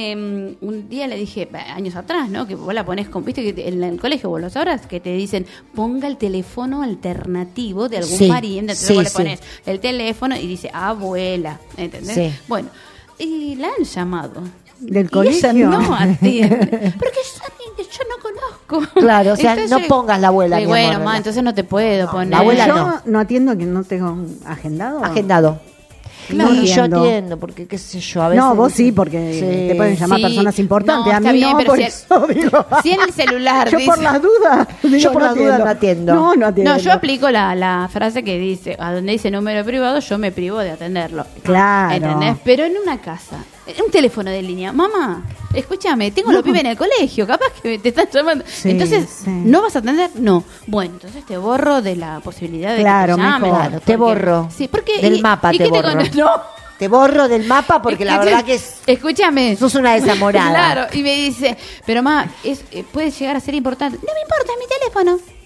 un día le dije, años atrás, ¿no? Que vos la ponés con, viste que en el colegio vos lo sabrás, que te dicen, ponga el teléfono alternativo de algún Sí, pariente. Entonces sí, vos le sí. pones el teléfono y dice, abuela, ¿entendés? Sí. Bueno, y la han llamado. ¿Del Y colegio? ella no atiende. Porque es alguien que yo no conozco. Claro, o sea, Entonces no yo le- pongas la abuela, le digo, mi bueno, amor, ma, la- entonces no te puedo poner. la abuela Yo no atiendo que no tengo agendado. Agendado. No Y yo atiendo. atiendo, porque qué sé yo, a veces... No, vos sí, porque te pueden llamar Sí. personas importantes. No, a está mí bien, no, pero por si- eso digo. Si en el celular Yo dice... por las dudas. digo, Yo por las dudas no atiendo. No, no atiendo. No, yo aplico la frase que dice, a donde dice número privado, yo me privo de atenderlo. Claro. ¿Entendés? Pero en una casa, en un teléfono de línea, mamá, escúchame, tengo los pibes en el colegio, capaz que te están llamando. Sí, Entonces, sí. ¿no vas a atender? No. Bueno, entonces te borro de la posibilidad de Claro, que te llamen. mejor. Claro, te borro. Sí, porque... Del mapa ¿y te qué borro. No. Te borro del mapa porque la verdad que es... Escúchame. Sos una desamorada. Claro, y me dice, pero ma, puede llegar a ser importante. No me importa, es mi teléfono.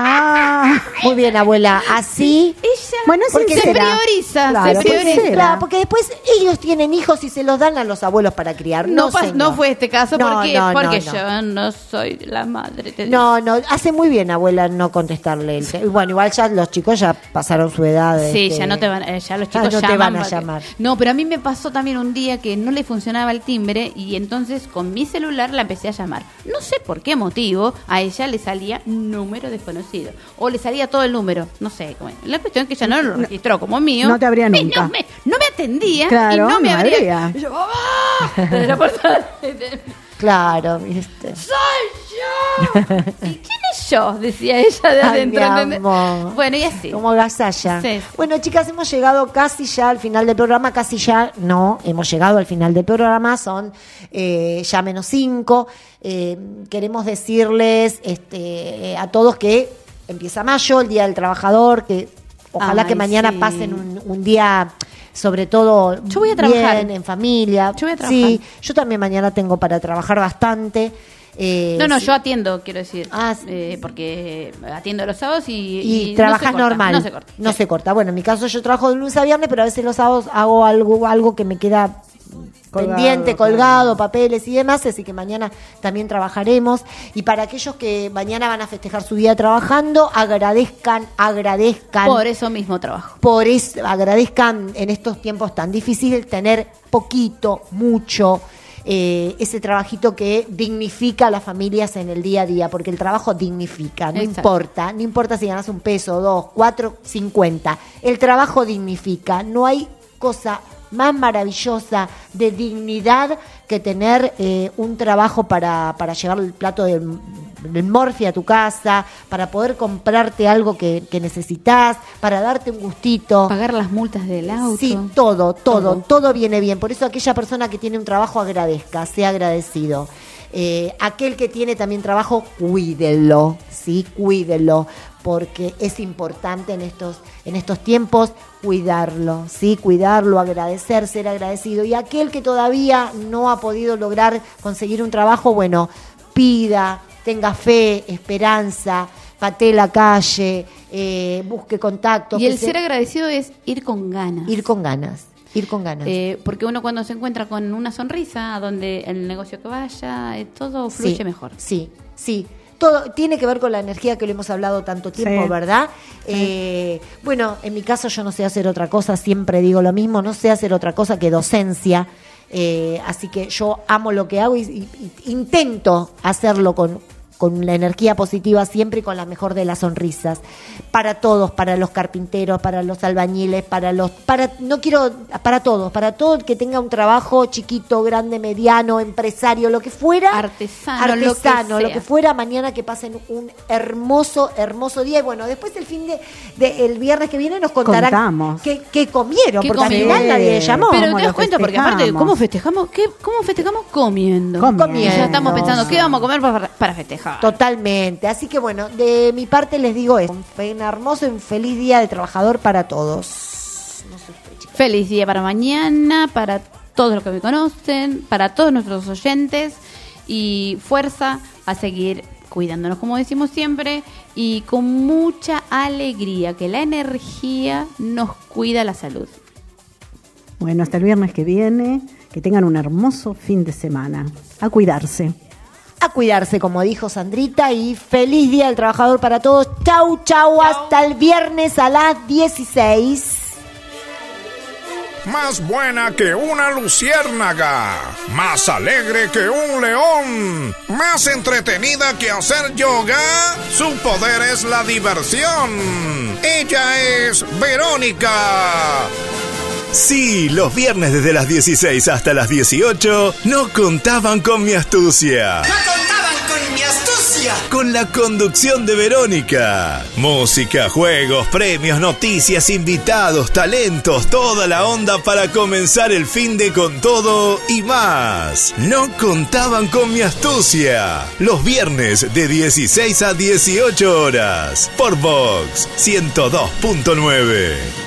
Ah, Muy bien, abuela. Así... Ella bueno, Porque se será. prioriza, Claro, se porque prioriza. será. Claro, porque después ellos tienen hijos y se los dan a los abuelos para criar. No, señor. no fue este caso No, porque, no, porque no, yo no soy la madre. No, hace muy bien, abuela, no contestarle. Bueno, igual ya los chicos ya pasaron su edad. Sí, ya no te van, ya los chicos no te llaman van a porque- llamar. No, pero a mí me pasó también un día que no le funcionaba el timbre y entonces con mi celular la empecé a llamar. No sé por qué motivo a ella le salía número desconocido o le salía todo el número, no sé. Bueno, la cuestión es que ella no lo registró como mío. No te abría Y nunca. no me atendía Claro, y no me no abría. abría. Y yo, ¡mamá! Desde la puerta. Claro, ¿viste? ¡Soy yo! ¿Y quién es yo? Decía ella de Ay, adentro. mi ¿entendés? amor. Bueno, y así. Como gasalla. Sí. Bueno, chicas, hemos llegado casi ya al final del programa. Casi ya, no, hemos llegado al final del programa. Son ya menos 5. Queremos decirles a todos que empieza mayo, el Día del Trabajador, que ojalá Ay, que mañana sí. pasen un día sobre todo Yo voy a trabajar. bien, en familia. Yo voy a trabajar. Sí, yo también mañana tengo para trabajar bastante. No, sí. yo atiendo, quiero decir, porque atiendo los sábados y trabajas no se corta, normal. No se corta. No se corta. Bueno, en mi caso yo trabajo de lunes a viernes, pero a veces los sábados hago algo que me queda pendiente, colgado, papeles y demás, así que mañana también trabajaremos. Y para aquellos que mañana van a festejar su día trabajando, agradezcan. Por eso mismo trabajo. Por eso, agradezcan en estos tiempos tan difíciles tener poquito, mucho, ese trabajito que dignifica a las familias en el día a día, porque el trabajo dignifica, no importa si ganas un peso, 2, 4, 50, el trabajo dignifica, no hay cosa más maravillosa de dignidad que tener un trabajo para llevar el plato del morfi a tu casa, para poder comprarte algo que necesitas, para darte un gustito. Pagar las multas del auto. Sí, todo viene bien. Por eso aquella persona que tiene un trabajo agradezca, sea agradecido. Aquel que tiene también trabajo, cuídelo, ¿sí? Cuídelo, porque es importante en estos tiempos cuidarlo, ¿sí? Cuidarlo, agradecer, ser agradecido. Y aquel que todavía no ha podido lograr conseguir un trabajo, bueno, pida, tenga fe, esperanza, patee la calle, busque contactos. Y el ser agradecido es ir con ganas. Ir con ganas. Porque uno cuando se encuentra con una sonrisa, a donde el negocio que vaya, todo fluye mejor. Sí. Todo tiene que ver con la energía que lo hemos hablado tanto tiempo, Sí. ¿verdad? Sí. Bueno, en mi caso yo no sé hacer otra cosa, siempre digo lo mismo, no sé hacer otra cosa que docencia. Así que yo amo lo que hago y intento hacerlo con la energía positiva siempre y con la mejor de las sonrisas. Para todos, para los carpinteros, para los albañiles, para todo el que tenga un trabajo chiquito, grande, mediano, empresario, lo que fuera. Artesano, lo que fuera, mañana que pasen un hermoso día. Y bueno, después el viernes que viene nos contarán Contamos. qué comieron, porque al final nadie llamó. Pero te das lo cuenta, porque aparte, ¿cómo festejamos? ¿Cómo festejamos? Comiendo. Comiendo. Y ya estamos pensando, ¿qué vamos a comer para festejar? Totalmente. Así que bueno, de mi parte les digo eso. Un hermoso y un feliz día de trabajador para todos. No sé usted, chicas. Feliz día para mañana, para todos los que me conocen, para todos nuestros oyentes, y fuerza a seguir cuidándonos, como decimos siempre, y con mucha alegría, que la energía nos cuida la salud. Bueno, hasta el viernes que viene, que tengan un hermoso fin de semana. A cuidarse. A cuidarse, como dijo Sandrita, y feliz día del trabajador para todos. Chau, hasta el viernes a las 16. Más buena que una luciérnaga, más alegre que un león, más entretenida que hacer yoga. Su poder es la diversión. Ella es Verónica. Sí, los viernes desde las 16 hasta las 18 no contaban con mi astucia. ¡No contaban con mi astucia! Con la conducción de Verónica. Música, juegos, premios, noticias, invitados, talentos, toda la onda para comenzar el fin de con todo y más. No contaban con mi astucia. Los viernes de 16 a 18 horas. Por Vox 102.9.